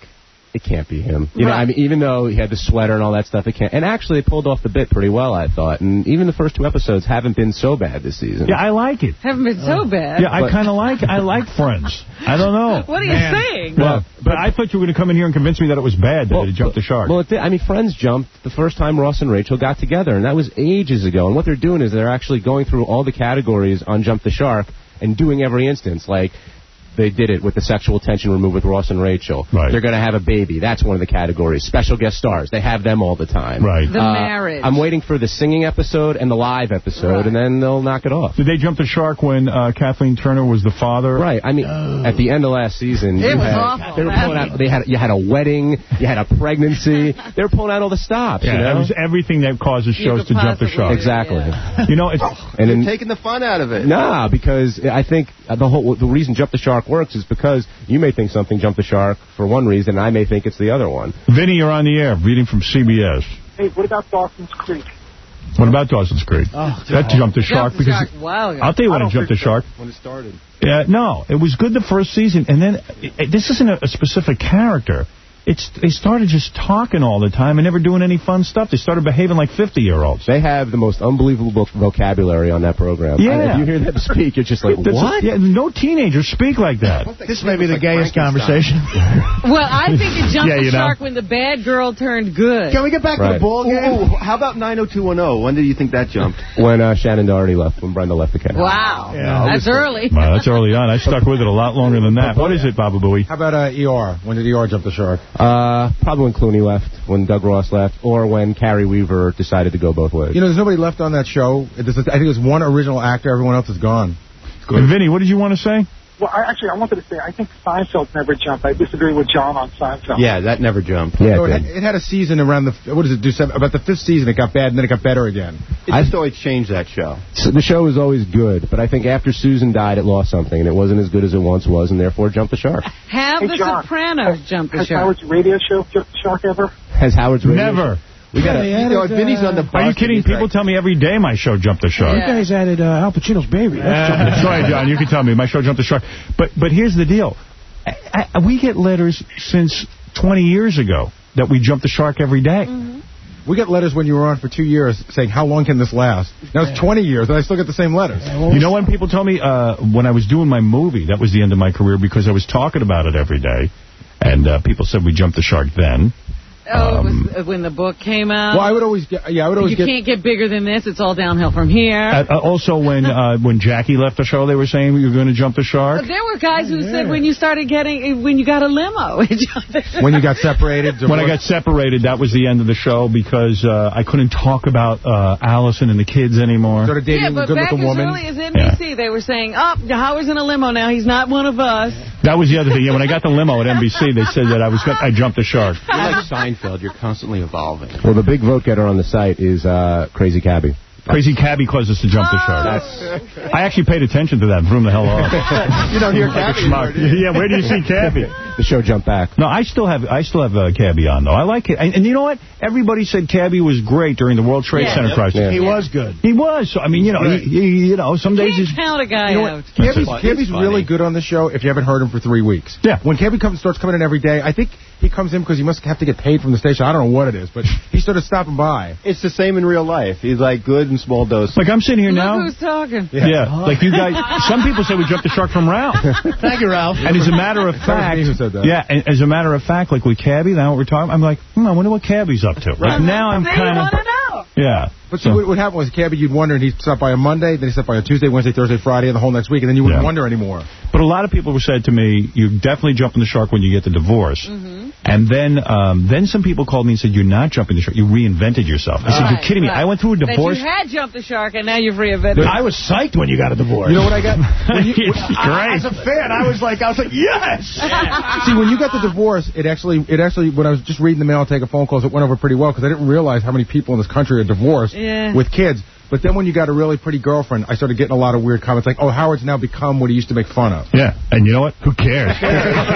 it can't be him. You know, Right. I mean, even though he had the sweater and all that stuff, it can't. And actually, they pulled off the bit pretty well, I thought. And even the first two episodes haven't been so bad this season. Yeah, I like it. Haven't been so bad. Yeah, I kind of like I like Friends. I don't know. What are you Man. saying? Well, but I thought you were going to come in here and convince me that it was bad that Well, it jumped the shark. Well, it did. I mean, Friends jumped the first time Ross and Rachel got together, and that was ages ago. And what they're doing is they're actually going through all the categories on Jump the Shark and doing every instance. Like, they did it with the sexual tension removed with Ross and Rachel. Right. They're going to have a baby. That's one of the categories. Special guest stars. They have them all the time. Right. The Uh, marriage. I'm waiting for the singing episode and the live episode, Right. and then they'll knock it off. Did they jump the shark when uh, Kathleen Turner was the father? Right. I mean, at the end of last season, It you was had, awful. they were pulling out. They had you had a wedding, you had a pregnancy. They were pulling out all the stops. Yeah, you know? it was everything that causes You shows could to jump the possibly shark. do, Exactly. yeah. You know, it's And You're then, taking the fun out of it. Nah, because I think the whole the reason Jump the Shark works is because you may think something Jump the Shark for one reason, and I may think it's the other one. Vinny, you're on the air, reading from C B S. Hey, what about Dawson's Creek? What about Dawson's Creek? Oh, that jumped the shark Jumped the because shark a while ago. I'll tell you I when it don't jumped the think so. shark. When it started. Yeah, no, it was good the first season, and then it, it- this isn't a, a specific character. It's they started just talking all the time and never doing any fun stuff. They started behaving like fifty-year-olds. They have the most unbelievable vocabulary on that program. Yeah. And if you hear them speak, you're just like, That's what? A, yeah, no teenagers speak like that. This may be the gayest conversation. Well, I think it jumped Yeah, the you know. shark when the bad girl turned good. Can we get back to Right. the ball game? Ooh, how about nine oh two one oh? When did you think that jumped? When uh, Shannon Doherty left, when Brenda left the cast. Wow. Yeah, That's early. Wow, that's early on. I stuck with it a lot longer than that. What is it, Baba Booey? How about uh, E R? When did E R jump the shark? Uh, probably when Clooney left, when Doug Ross left, or when Carrie Weaver decided to go both ways. You know, there's nobody left on that show. There's, I think there's one original actor. Everyone else is gone. And Vinny, what did you want to say? Well, I, actually, I wanted to say, I think Seinfeld never jumped. I disagree with John on Seinfeld. Yeah, that never jumped. Yeah, So it it, did. had, it had a season around the, what does it do, seven, about the fifth season it got bad and then it got better again. It just always changed that show. So the show was always good, but I think after Susan died, it lost something, and it wasn't as good as it once was, and therefore jumped the shark. Have Hey, the John, Sopranos jump the Has shark. Howard's radio show jumped the shark ever? Has Howard's radio Never. We got they to. added, You know, if Vinny's on the uh, bus. Are you kidding? he's like- People tell me every day my show jumped the shark. You guys added uh, Al Pacino's baby. That's Uh, jumping the that's right, John. You can tell me. My show jumped the shark. But but here's the deal. I, I, we get letters since twenty years ago that we jump the shark every day. Mm-hmm. We got letters when you were on for two years saying, how long can this last? Now it's twenty years, and I still get the same letters. You know when people told me uh, when I was doing my movie, that was the end of my career because I was talking about it every day. And uh, people said we jumped the shark then. Oh, Um, it was when the book came out. Well, I would always get, yeah, I would always you get... can't get bigger than this. It's all downhill from here. Uh, uh, also, when uh, when Jackie left the show, they were saying you were going to jump the shark. There were guys who said when you started getting, when you got a limo. When you got separated. When I got separated, that was the end of the show because uh, I couldn't talk about uh, Allison and the kids anymore. Started dating Yeah, a but back good-looking as woman. early as N B C, they were saying, oh, Howard's in a limo now. He's not one of us. That was the other thing. Yeah, when I got the limo at N B C, they said that I was I jumped the shark. You're like Seinfeld. You're constantly evolving. Well, the big vote getter on the site is uh, Crazy Cabby. Crazy Cabby caused us to jump the shark. That's, I actually paid attention to that and threw him the hell off. You don't hear Like a Cabby schmuck. anymore, do you? Yeah, where do you see Cabby? the show jumped back. No, I still have I still have uh, Cabby on, though. I like it. And, and you know what? Everybody said Cabby was great during the World Trade Yeah. Center Yep. crisis. Yeah. He was good. He was. So, I mean, you know, he, he, you know, some days Can't he's... count a guy You know what? out. Cabby's, It's Cabby's funny. really good on the show if you haven't heard him for three weeks. Yeah. When Cabby comes, starts coming in every day, I think he comes in because he must have to get paid from the station. I don't know what it is, but he started stopping by. It's the same in real life. He's like good in small doses. Like, I'm sitting here Look now... who's talking. Yeah, like you guys. Some people say we jumped the shark from Ralph. Thank you, Ralph. And as a matter of That was fact, me who said that. yeah, and as a matter of fact, like with Cabby, now what we're talking, I'm like, hmm, I wonder what Cabby's up to. Like now I'm They kind want of, to know. yeah. But see, what, what happened was Cabby, you'd wonder, and he'd stop by on Monday, then he'd stop by on Tuesday, Wednesday, Thursday, Friday, and the whole next week, and then you wouldn't Yeah. wonder anymore. But a lot of people said to me, you definitely jumping the shark when you get the divorce. Mm-hmm. And then um, then some people called me and said, you're not jumping the shark. You reinvented yourself. I said, Right, you're kidding me. right. I went through a divorce. That you had jumped the shark, and now you've reinvented. I was psyched when you got a divorce. You know what I got? When you, when, Great. As a fan, I was like, I was like, yes. see, when you got the divorce, it actually, it actually, when I was just reading the mail and taking phone calls, it went over pretty well because I didn't realize how many people in this country are divorced Yeah. with kids. But then when you got a really pretty girlfriend, I started getting a lot of weird comments like, oh, Howard's now become what he used to make fun of. Yeah, and you know what? Who cares? Look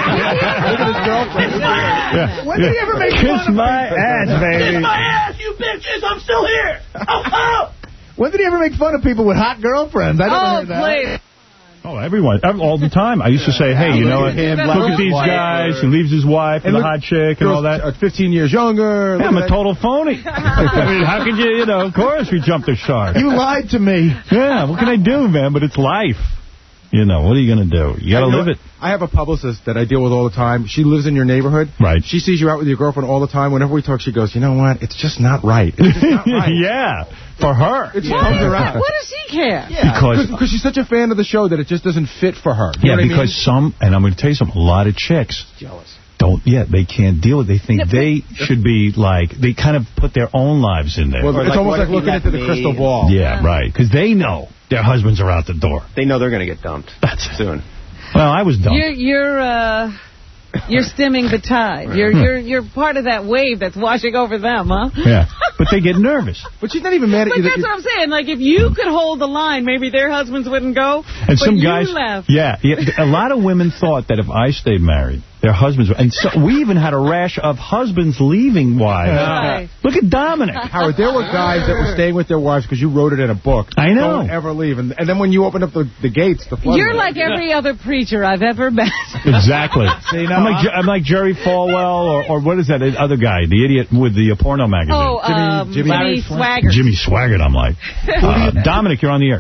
at his girlfriend. Yeah. When did he ever make Kiss fun of my ass, baby. my ass, you bitches! I'm still here! Oh, oh! When did he ever make fun of people with hot girlfriends? I never Oh, heard that. please. Oh, everyone. All the time. I used to say, hey, you know what? Look at these guys. He leaves his wife and the hot chick and all that. fifteen years younger. Yeah, I'm a total phony. I mean, how could you, you know, of course we jumped the shark. You lied to me. Yeah, what can I do, man? But it's life. You know, what are you going to do? You got to live it. I have a publicist that I deal with all the time. She lives in your neighborhood. Right. She sees you out with your girlfriend all the time. Whenever we talk, she goes, you know what? It's just not right. It's just not right. Yeah, for her. It just comes around. What does she care? Yeah, because because she's such a fan of the show that it just doesn't fit for her. You yeah, know what because I mean? some, and I'm going to tell you something, a lot of chicks jealous. Don't, yeah, they can't deal with it. They think no, they should be like, they kind of put their own lives in there. Well, it's like almost like looking into the me. crystal ball. Yeah, yeah. right. Because they know their husbands are out the door. They know they're going to get dumped. That's soon. Well, I was dumped. You're, you're, uh, you're stemming the tide. You're, you're, you're part of that wave that's washing over them, huh? Yeah, but they get nervous. But she's not even mad at but you. But that's what I'm saying. Like, if you could hold the line, maybe their husbands wouldn't go. And some you guys, left. Yeah, yeah, a lot of women thought that if I stayed married, their husbands were, and so we even had a rash of husbands leaving wives. Right. Look at Dominic. Howard, there were guys that were staying with their wives because you wrote it in a book. I know. Don't ever leave. And, and then when you opened up the, the gates, the floodgates. You're like every other preacher I've ever met. Exactly. See, no, I'm, like, I'm like Jerry Falwell, or, or what is that the other guy, the idiot with the uh, porno magazine? Oh, um, Jimmy, Jimmy Swaggart. Jimmy Swaggart, I'm like. Uh, Dominic, you're on the air.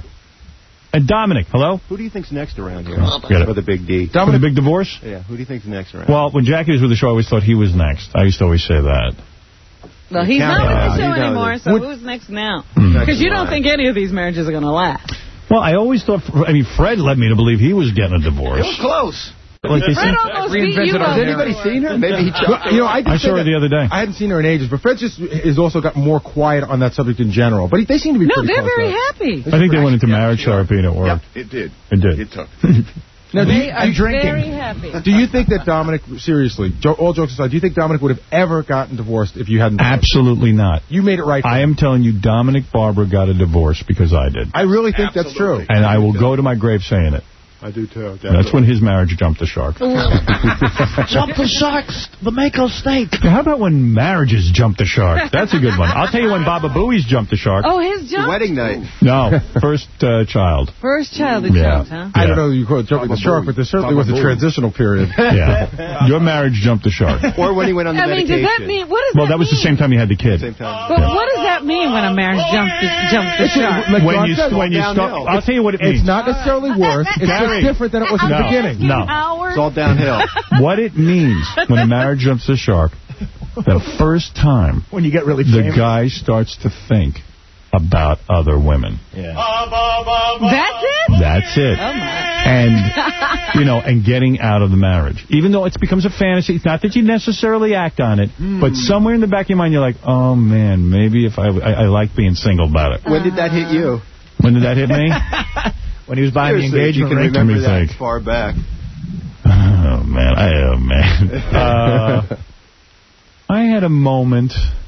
And Dominic, hello? Who do you think's next around here? For the big D. Dominic, the big divorce? Yeah, who do you think's next around? Well, when Jackie was with the show, I always thought he was next. I used to always say that. Well, he's not with the show uh, anymore, so would, who's next now? Because you don't think any of these marriages are going to last. Well, I always thought, I mean, Fred led me to believe he was getting a divorce. It was close. Like Fred almost beat you up. Has anybody seen her? Maybe he well, you know, I, I saw her the other day. I hadn't seen her in ages, but Fred just has also got more quiet on that subject in general. But he, they seem to be No, pretty they're close very though. happy. I think they went into marriage therapy and it worked. Yep, it did. It did. It took. Now, they you, are drinking. very happy. Do you think that Dominic, seriously, jo all jokes aside, do you think Dominic would have ever gotten divorced if you hadn't? Absolutely not. You made it right. I am telling you, Dominic Barber got a divorce because I did. I really think Absolutely. that's true. And I will go to my grave saying it. I do too. Definitely. That's when his marriage jumped the shark. Jump the sharks, the Mako State. How about when marriages jump the shark? That's a good one. I'll tell you when Baba Booey's jumped the shark. Oh, his jump? Wedding night. No, first uh, child. First child that yeah. jumped, huh? I Yeah. don't know if you call it jumping the shark, but there certainly Baba was a Booey. transitional period. Yeah. Your marriage jumped the shark. Or when he went on the I mean, medication. does that mean, what does Well, that that was mean? the same time you had the kid. Same time. But what does that mean when a marriage jumps the, jumps the shark? Like when John you, said, when you start, downhill. I'll tell you what it means. It's not necessarily worse. It's Gary. just different than it was in No. the beginning. No. It's all downhill. What it means when a marriage jumps the shark, the first time When you get really the famous. guy starts to think about other women. Yeah. That's it? That's it. Oh, my. And, you know, and getting out of the marriage. Even though it becomes a fantasy, it's not that you necessarily act on it, Mm. but somewhere in the back of your mind, you're like, oh, man, maybe if I, I, I like being single about it. When did that hit you? When did that hit me? When he was buying Seriously, the you engagement can ring. remember Let me that think. far back. Oh, man. I, oh, man. Uh, I had a moment.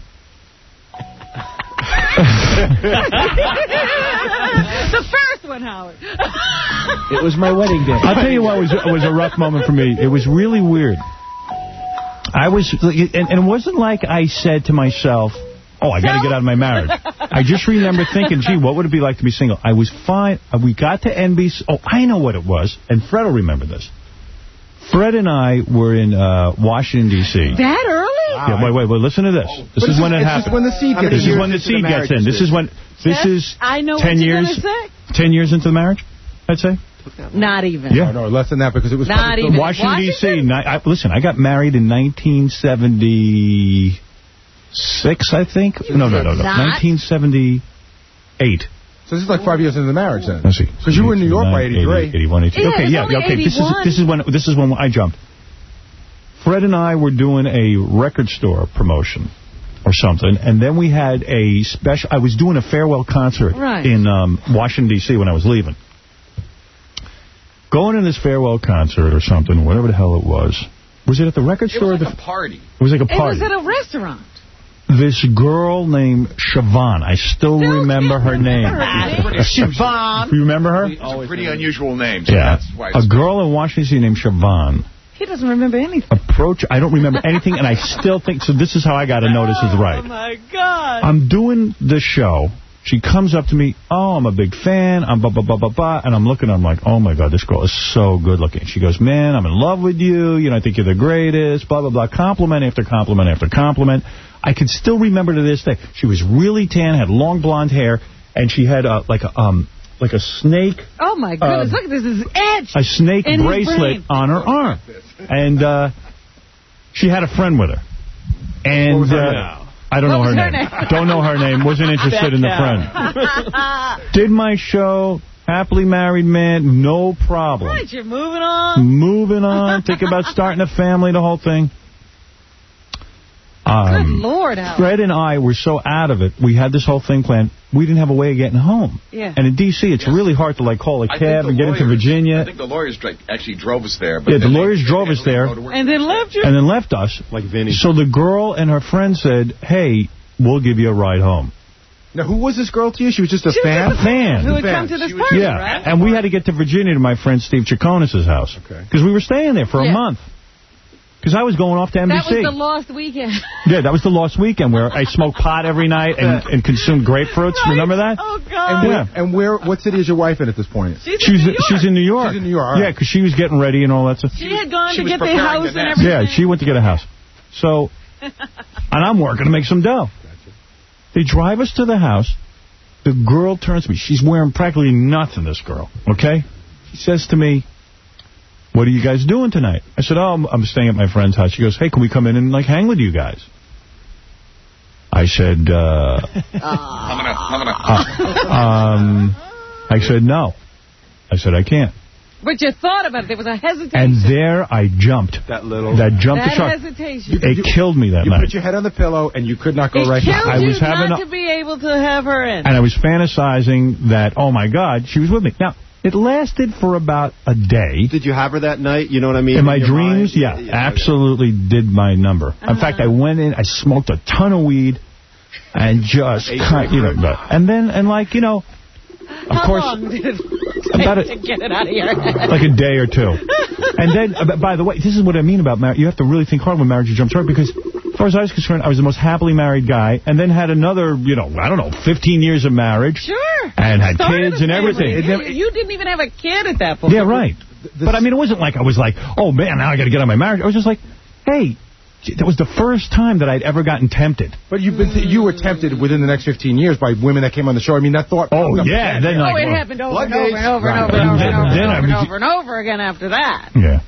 The first one, Howard. It was my wedding day. I'll tell you what was, was a rough moment for me. It was really weird. I was, and, and it wasn't like I said to myself, oh, I got to get out of my marriage. I just remember thinking, gee, what would it be like to be single? I was fine. We got to N B C. Oh, I know what it was. And Fred will remember this. Fred and I were in uh, Washington, D C That early? Yeah, wait, wait, wait. Listen to this. This But is it's when just- it it's happened. just when the seed gets This in. is when the Years into seed the gets in. marriage This is when. This That's- is I know ten what you're years. gonna say. Ten years into the marriage, I'd say. Not even. Yeah. No, no, less than that because it was Not probably- even. Washington, D C Washington? Ni I, listen, I got married in nineteen seventy-six, I think. No, no, no, no. Not? nineteen seventy-eight. So this is like five years into the marriage then. Let's see. Because you were in New York by eighty-three. eighty, eighty-one, eighty-two. Yeah, okay, it's yeah, only okay. This is eighty-one. this is when this is when I jumped. Fred and I were doing a record store promotion or something, and then we had a special. I was doing a farewell concert Right. in um, Washington, D C when I was leaving. Going to this farewell concert or something, whatever the hell it was. Was it at the record It store? was or like the, a party. It was like a It party. was at a restaurant. This girl named Siobhan. I still, Still remember her name. Siobhan. You remember her? It's a pretty unusual name. So Yeah. that's why A it's girl in Washington, D C named Siobhan. He doesn't remember anything. Approach. I don't remember anything, and I still think, so this is how I got to know this is Oh, right. my God. I'm doing the show. She comes up to me, oh, I'm a big fan, I'm blah, blah, blah, blah, blah. And I'm looking, I'm like, oh, my God, this girl is so good looking. She goes, man, I'm in love with you. You know, I think you're the greatest, blah, blah, blah. Compliment after compliment after compliment. I can still remember to this day. She was really tan, had long blonde hair, and she had a, like a um like a snake. Oh, my goodness. Uh, Look, this is etched. A snake in bracelet on her arm. And uh, she had a friend with her. And What was her uh, name? I don't What know her was her name. name? Don't know her name. Wasn't interested in the friend. Did my show, happily married man, no problem. Right, you're moving on. Moving on, thinking about starting a family, the whole thing. Um, Good Lord, Howard. Fred and I were so out of it. We had this whole thing planned. We didn't have a way of getting home. Yeah. And in D C, it's really hard to like call a I think cab the and get lawyers- into Virginia. I think the lawyers like, actually drove us there. But Yeah, the then they- lawyers they drove had us to there. go to work. And then left you? And then left us. Like Vinny. So the girl and her friend said, hey, we'll give you a ride home. Now, who was this girl to you? She was just a She was fan? just a fan. Who had Fan. come to this She was- party, Yeah, right? and we had to get to Virginia to my friend Steve Chaconis' house. Okay. Because we were staying there for Yeah. a month. Because I was going off to N B C. That was the lost weekend. Yeah, that was the lost weekend where I smoked pot every night and, and consumed grapefruits. Right. Remember that? Oh, And God. where, Yeah. and where? What city is your wife in at this point? She's, She's, in New York. she's in New York. She's in New York, all right. Yeah, because she was getting ready and all that stuff. She had gone She to was get the preparing house the and nest. everything. Yeah, she went to get a house. So, and I'm working to make some dough. They drive us to the house. The girl turns to me. She's wearing practically nothing, this girl, okay? She says to me, what are you guys doing tonight? I said, oh, I'm, I'm staying at my friend's house. She goes, hey, can we come in and, like, hang with you guys? I said, uh... Coming up, coming up. uh um, I said, no. I said, I can't. But you thought about it. There was a hesitation. And there I jumped. That little... That jumped that the shark. hesitation. It killed me that You night. put your head on the pillow, and you could not go It right killed I you was having not a- to be able to have her in. And I was fantasizing that, oh, my God, she was with me. Now, it lasted for about a day. Did you have her that night? You know what I mean? In my your dreams, mind? yeah, yeah, absolutely did my number. Uh-huh. In fact, I went in, I smoked a ton of weed, and just, kind, you know, and then, and like, you know, of How course, long did it about take a- to get it out of your head? like a day or two. And then, uh, by the way, this is what I mean about marriage. You have to really think hard when marriage jumps hard, because as far as I was concerned, I was the most happily married guy, and then had another, you know, I don't know, fifteen years of marriage. Sure. And had Started kids a and family. everything. You, you didn't even have a kid at that point. Yeah, right. But, I mean, it wasn't like I was like, oh, man, now I got to get on my marriage. I was just like, hey, that was the first time that I'd ever gotten tempted. But you've been you were tempted within the next fifteen years by women that came on the show. I mean, that thought... Oh, yeah. Then, Oh, like, it well, happened over and Floodgates. over and over and Right. over and over and Then- over then and I over and beca- over and over again after that. Yeah.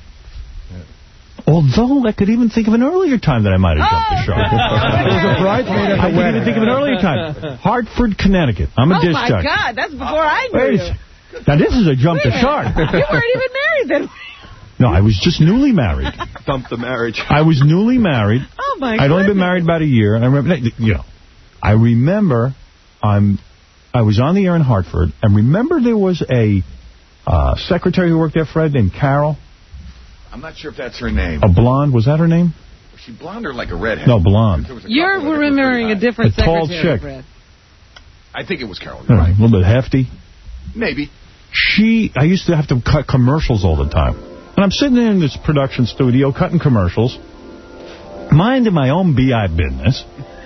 Although I could even think of an earlier time that I might have jumped the shark. There was a bridesmaid at I the could wedding. even think of an earlier time. Hartford, Connecticut. I'm a Oh, disc my jockey. God. That's before I knew Wait a you. sec- Now, this is a jump the Wait a shark. minute. You weren't even married then. No, I was just newly married. Dump the marriage. I was newly married. Oh, my I'd only been goodness. married about a year, and I remember, you know, I remember I'm, I was on the air in Hartford, and remember there was a uh, secretary who worked there, Fred, named Carol, I'm not sure if that's her name. a blonde. Was that her name? Was she blonde or like a redhead? No, blonde. There was a You're couple that were remembering a pretty high. different A tall secretary, chick. Fred. I think it was Carol. Yeah, Right. a little bit hefty. Maybe. She, I used to have to cut commercials all the time. And I'm sitting there in this production studio cutting commercials, minding my own B I business.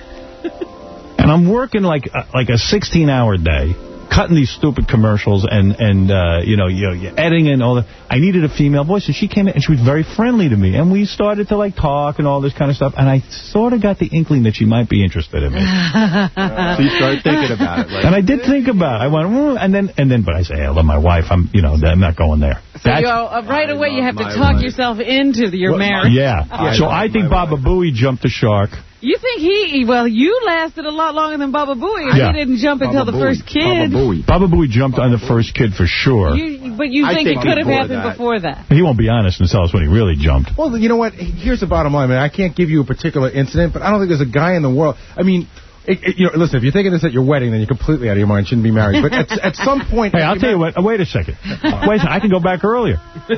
And I'm working like a, like a sixteen-hour day, cutting these stupid commercials and, and uh, you know, you know, you're editing and all that. I needed a female voice, and she came in, and she was very friendly to me. And we started to, like, talk and all this kind of stuff. And I sort of got the inkling that she might be interested in me. So you started thinking about it. Like, And I did think about it. I went, mm, and then, and then, but I say, hey, I love my wife. I'm, you know, I'm not going there. So you, uh, right away you have to my talk wife. yourself into the, your marriage. Yeah. I So love I think my Baba Booey jumped the shark. You think he, well, you lasted a lot longer than Baba Booey. Yeah. He didn't jump until the first kid. Baba Booey jumped on the first kid for sure. You, but you I think, think it could have before happened that. before that. He won't be honest and tell us when he really jumped. Well, you know what? Here's the bottom line, man. I can't give you a particular incident, but I don't think there's a guy in the world. I mean, it, it, you know, listen, if you're thinking this at your wedding, then you're completely out of your mind. Shouldn't be married. But at, at some point... Hey, I'll tell you what. Wait a second. Wait a second. I can go back earlier. If,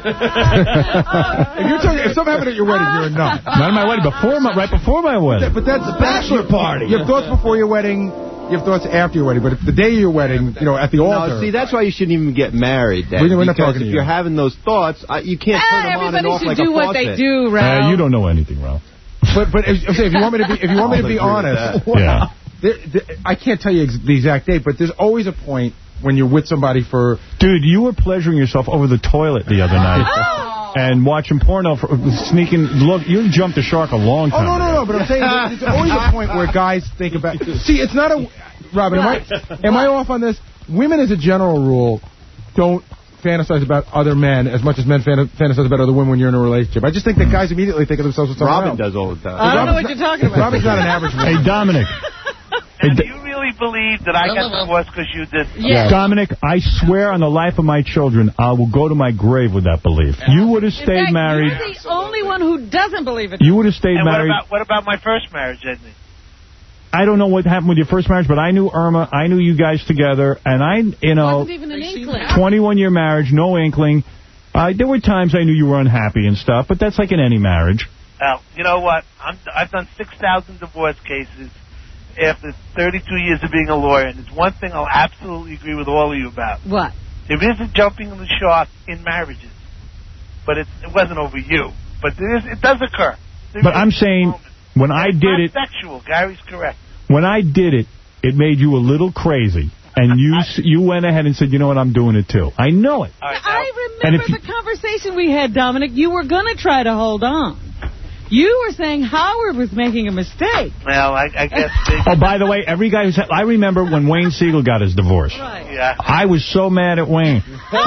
you're talking, if something happened at your wedding, you're a nut. Not at my wedding. Before my, right before my wedding. But that's the bachelor party. You have thoughts before your wedding. You have thoughts after your wedding. But if the day of your wedding, you know, at the altar... No, see, that's why you shouldn't even get married. Then, We're not because talking to if you. you're having those thoughts, uh, you can't turn them on and Everybody off should like do a what faucet. they do, Uh, Ralph. you don't know anything, Ralph. But but if, if you want me to be if you want me to be I'll agree with honest, Yeah. there, there, I can't tell you ex the exact date, but there's always a point when you're with somebody for... Dude, you were pleasuring yourself over the toilet the other night. Oh. And watching porno, for, sneaking... Look, you jumped the shark a long time Oh, no, no, no, but I'm saying there's always a point where guys think about... See, it's not a... Robin, am I, am I off on this? Women, as a general rule, don't fantasize about other men as much as men fan fantasize about other women when you're in a relationship. I just think that guys immediately think of themselves as someone Robin else. does all the time. I don't Robin's know what not, you're talking about. Robin's not an average woman. Hey, Dominic. Hey, Do you really believe that I got divorced because you did? Yes. Dominic, I swear on the life of my children, I will go to my grave with that belief. You would have stayed In fact, married. You're the only one who doesn't believe it. You would have stayed And what married. about what about my first marriage, Edney? I don't know what happened with your first marriage, but I knew Irma. I knew you guys together, and I, you know, Wasn't even an inkling. twenty-one year marriage, no inkling. Uh, there were times I knew you were unhappy and stuff, but that's like in any marriage. Now, you know what? I'm, I've done six thousand divorce cases after thirty-two years of being a lawyer, and there's one thing I'll absolutely agree with all of you about. What? There is a jumping in the shark in marriages, but it's, it wasn't over you. But there is, it does occur. There But is I'm a saying, moment. when I It's did not it, sexual. Gary's correct. when I did it, it made you a little crazy. And you s you went ahead and said, you know what, I'm doing it too. I know it. All right, now, I And remember if you- the conversation we had, Dominic. You were going to try to hold on. You were saying Howard was making a mistake. well, I, I guess. They, Oh, by the way, every guy who's... I remember when Wayne Siegel got his divorce. Right. yeah. I was so mad at Wayne.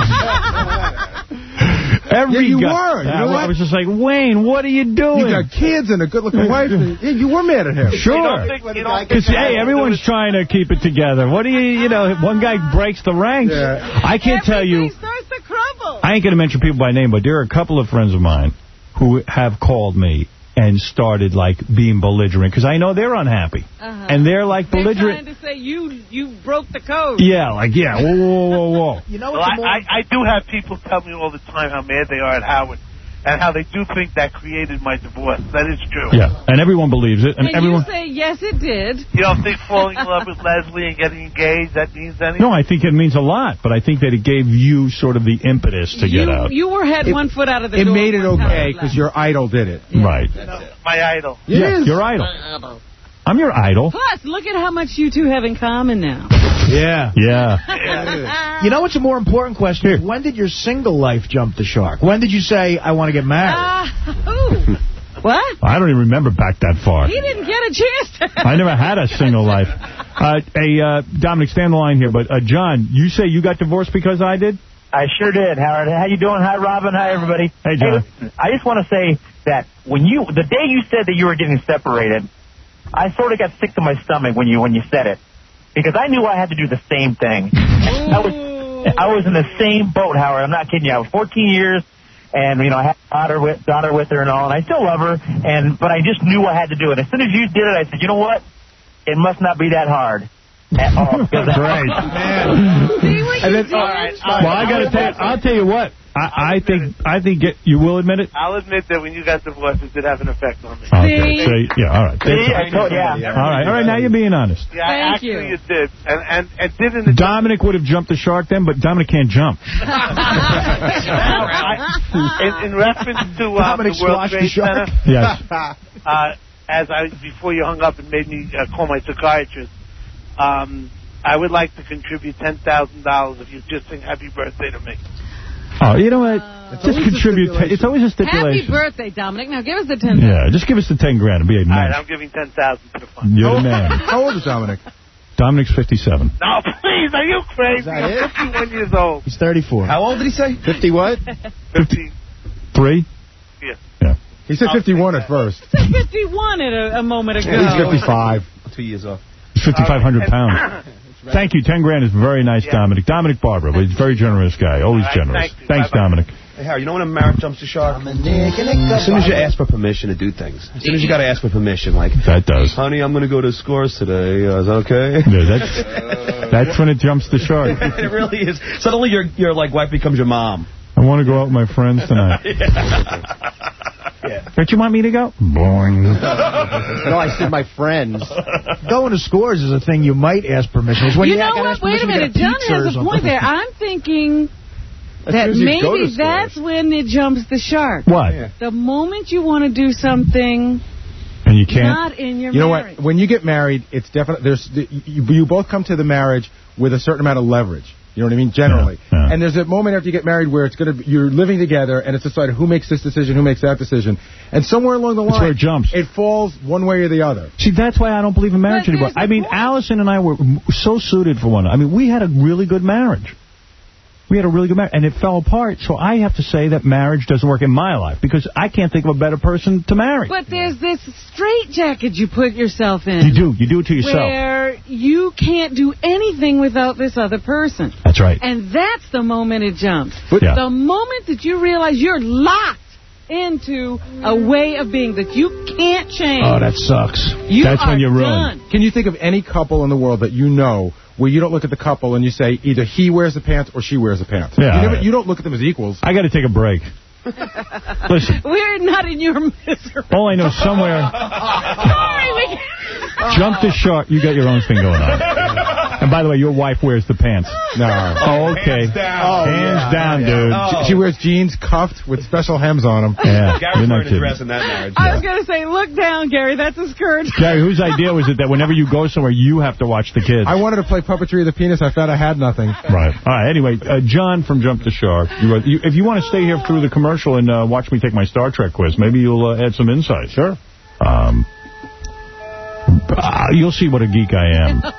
Every Yeah, you guy, were. You I, know I what? was just like, Wayne, what are you doing? You got kids and a good-looking wife. Yeah, you were mad at him. You Sure. don't think, you don't Because, think hey, everyone's trying to keep it together. What do you, you know, one guy breaks the ranks. Yeah. I can't tell you, Everything starts to crumble. I ain't going to mention people by name, but there are a couple of friends of mine who have called me and started, like, being belligerent, because I know they're unhappy. Uh-huh. And they're, like, They're belligerent. trying to say you you broke the code. Yeah, like, yeah, whoa, whoa, whoa, whoa. You know Well, what's I, the more... I, I do have people tell me all the time how mad they are at Howard and how they do think that created my divorce. That is true. Yeah, and everyone believes it. And, And everyone. you say, yes, it did. You don't think falling in love with Leslie and getting engaged, that means anything? No, I think it means a lot, but I think that it gave you sort of the impetus to you, get out. You were had It- one foot out of the It door. made it one time okay left. because your idol did it. Right. My idol. Yeah, your idol. I'm your idol. Plus, look at how much you two have in common now. Yeah. Yeah. You know what's a more important question? Is when did your single life jump the shark? When did you say, I want to get married? Uh, ooh. What? I don't even remember back that far. He didn't get a chance to. I never had a single life. Uh, hey, uh, Dominic, stay on the line here, but uh, John, you say you got divorced because I did? I sure did, Howard. How you doing? Hi, Robin. Hi, everybody. Hey, John. Hey, I just want to say that when you, the day you said that you were getting separated, I sort of got sick to my stomach when you when you said it, because I knew I had to do the same thing. I was I was in the same boat, Howard. I'm not kidding you. I was fourteen years, and you know I had a daughter with daughter with her and all, and I still love her. And but I just knew I had to do it. As soon as you did it, I said, you know what? It must not be that hard. At all. Great. See what And you then, did? all right, all right. Well, I got to tell you, I'll tell you what. I, I think, I think it, you will admit it? I'll admit that when you got divorced, it did have an effect on me. Okay. So, yeah, all right. See, I told you. All right, all right, now you're being honest. Yeah, Thank actually you. it did. And, and, and didn't it... Dominic would have jumped the shark then, but Dominic can't jump. I, in, in reference to uh, Dominic the World squashed the Trade shark. Center, Yes. uh, as I before you hung up and made me uh, call my psychiatrist, um, I would like to contribute ten thousand dollars if you just sing Happy Birthday to me. Oh, you know what? Uh, just contribute. T- it's always a Happy stipulation. birthday, Dominic. Now give us the ten. Yeah, just give us the ten grand and be a All right, man. I'm giving ten thousand to the fund. You're the man. How old is Dominic? Dominic's fifty-seven. No, please, are you crazy? I'm fifty-one years old. He's thirty-four. How old did he say? fifty what? fifty. Three? Yeah. Yeah. He said fifty-one at first. Said fifty-one at a, a moment ago. He's fifty-five. Two years off. He's fifty-five hundred pounds. Thank you. Ten grand is very nice, Yeah. Dominic. Dominic Barber. He's a very generous guy. Always All right, generous. thank you. Thanks, Bye-bye. Dominic. Hey, Howard, you know when a marriage jumps the shark? As soon as you ask for permission to do things. As soon as you got to ask for permission, like, That does. honey, I'm going to go to Scores today. Uh, is that okay? Yeah, that's, that's when it jumps the shark. It really is. Suddenly your, your like, wife becomes your mom. I want to go out with my friends tonight. Yeah. Don't you want me to go? Boring. No, I said my friends. Going to Scores is a thing you might ask permission. It's when you you know gotta what? ask Wait a permission to minute. get John pizza or has a point something. there. I'm thinking that soon as you go to maybe that's when it jumps the shark. What? Yeah. The moment you want to do something And you can't. Not in your You know marriage. what? When you get married, it's definitely there's you, you both come to the marriage with a certain amount of leverage. You know what I mean? Generally. Yeah, yeah. And there's a moment after you get married where it's going to you're living together and it's decided who makes this decision, who makes that decision. And somewhere along the line, That's where it jumps. It falls one way or the other. See, that's why I don't believe in marriage But anymore. there's the I mean, point. Allison and I were m- so suited for one another. I mean, we had a really good marriage. We had a really good marriage, and it fell apart. So I have to say that marriage doesn't work in my life because I can't think of a better person to marry. But there's this straitjacket you put yourself in. You do. You do it to yourself. Where you can't do anything without this other person. That's right. And that's the moment it jumps. Yeah. The moment that you realize you're locked into a way of being that you can't change. Oh, that sucks. You That's are when you're ruined. done. Can you think of any couple in the world that you know where you don't look at the couple and you say either he wears the pants or she wears the pants? Yeah, you, never, right. you don't look at them as equals. I got to take a break. Listen, We're not in your misery. all I know somewhere, Sorry, we jump the shark. You got your own thing going on. And by the way, your wife wears the pants. No. Oh, okay. Hands down. Hands Oh, down, yeah, dude. yeah. She, she wears jeans cuffed with special hems on them. Yeah, Gary's you're not wearing a kidding. dress in that marriage. I was going to say, look down, Gary. That's a skirt. Gary, whose idea was it that whenever you go somewhere, you have to watch the kids? I wanted to play Puppetry of the Penis. I found I had nothing. Right. All right. Anyway, uh, John from Jump the Shark. You, uh, you, if you want to stay here through the commercial and uh, watch me take my Star Trek quiz, maybe you'll uh, add some insight. Sure. Um, uh, you'll see what a geek I am.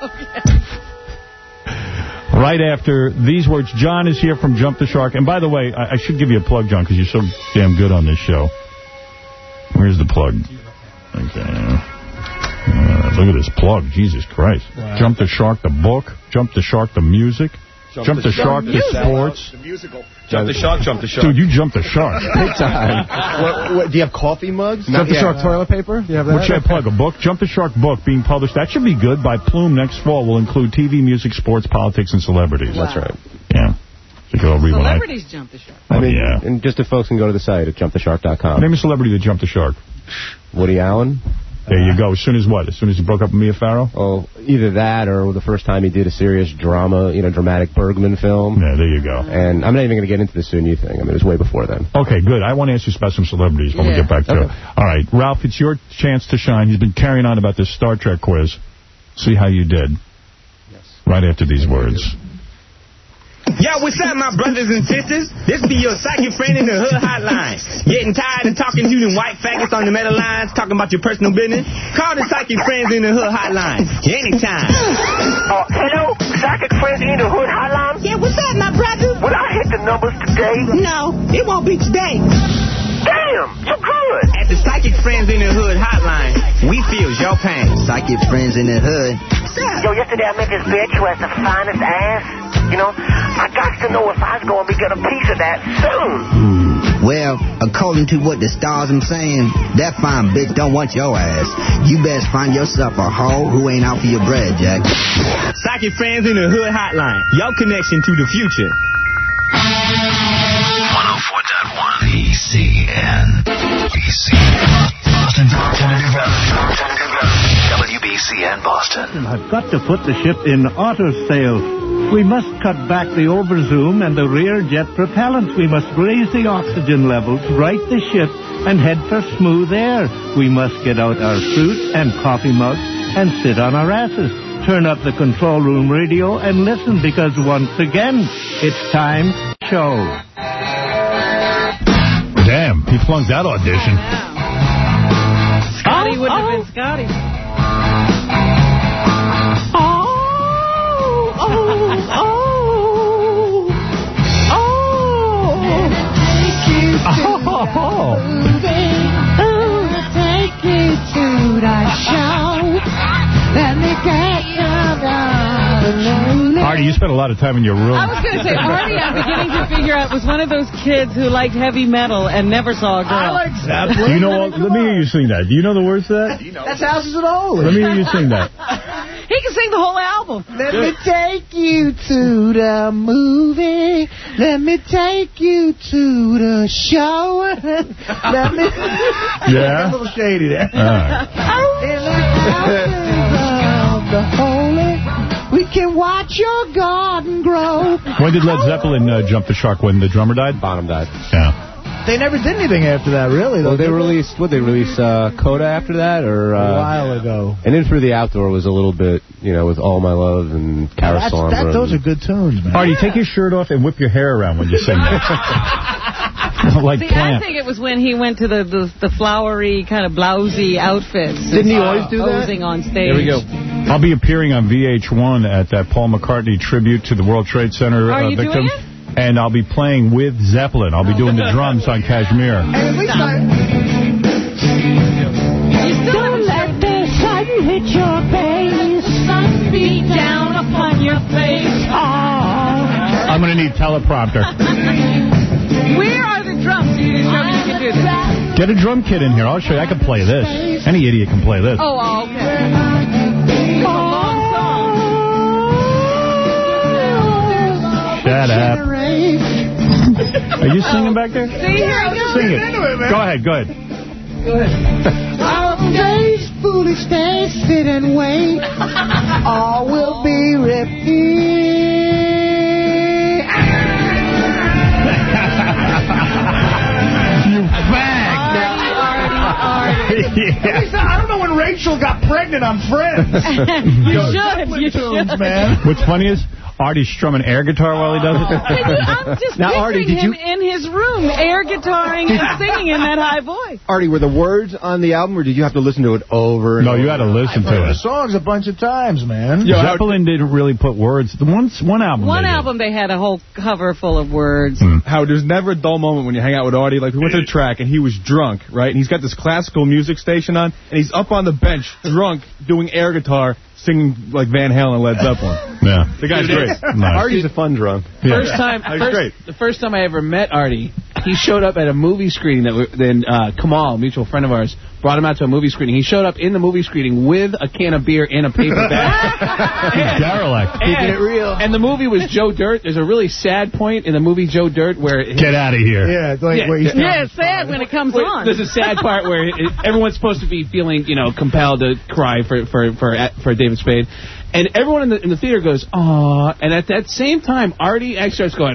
Right after these words, John is here from Jump the Shark. And by the way, I, I should give you a plug, John, because you're so damn good on this show. Where's the plug? Okay. Uh, look at this plug. Jesus Christ. Wow. Jump the Shark, the book. Jump the Shark, the music. Jump, Jump the, the Shark, the sports. The musical. Jump the Shark, Jump the Shark. Dude, you jumped the shark. Big time. what, what, do you have coffee mugs? Jump the Shark toilet paper? Do you have that? What should I plug? A book? Jump the Shark book being published. That should be good by Plume next fall. Will include T V, music, sports, politics, and celebrities. Wow. That's right. Yeah. So you can all read what I... Celebrities jump the shark. Oh, I mean, yeah. and just if folks can go to the site at jump the shark dot com. Name a celebrity that jumped the shark. Woody Allen. There you go. As soon as what? As soon as he broke up with Mia Farrow? Oh, either that or the first time he did a serious drama, you know, dramatic Bergman film. Yeah, there you go. And I'm not even going to get into the Soon You thing. I mean, it was way before then. Okay, good. I want to ask you about some celebrities when Yeah. we get back to Okay. it. All right, Ralph, it's your chance to shine. He's been carrying on about this Star Trek quiz. See how you did. Yes. Right after these words. Yo, what's up, my brothers and sisters? This be your psychic friend in the hood hotline. Getting tired of talking to them white faggots on the metal lines, talking about your personal business? Call the psychic friends in the hood hotline anytime. Uh, hello, psychic friends in the hood hotline? Yeah, what's up, my brother? Would I hit the numbers today? No, it won't be today. Damn, you good. At the Psychic Friends in the Hood hotline, we feel your pain. Psychic Friends in the Hood. Yo, yesterday I met this bitch who has the finest ass. You know, I got to know if I was going to be getting a piece of that soon. Well, according to what the stars I'm saying, that fine bitch don't want your ass. You best find yourself a hoe who ain't out for your bread, Jack. Psychic Friends in the Hood hotline. Your connection to the future. one oh four point one B C N. B C N. Boston's alternative radio. W B C N Boston. I've got to put the ship in auto sail. We must cut back the overzoom and the rear jet propellant. We must raise the oxygen levels, right the ship, and head for smooth air. We must get out our fruit and coffee mugs and sit on our asses. Turn up the control room radio and listen, because once again, it's time to show. Damn, he flunked that audition. Scotty would have been Scotty. Oh, oh, oh, Oh. take you to the show. Let me get you Artie, you spent a lot of time in your room. I was going to say, Artie, I'm beginning to figure out, was one of those kids who liked heavy metal and never saw a girl. I like Do you know all, let me hear you sing that. Do you know the words to that? That's Houses of Holy. Let me hear you sing that. He can sing the whole album. Let me take you to the movie. Let me take you to the show. Let me... Yeah? A little shady there. All right. In the houses of the holy, we can watch your garden grow. When did Led Zeppelin uh, jump the shark? When the drummer died? Bonham died. Yeah. they never did anything after that, really. Well, though, they did released, what, they released uh, Coda after that? or uh, A while ago. And In Through the Outdoor was a little bit, you know, with All My Love and Carousel. That's, that, those are good tunes, man. Artie, take your shirt off and whip your hair around when you sing that. Like See, Clamp. I think it was when he went to the the, the flowery, kind of blousy outfits. Didn't he always do that? Posing on stage. There we go. I'll be appearing on V H one at that Paul McCartney tribute to the World Trade Center Are uh, you victims. doing it? And I'll be playing with Zeppelin. I'll be doing the drums on Kashmir. Don't let the sun hit your face. Sun beat down upon your face. Oh. I'm going to need teleprompter. Where are the drums? You didn't show me you could do this. Get a drum kit in here. I'll show you. I can play this. Any idiot can play this. Oh, okay. It's a long song. Shut up. Are you singing back there? See, here I go. Sing it. Go ahead, go ahead. Go ahead. Some days, foolish days, sit and wait. All will be repeated. You fag. Yeah. I don't know when Rachel got pregnant on Friends. You should. You should. Man. What's funny is Artie's strumming air guitar while he does it. I'm just Now, picturing Artie, did him you- in his room, air guitaring and singing in that high voice. Artie, were the words on the album, or did you have to listen to it over and No, over? you had to listen I've heard to the it. songs a bunch of times, man. Yo, Zeppelin didn't really put words. The one, one album One they did. album, they had a whole cover full of words. Howard, there's never a dull moment when you hang out with Artie. Like, we went to the track, and he was drunk, right? And he's got this classical music station on, and he's up on the bench, drunk, doing air guitar, singing, like, Van Halen, Led Zeppelin. Yeah. The guy's great. Nice. Artie's a fun drunk. Yeah. First time, That's first, great. the first time I ever met Artie, he showed up at a movie screening that we, then uh, Kamal, a mutual friend of ours, brought him out to a movie screening. He showed up in the movie screening with a can of beer in a paper bag. Derelict. Keeping it real. And the movie was Joe Dirt. There's a really sad point in the movie Joe Dirt where... It, Get out of here. Yeah, it's like Yeah. where he's Yeah, it's sad when it comes Wait, on. There's a sad part where it, everyone's supposed to be feeling, you know, compelled to cry for for for, for David Spade, and everyone in the in the theater goes, "Aw!" And at that same time, Artie actually starts going,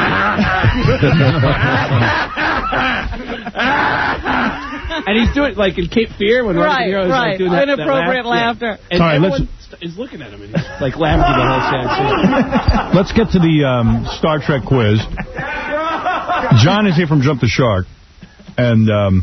and he's doing like in Cape Fear when Right, Robert De Niro is right. like doing that, that Inappropriate laugh. laughter. Yeah. And All right, let's- everyone st- is looking at him and he's like laughing through the whole sad scene. Let's get to the um, Star Trek quiz. John is here from Jump the Shark, and um,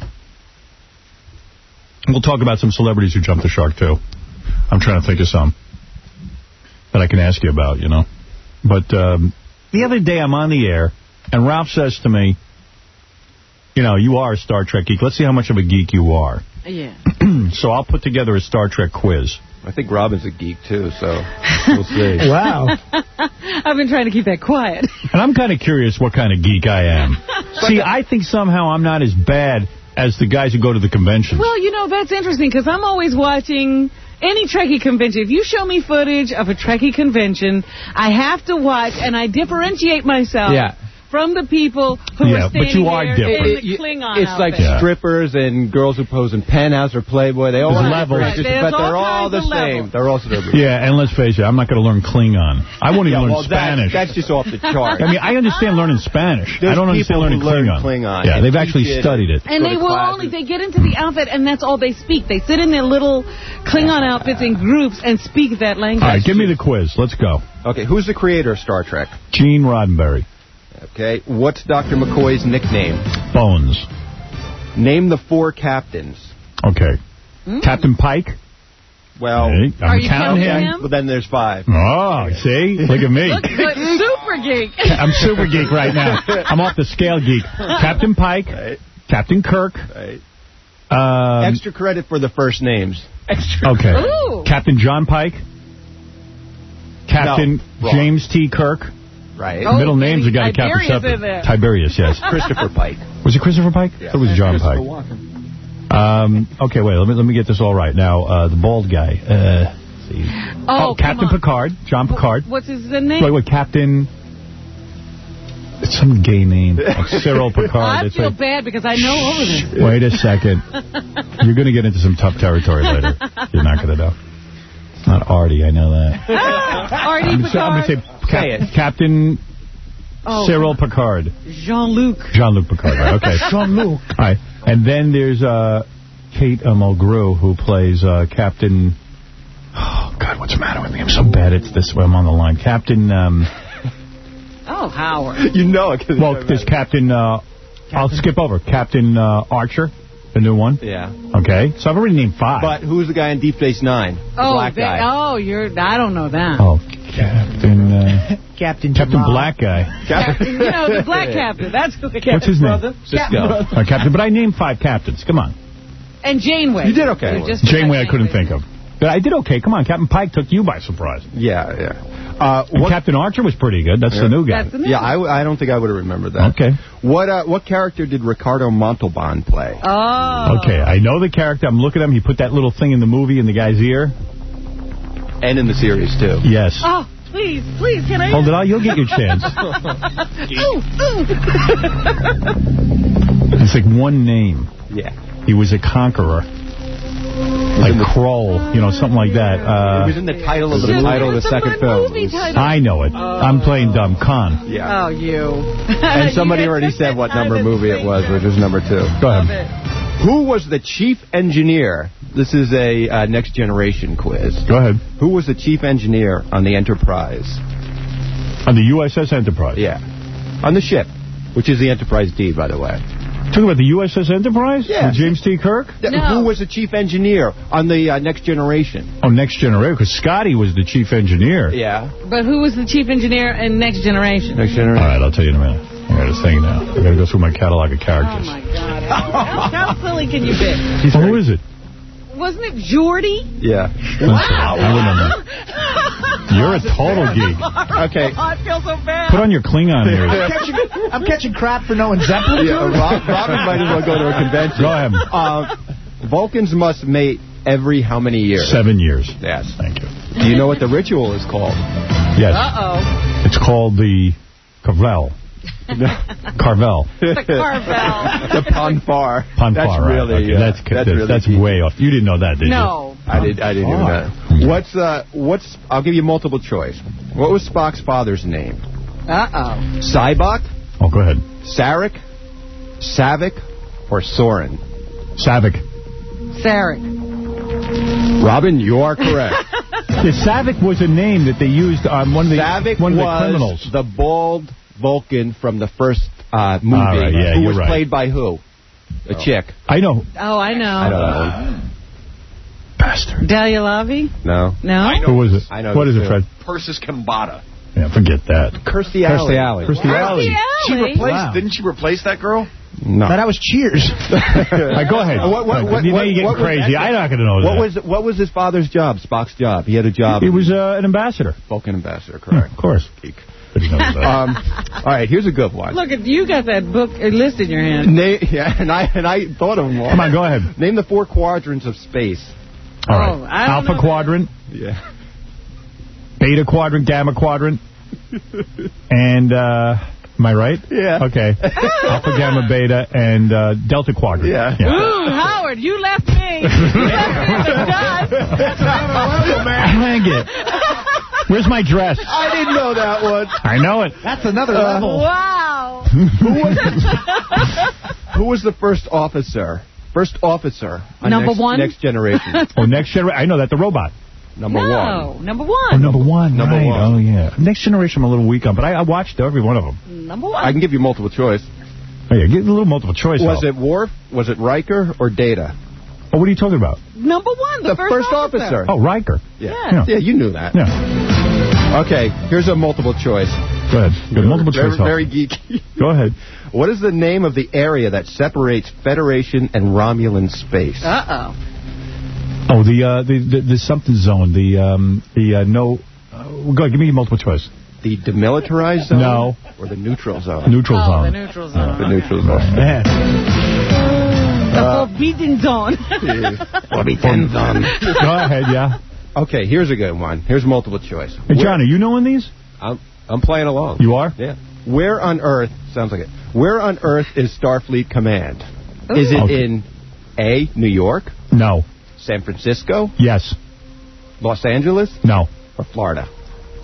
we'll talk about some celebrities who jumped the shark, too. I'm trying to think of some that I can ask you about, you know. But um, the other day I'm on the air, and Ralph says to me, you know, you are a Star Trek geek. Let's see how much of a geek you are. Yeah. So I'll put together a Star Trek quiz. I think Robin's a geek, too, so we'll see. Wow. I've been trying to keep that quiet. And I'm kind of curious what kind of geek I am. See, I think somehow I'm not as bad as the guys who go to the conventions. Well, you know, that's interesting because I'm always watching any Trekkie convention. If you show me footage of a Trekkie convention, I have to watch, and I differentiate myself Yeah. from the people who Yeah, are but standing you are there different. in It- the it- Klingon It's like outfit. Yeah. strippers and girls who pose in Penthouse or Playboy. They all There's want levels. different, Right, there's but they're all all the kinds of same. levels. They're all celebrities. Yeah, and let's face it, I'm not going to learn Klingon. I won't even Yeah, learn well, that's, Spanish. that's just off the chart. I mean, I understand learning Spanish. There's I don't understand people learning who learn Klingon. Klingon Yeah, and they've actually teach it. studied it. And Go they to will classes. only, they get into the outfit, and that's all they speak. They sit in their little Klingon outfits in groups and speak that language. All right, give me the quiz. Let's go. Okay, who's the creator of Star Trek? Gene Roddenberry. Okay, what's Doctor McCoy's nickname? Bones. Name the four captains. Okay. Mm. Captain Pike. Well, Hey, I'm Are you counting counting him. him? well, then there's five. Oh, see? Look at me. Look, good, super geek. I'm super geek right now. I'm off the scale geek. Captain Pike. Right, Captain Kirk. right. Um, Extra credit for the first names. Extra. okay. Ooh. Captain John Pike. Captain No, wrong. James T. Kirk. Right. Oh, Middle names are got to count for Tiberius something. in there. Tiberius, yes. Christopher Pike. Was it Christopher Pike? Yeah. It was John Christopher Pike. Walken. Um, okay, wait. Let me let me get this all right. Now, uh, the bald guy. Uh, let's see. Oh, come Captain on. Picard. John Picard. What's his name? Wait, wait. Captain. It's some gay name. Like Cyril Picard. I It's feel like- bad because I know all of this. Wait a second. You're going to get into some tough territory later. You're not going to know. It's not Artie. I know that. Artie I'm, so, I'm Picard. going to say Cap- Captain. Oh. Cyril Picard. Jean-Luc. Jean-Luc Picard, right, okay. Jean-Luc. All right. And then there's uh, Kate uh, Mulgrew, who plays uh, Captain... Oh, God, what's the matter with me? I'm so bad at this when I'm on the line. Captain... Um, oh, Howard. You know it. Well, there's Captain, uh, Captain... I'll skip over. Captain uh, Archer, the new one. Yeah. Okay. So I've already named five. But who's the guy in Deep Space Nine? The Oh, black they, guy. oh, you're. I don't know that. Oh, Captain... Uh, Captain Captain Jamal. Black Guy. Captain, you know, the black captain. That's who the captain. What's his name? Captain Brother. Uh, Captain, but I named five captains. Come on. And Janeway. You did okay. You're just Janeway I about couldn't think of. But I did okay. Come on, Captain Pike took you by surprise. Yeah, yeah. Uh, And Captain Archer was pretty good. That's Yeah. the new guy. That's the new Yeah, guy. I, w- I don't think I would have remembered that. Okay. What uh, what character did Ricardo Montalban play? Oh. Okay, I know the character. I'm looking at him. He put that little thing in the movie in the guy's ear. And in the series, too. Yes. Oh, please, please, can I? Hold it out. You'll get your chance. Ooh, ooh. It's like one name. Yeah. He was a conqueror. Like Kroll, you know, something like that. Uh, it was in the title of the, Just title of the put second the film. movie title. I know it. I'm playing dumb. Khan. Yeah. Oh, you. And somebody You already took said the what time number to movie it think was, that. which is number two. Go Love ahead. it. Who was the chief engineer? This is a uh, Next Generation quiz. Go ahead. Who was the chief engineer on the Enterprise? On the U S S Enterprise. Yeah. On the ship, which is the Enterprise D, by the way. Talking about the U S S Enterprise? Yeah. With James T. Kirk? Th- No. Who was the chief engineer on the uh, Next Generation? Oh, Next Generation, because Scotty was the chief engineer. Yeah. But who was the chief engineer in Next Generation? Next All Generation. right, I'll tell you in a minute. I got to think now. I got to go through my catalog of Oh, characters. my God. How, how silly can you be? Well, who is it? Wasn't it Geordie? Yeah. Wow. I wouldn't know. You're a total geek. Okay. Oh, I feel so bad. Put on your Klingon I'm ears. catching, I'm catching crap for knowing Zeppelin. Yeah, Rob, Robin might as well go to a convention. Go ahead. Uh, Vulcans must mate every how many years? Seven years. Yes. Thank you. Do you know what the ritual is called? Yes. Uh-oh. It's called the Carvel. Carvel. The Carvel. The Ponfar. Ponfar, That's right. really, Okay, uh, that's that's that's, really that's deep. way off. You didn't know that, did No. I did. I didn't even know. What's uh? What's? I'll give you multiple choice. What was Spock's father's name? Uh-oh. Cybok, you? Oh, go ahead. Sarek, Savick, or Soren? you? Savick. Sarek. Robin, you are correct. The Savick was a name that they used on one of the Savick one of the was criminals. the bald Vulcan from the first uh, movie. All right, yeah, who you're was right. played by who? A chick. I know. Oh, I know. I know that one. Bastard. Dahlia Lavi? No. No? I know. Who was it? I know What this is it, too. Fred? Persis Kambata. Yeah, forget that. Kirstie Alley. Kirstie Alley. Kirstie Alley. She replaced. Wow. Didn't she replace that girl? No. No, that was Cheers. All right, go ahead. What- what- what- you know what- you're getting what was crazy. that? I'm not going to know What that. was what was his father's job? Spock's job. He had a job. He was uh, an ambassador. Vulcan ambassador, Hmm, correct? of course. Geek. Didn't know that. Um, all right, here's a good one. Look, at you got that book uh, list in your hand. Na- yeah, and I and I thought of them all. Come on, go ahead. Name the four quadrants of space. All right. Oh, I don't Alpha know quadrant, Yeah. beta quadrant, gamma quadrant, and, uh, am I right? Yeah. Okay. Alpha, gamma, beta, and uh, delta quadrant. Yeah. Ooh, Howard, you left me. You left me in the dust. That's another level, man. Hang it. Where's my dress? I didn't know that one. I know it. That's another Uh, level. Wow. Who was, who was the first officer? First officer on Number next, one? Next Generation. Oh, next generation. I know that, the robot. Number no, one. number one. Oh, number one. Number right. one. Oh, yeah. Next generation I'm a little weak on, but I, I watched every one of them. Number one. I can give you multiple choice. Oh, yeah, give a little multiple choice. Was help. it Worf? Was it Riker or Data? Oh, what are you talking about? Number one, the, The first, first officer. Oh, Riker. Yeah. Yeah. Yeah, you knew that. Yeah. Okay, here's a multiple choice. Go ahead. Good multiple very, choice help. Very geeky. Go ahead. What is the name of the area that separates Federation and Romulan space? Uh-oh. Oh, the uh, the, the the something zone. The um the uh, no. Uh, go ahead, give me a multiple choice. The demilitarized zone? No. Or the neutral zone? Neutral Oh, zone. the neutral zone. The neutral zone. Man. The Uh, forbidden zone. Forbidden zone. Go ahead, yeah. Okay, here's a good one. Here's multiple choice. Hey, John, are you knowing these? I'm, I'm playing along. You are? Yeah. Where on Earth, sounds like it, where on Earth is Starfleet Command? Ooh. Is it Okay. in A, New York, No. San Francisco, Yes. Los Angeles, No. or Florida?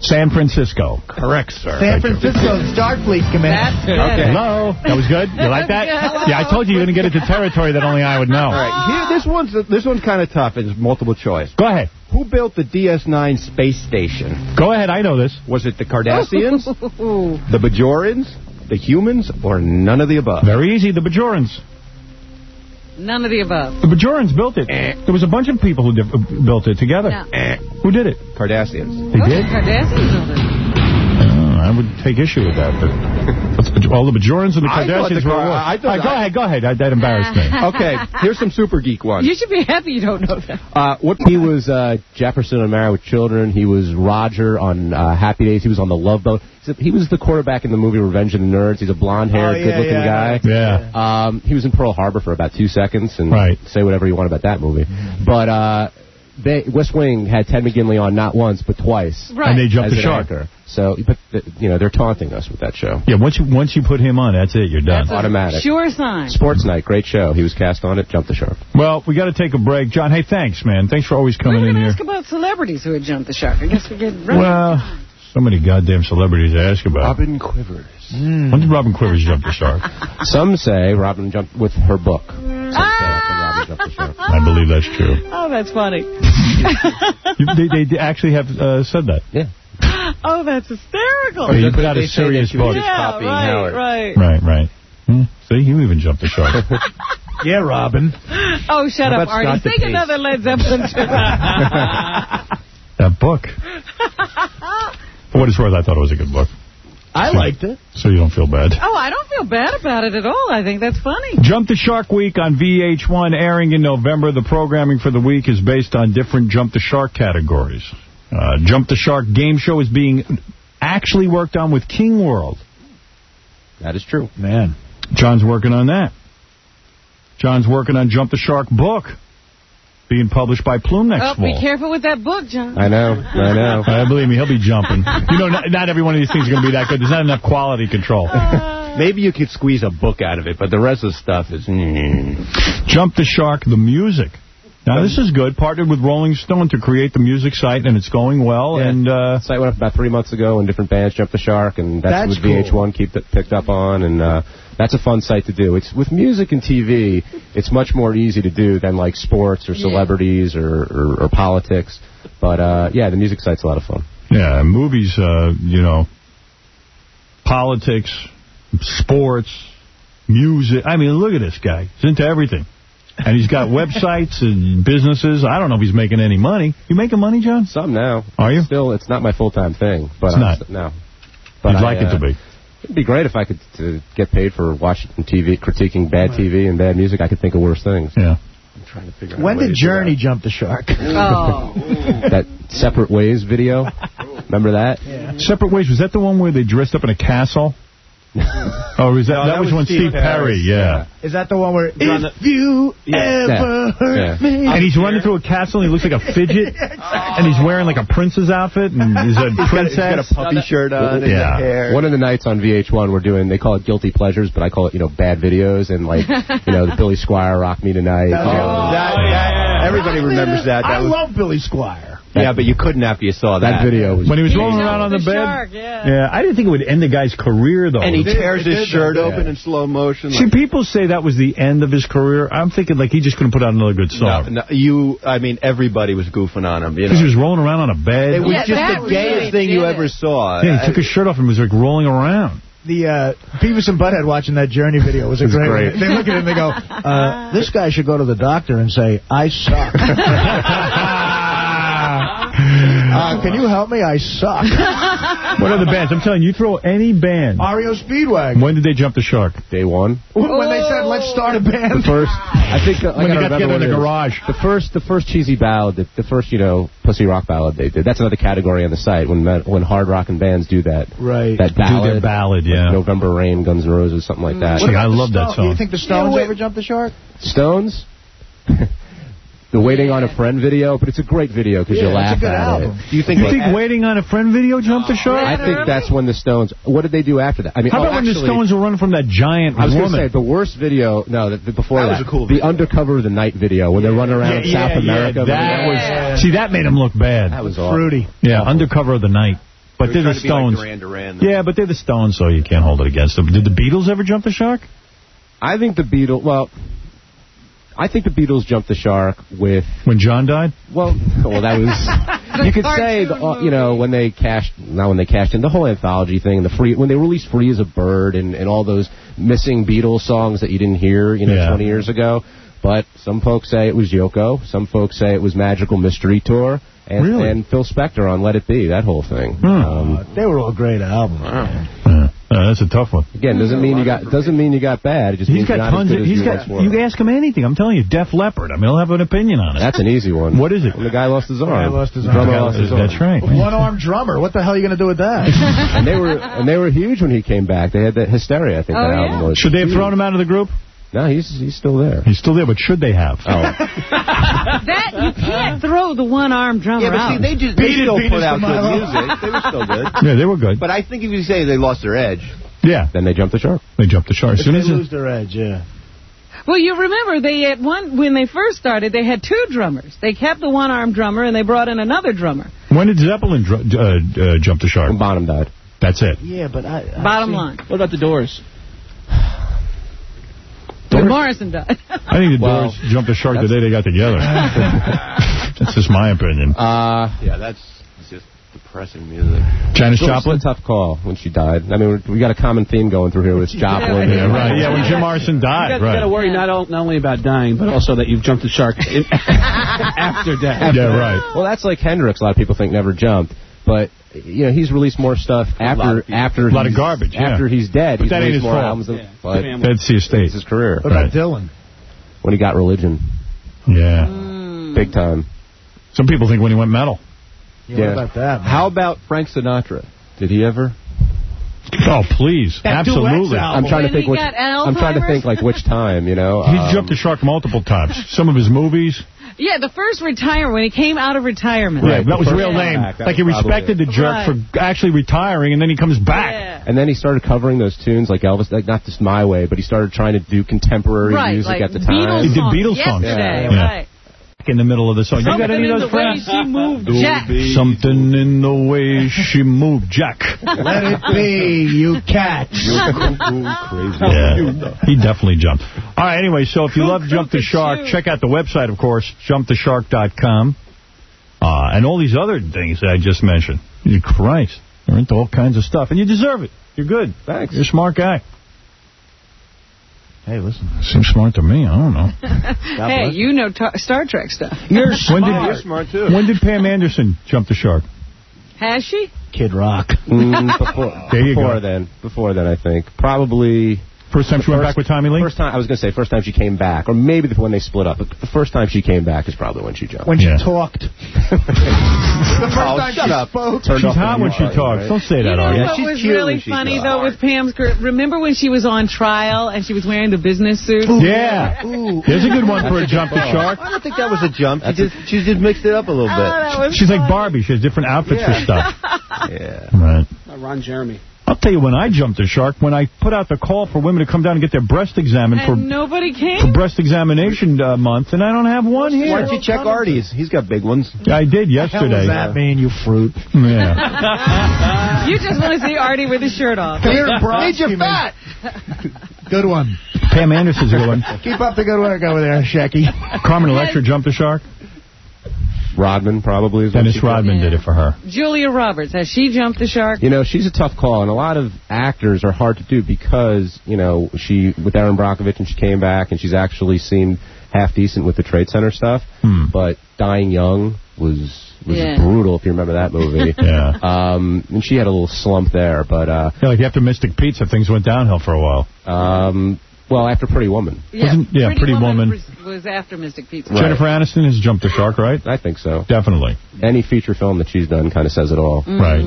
San Francisco. Correct, sir. San Francisco Starfleet Command. That's good. Okay. Hello. That was good? You like that? Yeah, I told you you're going to get into territory that only I would know. All right. Here, this one's this one's kind of tough. It's multiple choice. Go ahead. Who built the D S nine space station? Go ahead. I know this. Was it the Cardassians, the Bajorans, the humans, or none of the above? Very easy. The Bajorans. None of the above. The Bajorans built it. Eh. There was a bunch of people who did, uh, built it together. No. Eh. Who did it? Cardassians. They oh, did? The Cardassians built it. Uh, I would take issue with that, but all the Bajorans and the Cardassians the were... Car I right, go ahead, go ahead. I, that embarrassed me. Okay, here's some super geek ones. You should be happy you don't know that. Uh, what he was uh, Jefferson on Married with Children. He was Roger on uh, Happy Days. He was on The Love Boat. He was the quarterback in the movie Revenge of the Nerds. He's a blonde-haired, oh, yeah, good-looking yeah, guy. Yeah. Um, he was in Pearl Harbor for about two seconds, and right. say whatever you want about that movie. Mm-hmm. But uh, they, West Wing had Ted McGinley on not once but twice. Right. And they jumped the shark. Anchor. So, but you know, they're taunting us with that show. Yeah, once you once you put him on, that's it. You're done. That's automatic. Sure sign. Sports Night, great show. He was cast on it. Jumped the shark. Well, we got to take a break, John. Hey, thanks, man. Thanks for always coming we in here. here. Ask about celebrities who had jumped the shark. I guess we get right. Well, so many goddamn celebrities to ask about. Robin Quivers. Mm. When did Robin Quivers jump the shark? Some say Robin jumped with her book. Some ah! say that's when Robin jumped the shark. I believe that's true. Oh, that's funny. they, they actually have uh, said that. Yeah. Oh, that's hysterical. Oh, you put out a serious book. Yeah, right, Howard. right. Right, right. Hmm. See, you even jumped the shark. Yeah, Robin. Oh, shut up, Artie. Sing another Led Zeppelin tune. That book. For what it's worth, I thought it was a good book. I so, liked it. So you don't feel bad. Oh, I don't feel bad about it at all. I think that's funny. Jump the Shark Week on V H one airing in November. The programming for the week is based on different Jump the Shark categories. Uh, Jump the Shark game show is being actually worked on with King World. That is true. Man. John's working on that. John's working on Jump the Shark book, being published by Plume next oh, fall. Be careful with that book, John. I know, I know. Uh, believe me, he'll be jumping. You know, not, not every one of these things is going to be that good. There's not enough quality control. Uh, Maybe you could squeeze a book out of it, but the rest of the stuff is... Mm. Jump the Shark, the music. Now, this is good. Partnered with Rolling Stone to create the music site, and it's going well. Yeah. And uh, the site went up about three months ago, and different bands jumped the shark, and that's, that's what V H one cool. keep it picked up on, and uh, that's a fun site to do. It's with music and T V, it's much more easy to do than like sports or celebrities yeah. or, or, or politics. But uh, yeah, the music site's a lot of fun. Yeah, movies, uh, you know, politics, sports, music. I mean, look at this guy. He's into everything. And he's got websites and businesses. I don't know if he's making any money. You making money, John? Some now. Are you? Still, it's not my full-time thing. But it's not? No. But You'd I, like uh, it to be. It'd be great if I could to get paid for watching T V, critiquing bad T V and bad music. I could think of worse things. Yeah. I'm trying to figure out When did Journey jump the shark? Oh. That Separate Ways video. Remember that? Yeah. Separate Ways. Was that the one where they dressed up in a castle? Oh, was that, no, that, that was, was when Steve Steve Perry, Harris, yeah. yeah. Is that the one where, if the, you yeah. ever yeah. hurt yeah. me? And he's running through a castle, and he looks like a fidget, and he's wearing like a prince's outfit, and he's a he's princess. Got, he's got a puppy no, shirt on, yeah. and hair. One of the nights on V H one, we're doing, they call it Guilty Pleasures, but I call it, you know, bad videos, and like, you know, the Billy Squier, Rock Me Tonight. That, you know, oh, that, that, everybody remembers that. that I was, love Billy Squier. Yeah, but you couldn't after you saw that. That video was... When he was rolling around on the, the bed? Shark, yeah. yeah, I didn't think it would end the guy's career, though. And he tears his shirt that. open yeah. in slow motion. See, like, people say that was the end of his career. I'm thinking, like, he just couldn't put out another good song. No, no, you, I mean, everybody was goofing on him. Because he was rolling around on a bed. It was yeah, just the gayest really thing you it. ever saw. Yeah, he took his shirt off and was, like, rolling around. The uh, Beavis and Butthead watching that Journey video was a was great, great. one. They look at it and they go, uh, this guy should go to the doctor and say, I suck. uh, can you help me? I suck. What are the bands? I'm telling you, you throw any band. R E O Speedwagon. When did they jump the shark? Day one. When oh. they said, let's start a band. The first, I think, uh, when I they got together in the is. garage. The first, the first cheesy ballad, the, the first, you know, pussy rock ballad they did. That's another category on the site when when hard rockin' bands do that. Right. That ballad. Do their ballad, yeah. Like November Rain, Guns N' Roses, something like that. See, I love that song. Do you think the Stones yeah, ever jumped the shark? Stones? The Waiting on a Friend video, but it's a great video because yeah, you laugh it's a good at album. it. Do you think, you like, think Waiting on a Friend video jumped the shark? I think that's when the Stones... What did they do after that? I mean, How about oh, when actually, the Stones were running from that giant I was woman? going to say, the worst video... No, the, the, before that... that, was a cool the video. Undercover of the Night video, when yeah. they're running around yeah, South yeah, America. Yeah, that was... See, that made him look bad. That was awesome. Fruity. Yeah, Undercover of the Night. but They they're were the trying to be like Stones. Duran Duran. Yeah, but they're the Stones, so you can't hold it against them. Did the Beatles ever jump the shark? I think the Beatles, well, I think the Beatles jumped the shark with... When John died? Well, well that was... you could say, the, uh, you know, when they cashed, not when they cashed in, the whole anthology thing, and the free, when they released Free as a Bird and, and all those missing Beatles songs that you didn't hear, you know, Yeah. twenty years ago. But some folks say it was Yoko. Some folks say it was Magical Mystery Tour. And, Really? and Phil Spector on Let It Be, that whole thing. Hmm. Um, They were all great albums. Uh, that's a tough one. again, doesn't mean you got doesn't mean you got bad. It just He's means got you're not tons as of. good as He's you got. once were. You ask him anything. I'm telling you, Def Leppard. I mean, he'll have an opinion on it. That's an easy one. What is it? When the guy lost his arm. guy lost his The arm. drummer Yeah, lost his arm. That's right. One-armed drummer. What the hell are you going to do with that? and they were and they were huge when he came back. They had that Hysteria, I think Oh, that yeah? album was. Should they have huge. thrown him out of the group? No, he's he's still there. He's still there, but should they have? Oh. That, you can't throw the one-armed drummer Yeah, but out. see, they, just, Beat they it, still beat put us out to good Milo. music. They were still good. Yeah, they were good. But I think if you say they lost their edge, Yeah, Then they jumped the shark. they jumped the shark. As If soon they as it- lose their edge, yeah. Well, you remember they at one when they first started, they had two drummers. They kept the one-armed drummer and they brought in another drummer. when did Zeppelin dr- uh, uh, jump the shark? When Bonham died. That's it. Yeah, but I... I Bottom see- line. What about the Doors? When Morrison died. I think the Well, Doors jumped the shark the day they got together. That's just my opinion. Uh, yeah, that's it's just depressing music. Janis it was Joplin? a tough call when she died. I mean, we got a common theme going through here with Joplin. Yeah, right. Yeah, when Jim Morrison You died, got, you got to right. worry not, all, not only about dying, but also that you've jumped the shark in, after death. Yeah, right. Well, that's like Hendrix. A lot of people think never jumped, but you know he's released more stuff after after A lot of he's- garbage, yeah. after he's dead. But he's that ain't released his more fault. albums than Yeah. but Family. That's the estate. it's his career. What about Right. Dylan? When he got Religion, Yeah. Mm. big time. Some people think when he went metal. Yeah, What about that, man? How about Frank Sinatra? Did he ever? Oh, please. That Absolutely. duets album. I'm trying When to think he which. got I'm trying to Alzheimer's? think like which time. You know, He's um, jumped the shark multiple times. Some of his movies. Yeah, the first retirement, when he came out of retirement. Right, that was the his real first name. back, that Like he was probably respected it. the jerk Right. for actually retiring, and then he comes back. Yeah. And then he started covering those tunes like Elvis, like not just My Way, but he started trying to do contemporary Right, music like at the Beatles time. He did songs Beatles songs. yesterday, Yeah. right. In the middle of the song. You Something got any in of the those way friends? she moved Jack. Something in the way she moved Jack. Let it be, you catch. Yeah, he definitely jumped. All right, anyway, so if you love Jump the Shark, check out the website, of course, jump the shark dot com. Uh, and all these other things that I just mentioned. Christ, they're into all kinds of stuff. And you deserve it. You're good. Thanks. You're a smart guy. Hey, listen. Seems smart to me. I don't know. Hey, you know ta- Star Trek stuff. You're When did, You're smart, too. when did Pam Anderson jump the shark? Has she? Kid Rock. Mm, before There you before go. then, before then, I think probably. First time she went back with Tommy Lee? First time I was going to say first time she came back, or maybe the, when they split up. But the first time she came back is probably when she jumped. When Yeah. she talked. the first time shut she up. spoke. Turned She's off the hot when she music, talks. right? Don't say You that, know Artie. what she's was cute really when she's funny, not. though, with Pam's career? Remember when she was on trial and she was wearing the business suit? Yeah. Ooh. There's a good one for a jump the shark. I don't think that was a jump. She just, she just mixed it up a little Oh, bit. that was She's like fun. Barbie. She has different outfits Yeah. for stuff. Yeah. Right. Uh, Ron Jeremy. I'll tell you when I jumped the shark, when I put out the call for women to come down and get their breast examined for, And nobody for came? breast examination uh, month, and I don't have one here. Why don't you check Artie's? He's got big ones. I did What the hell yesterday. does that mean, you fruit? Yeah. You just want to see Artie with his shirt off. Come here, bro. Made you fat. Good one. Pam Anderson's a good one. Keep up the good work over there, Shecky. Carmen Electra jumped the shark. Rodman probably is. when Dennis she- Rodman did it for her. Julia Roberts, has she jumped the shark? You know, she's a tough call, and a lot of actors are hard to do because, you know, she, with Erin Brockovich, and she came back, and she's actually seemed half decent with the Trade Center stuff, Hmm. but Dying Young was was Yeah. brutal, if you remember that movie. Yeah. Um, and she had a little slump there, but, uh, Yeah, like after Mystic Pizza, things went downhill for a while. um, well, after Pretty Woman. Yeah, Wasn't- yeah, Pretty Woman. Was, was after Mystic Pizza. Right. Jennifer Aniston has jumped the shark, right? I think so. Definitely. Any feature film that she's done kind of says it all. Right.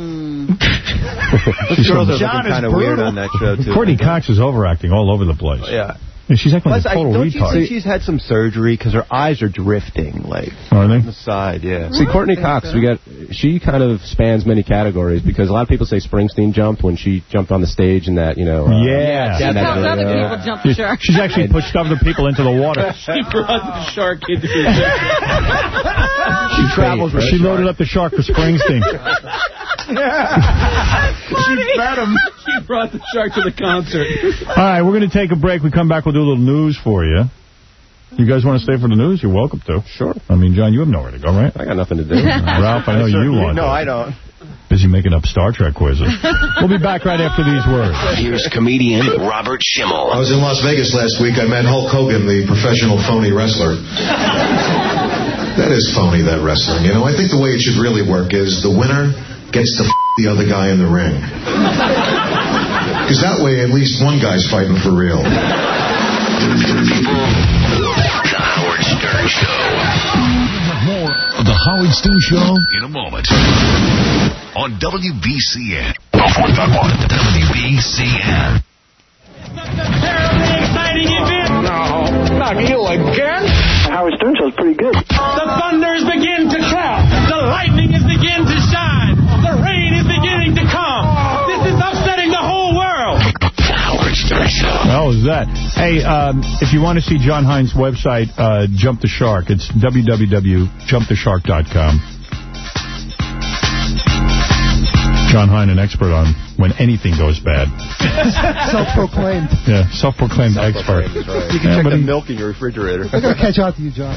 Those girls are John looking is kind of weird brutal. on that show, too. Courtney Cox is overacting all over the place. Yeah. And she's acting Plus, like I, a total don't you retard. think she's had some surgery because her eyes are drifting, like, Are they? on the side, yeah. See, Courtney Cox, we got. She kind of spans many categories because a lot of people say Springsteen jumped when she jumped on the stage in that, you know. Uh, Yeah. She in that tells other video. people jump the shark. She's actually pushed other people into the water. She brought the shark into the She travels. She loaded up the shark for Springsteen. She fed him. She brought the shark to the concert. All right, we're going to take a break. We come back, we'll do a little news for you. You guys want to stay for the news? You're welcome to. Sure. I mean, John, you have nowhere to go, right? I got nothing to do. Ralph, I know sure, you want No, to. I don't. Busy making up Star Trek quizzes. We'll be back right after these words. Here's comedian Robert Schimmel. I was in Las Vegas last week. I met Hulk Hogan, the professional phony wrestler. That is phony, that wrestling. You know, I think the way it should really work is the winner gets to f*** the other guy in the ring. Because that way, at least one guy's fighting for real. The Howard Stern Show. More of the Howard Stern Show in a moment. On W B C N. W B C N. Terribly exciting event. No, not you again. Howard Stern Show's pretty good. The thunders begin to clap. The lightning is begin to shine. The rain is beginning to come. This is upsetting the whole world. The Howard Stern Show. How is that? Hey, um, if you want to see John Hines' website, uh, Jump the Shark, it's w w w dot jump the shark dot com. John Hine, an expert on when anything goes bad. Self-proclaimed. Yeah, self-proclaimed expert. Right. You can Yeah, check the he, milk in your refrigerator. They're going to catch out to you, John.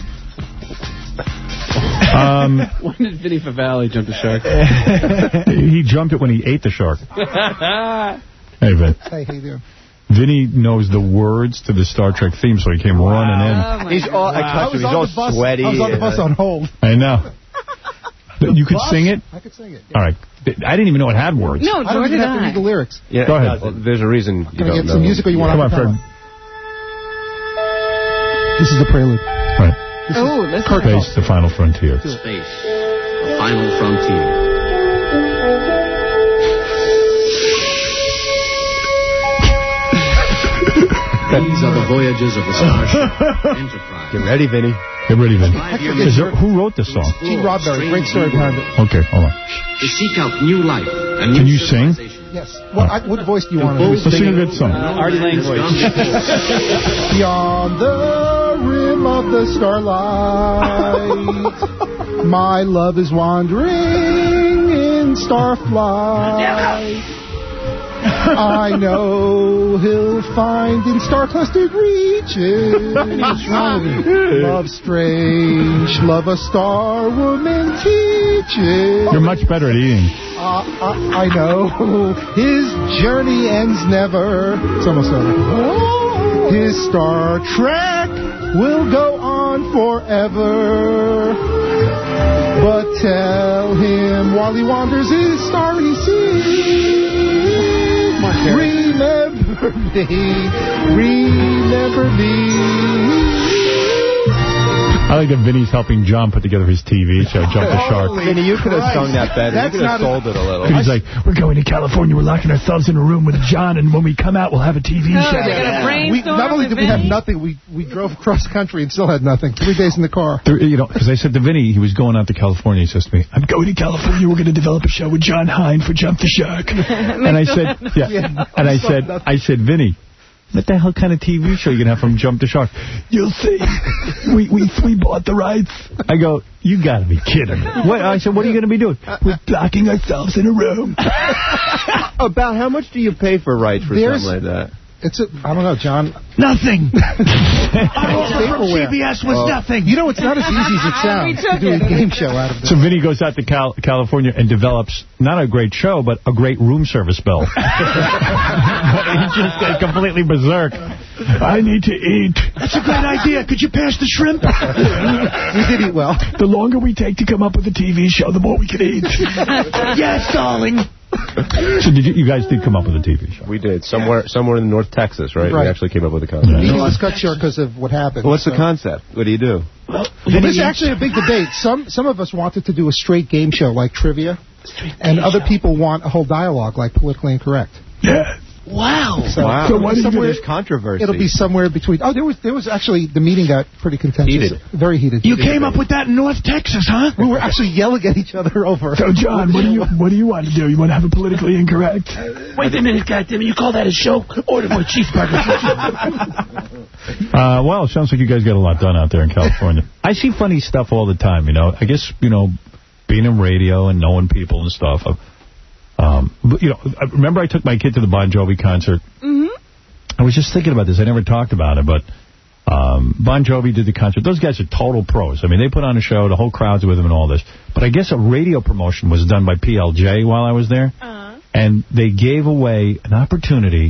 um, When did Vinny Favale jump the shark? he jumped it when he ate the shark. Hey, Vin. Hey, how you doing? Vinny knows the words to the Star Trek theme, so he came wow. running in. He's all, wow. I was he's on all the bus, sweaty. I was on the bus on hold. I know. You could bus? sing it? I could sing it. Yeah. All right. I didn't even know it had words. No, I don't even have to read the lyrics. Yeah, Go ahead. No, there's a reason you Can I don't get know. some music or you want Come to on, Fred. This is the prelude. Right. Oh, this is Space, the final frontier. Space, the final frontier. These are the voyages of the Starship Enterprise. Get ready, Vinny. Get ready, Vinny. Is there, who wrote this song? Gene Roddenberry. Great story behind it. Okay, hold on. To seek out new life and Can new you sing? Yes. What, I, what voice do you want to do? Let's sing a good song. Artie Lang's voice. Beyond the rim of the starlight, my love is wandering in starflight. I know he'll find in star-clustered regions. Love strange, love a star woman teaches. You're much better at eating. Uh, uh, I know his journey ends never. It's almost over. His Star Trek will go on forever. But tell him while he wanders his starry sea, remember me, remember me. I like that Vinny's helping John put together his T V show, Jump the Shark. Vinny, you could have sung that better. That's you could have sold a, it a little. He's like, we're going to California. We're locking ourselves in a room with John, and when we come out, we'll have a T V No, show. they got a brainstorm we, not only with did we have Vinny. nothing, we, we drove across country and still had nothing. Three days in the car. There, you know, because I said to Vinny, he was going out to California. He says to me, I'm going to California. We're going to develop a show with John Hine for Jump the Shark. and I said, yeah, Yeah, and I still said, nothing. I said, Vinny, what the hell kind of T V show you going to have from Jump the Shark? You'll see. we, we, we bought the rights. I go, you got to be kidding me. What? I said, what are you going to be doing? We're locking ourselves in a room. About how much do you pay for rights for There's- something like that? It's a, I don't know, John. Nothing. I ordered from Vaporware. C B S was Oh. nothing. You know, it's not as easy as it sounds to do a game show out of this. So Vinny goes out to Cal California and develops not a great show, but a great room service bill. He just goes completely berserk. I need to eat. That's a great idea. Could you pass the shrimp? We did eat well. The longer we take to come up with a T V show, the more we can eat. Yes, darling. So did you, you guys did come up with a T V show? We did. Somewhere somewhere in North Texas, right? Right. We actually came up with a concept. The meeting was cut short because of what happened. Well, what's so. the concept? What do you do? Well, this is actually a big debate. Some some of us wanted to do a straight game show like trivia, and other people want a whole dialogue like Politically Incorrect. Yeah. Wow. So, Wow. so somewhere, There's controversy. it'll be somewhere between. Oh, there was there was actually the meeting got pretty contentious. Heated. Very heated. You came up with that in North Texas, huh? We were actually yelling at each other over. So, John, what do you what do you want to do? You want to have a politically incorrect? Wait a minute, goddammit! You call that a show? Order more cheeseburgers. Uh, well, it sounds like you guys get a lot done out there in California. I see funny stuff all the time, you know. I guess, you know, being in radio and knowing people and stuff, uh, Um, but, you know, I remember I took my kid to the Bon Jovi concert. Mm-hmm. I was just thinking about this. I never talked about it, but um, Bon Jovi did the concert. Those guys are total pros. I mean, they put on a show. The whole crowd's with them and all this. But I guess a radio promotion was done by P L J while I was there. Uh-huh. And they gave away an opportunity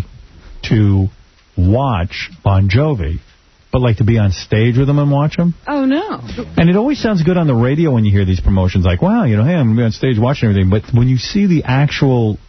to watch Bon Jovi, but like to be on stage with them and watch them. Oh, no. And it always sounds good on the radio when you hear these promotions, like, wow, you know, hey, I'm going to be on stage watching everything. But when you see the actual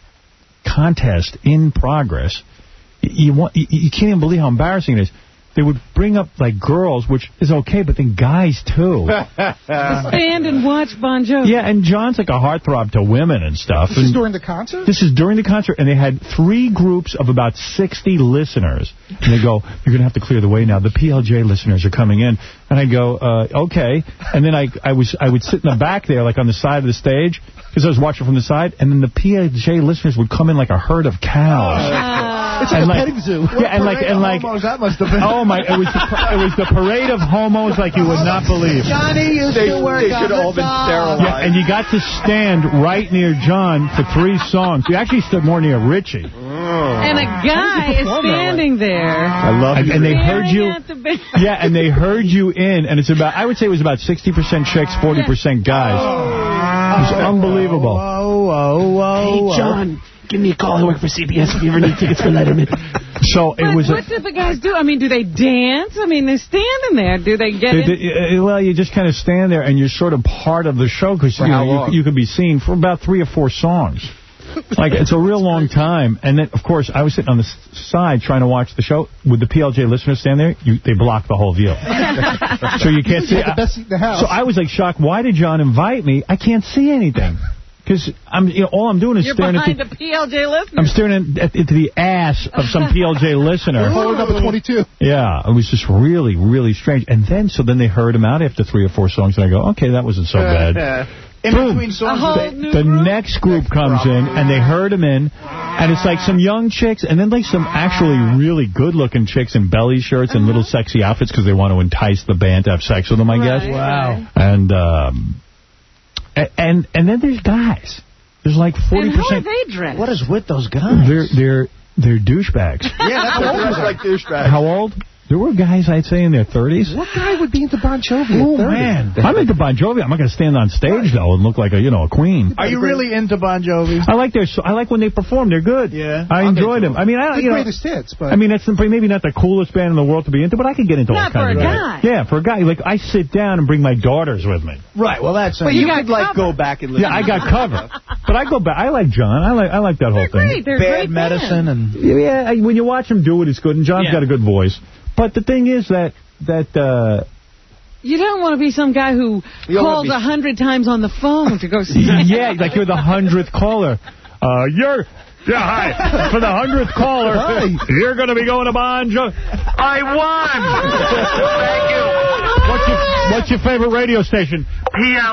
contest in progress, you, want, you, you can't even believe how embarrassing it is. They would bring up, like, girls, which is okay, but then guys, too. To stand and watch Bon Jovi. Yeah, and John's like a heartthrob to women and stuff. This and is during the concert? This is during the concert, and they had three groups of about sixty listeners. And they go, you're going to have to clear the way now. The P L J listeners are coming in. And I go, uh, okay. And then I I was I would sit in the back there, like on the side of the stage, because I was watching from the side, and then the P L J listeners would come in like a herd of cows. Uh, it's like and a like, petting zoo. Yeah, and like, and like, homos that must have been. Oh my! It was the, it was the parade of homos like you would not believe. Johnny used They- to work they on should the all been farm. sterilized. Yeah, and you got to stand right near John for three songs. You actually stood more near Richie. And a guy is standing there. I love you. And they heard you. Staring at the band. Yeah, and they heard you in, and it's about, I would say it was about sixty percent chicks, forty percent guys. It was unbelievable. Whoa, whoa, whoa. Hey, John, give me a call. I work for C B S if you ever need tickets for Letterman. So But it was. what do the guys do? I mean, do they dance? I mean, they're standing there. Do they get They- in? they- uh, well, you just kind of stand there, and you're sort of part of the show, because you, how know, long? you, you can be seen for about three or four songs. Like, it's a real long time. And then, of course, I was sitting on the s- side trying to watch the show. Would the P L J listeners stand there? You, they block the whole view. So you can't see. You had the best seat in the house. So I was like shocked. Why did John invite me? I can't see anything. Because I'm, you know, all I'm doing is You're staring at behind the, the P L J listeners. I'm staring at, into the ass of some P L J listener. Forward number twenty-two. Yeah, it was just really, really strange. And then, so then they heard him out after three or four songs, and I go, okay, that wasn't so bad. In Boom. between songs, A whole they- new The group? next group comes in, and they herd him in, and it's like some young chicks, and then like some actually really good-looking chicks in belly shirts and little sexy outfits because they want to entice the band to have sex with them, I guess. Right, Wow. And, um, a- and and then there's guys. There's like forty And how are percent. they dressed? What is with those guys? They're they're they're douchebags. Yeah, that's what it was like douchebag. How old? There were guys, I'd say, in their thirties. What guy would be into Bon Jovi Oh, at thirty? man. I'm into Bon Jovi. I'm not going to stand on stage, though, and look like a, you know, a queen. Are you really into Bon Jovi? I like their. so- I like when they perform. They're good. Yeah. I I'm enjoyed into them. I mean, I The you know, greatest hits, but I mean, that's maybe not the coolest band in the world to be into, but I could get into all Not kinds for of a guys. guy. Yeah, for a guy. Like, I sit down and bring my daughters with me. Right, well, that's... but you you, got could like cover. go back and listen. Yeah, I got cover. But I go back. I like John. I like I like that whole They're thing. great. They're Bad great Medicine bands. and... Yeah, I- when you watch him do it, it's good. And John's Yeah. got a good voice. But the thing is that that uh, You don't want to be some guy who You don't wanna calls be- a hundred times on the phone to go see. yeah, like you're the hundredth caller. Uh, you're. Yeah, hi. For the hundredth caller, Hi. you're going to be going to Bon Jovi. I won! Thank you. What's your, what's your favorite radio station? P L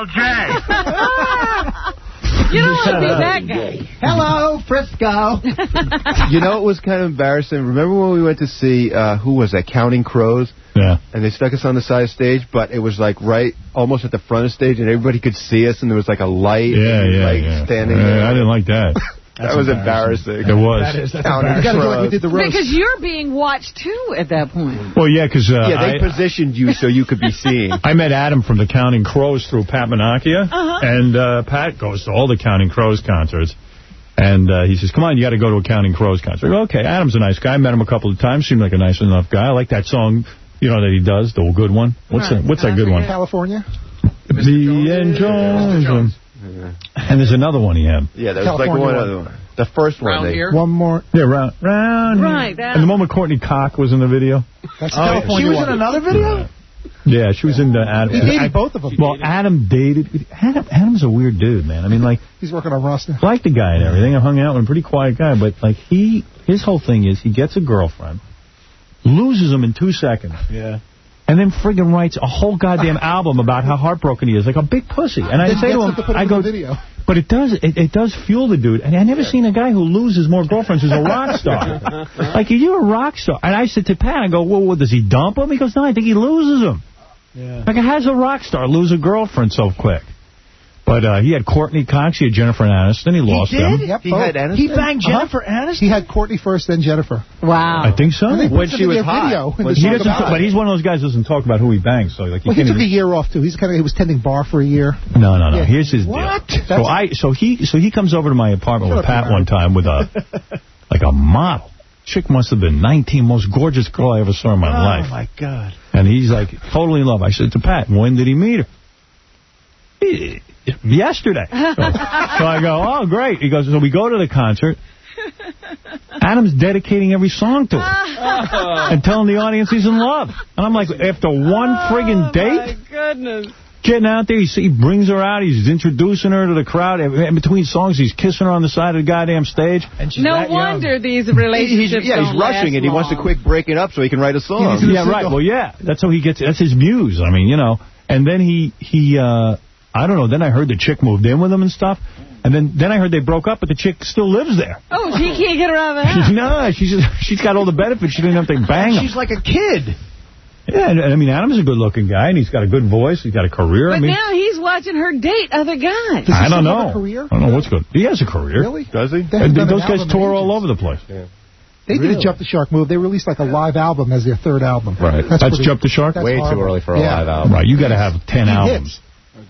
J. You don't want to be that guy. Hello, Frisco. You know, it was kind of embarrassing. Remember when we went to see, uh, who was that, Counting Crows? Yeah. And they stuck us on the side of stage, but it was like right almost at the front of stage, and everybody could see us, and there was like a light. Yeah, and, yeah, like, yeah. standing Yeah, there. I didn't like that. That was embarrassing. It was. That is, that's Counting embarrassing. You gotta do like we Crows. did the roast. Because you're being watched, too, at that point. Well, yeah, because uh, Yeah, they I, positioned you so you could be seen. I met Adam from the Counting Crows through Pat Menachia, Uh-huh. and uh, Pat goes to all the Counting Crows concerts. And uh, he says, come on, you got to go to a Counting Crows concert. I go, okay, Adam's a nice guy. I met him a couple of times. Seemed like a nice enough guy. I like that song, you know, that he does, the good one. What's Right. that? What's that good one? California? The End Jones. And there's another one he had. Yeah, there was like California one one. other one. The first one. Round They, here? One more. Yeah, round, round. Right, that- And the moment Courtney Cox was in the video. That's Oh, California she was one. in another video? Yeah, she was in the Adam. He dated I- both of them. Well, Adam dated. Adam, Adam's a weird dude, man. I mean, like, He's working on Ross now. liked the guy and everything. I hung out with him, pretty quiet guy. But, like, he, his whole thing is he gets a girlfriend, loses him in two seconds. Yeah. And then friggin' writes a whole goddamn album about how heartbroken he is, like a big pussy. And I Then say to gets him, them to put it I in go, the video. but it does, it, it does fuel the dude. And I never seen a guy who loses more girlfriends who's a rock star. Like, you're a rock star. And I said to Pat, I go, well, what, does he dump him? He goes, no, I think he loses them. Yeah. Like, how does a rock star lose a girlfriend so quick? But uh, he had Courtney Cox, he had Jennifer Aniston, he lost he them. did? Yep, He both. had Aniston? He banged Jennifer Aniston? He had Courtney first, then Jennifer. Wow. I think so. And they put When some she in was their hot. video. in When the He song doesn't, about but it. he's one of those guys who doesn't talk about who he bangs. So like, he Well, he can't took a even, year off, too. He's kind of, he was tending bar for a year. No, no, no. Yeah. Here's his What? deal. So I, so he, so he comes over to my apartment Shut with up, Pat Aaron. one time with a, like a model. Chick must have been nineteen, most gorgeous girl I ever saw in my Oh, life. my God. And he's like totally in love. I said to Pat, when did he meet her? He, yesterday. So, so I go, oh, great. He goes, so we go to the concert. Adam's dedicating every song to her and telling the audience he's in love. And I'm like, after one friggin' date? Oh, my goodness. Getting out there, he, he brings her out, he's introducing her to the crowd. In between songs, he's kissing her on the side of the goddamn stage. And she's No that wonder young. these relationships He's, yeah, he's don't rushing last it. He wants to long. quick break it up so he can write a song. Yeah, right. Well, yeah, that's how he gets, that's his muse. I mean, you know. And then he, he uh, I don't know, then I heard the chick moved in with him and stuff. And then, then I heard they broke up, but the chick still lives there. Oh, she can't get her out of the house. No, she's just, she's got all the benefits. She didn't have to bang him. She's like a kid. Yeah, and, and I mean, Adam's a good-looking guy, and he's got a good voice. He's got a career. But I mean, now he's watching her date other guys. I don't still know. have a career? I don't know what's good. He has a career. Really? Does he? They And haven't done those an guys album tour in all ages. over the place. Yeah. They did Really? a Jump the Shark move. They released like a live album as their third album. Right. That's, pretty- Jump the Shark? that's Way horrible. too early for a Yeah. live album. Right, you got to have ten He albums.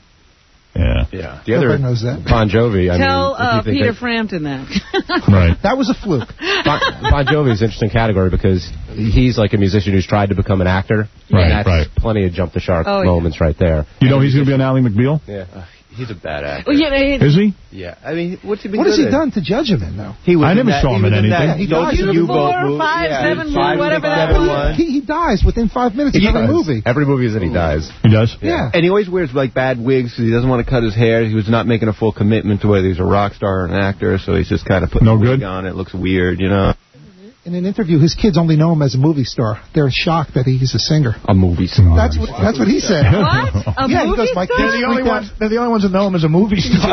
Yeah. Yeah. The other, Everybody knows that. Bon Jovi. I Tell mean, if uh, you think Peter that- Frampton that. Right. That was a fluke. Bon, bon Jovi is an interesting category because he's like a musician who's tried to become an actor. Right, and that's right. plenty of Jump the Shark Oh, yeah. moments right there. You know he's going to be on Ally McBeal? Yeah. He's a bad actor. Well, yeah, they, Is he? Yeah. I mean, what's he been What has good he at? done to judge him in, though? He was I in never that, saw him he in was anything. That, He those dies. U-boat Four, movies. five, yeah, seven, five, whatever six, that seven, was. one. He, he dies within five minutes He of every does. movie. Every movie is that he dies. He does? Yeah. And he always wears like bad wigs because he doesn't want to cut his hair. He was not making a full commitment to whether he's a rock star or an actor, so he's just kind of putting No a wig good? on. It looks weird, you know. In an interview, his kids only know him as a movie star. They're shocked that he's a singer. A movie star. That's what that's what he said. What? A yeah, he movie goes, my star? kids They're the only freaked out. ones. They're the only ones that know him as a movie star.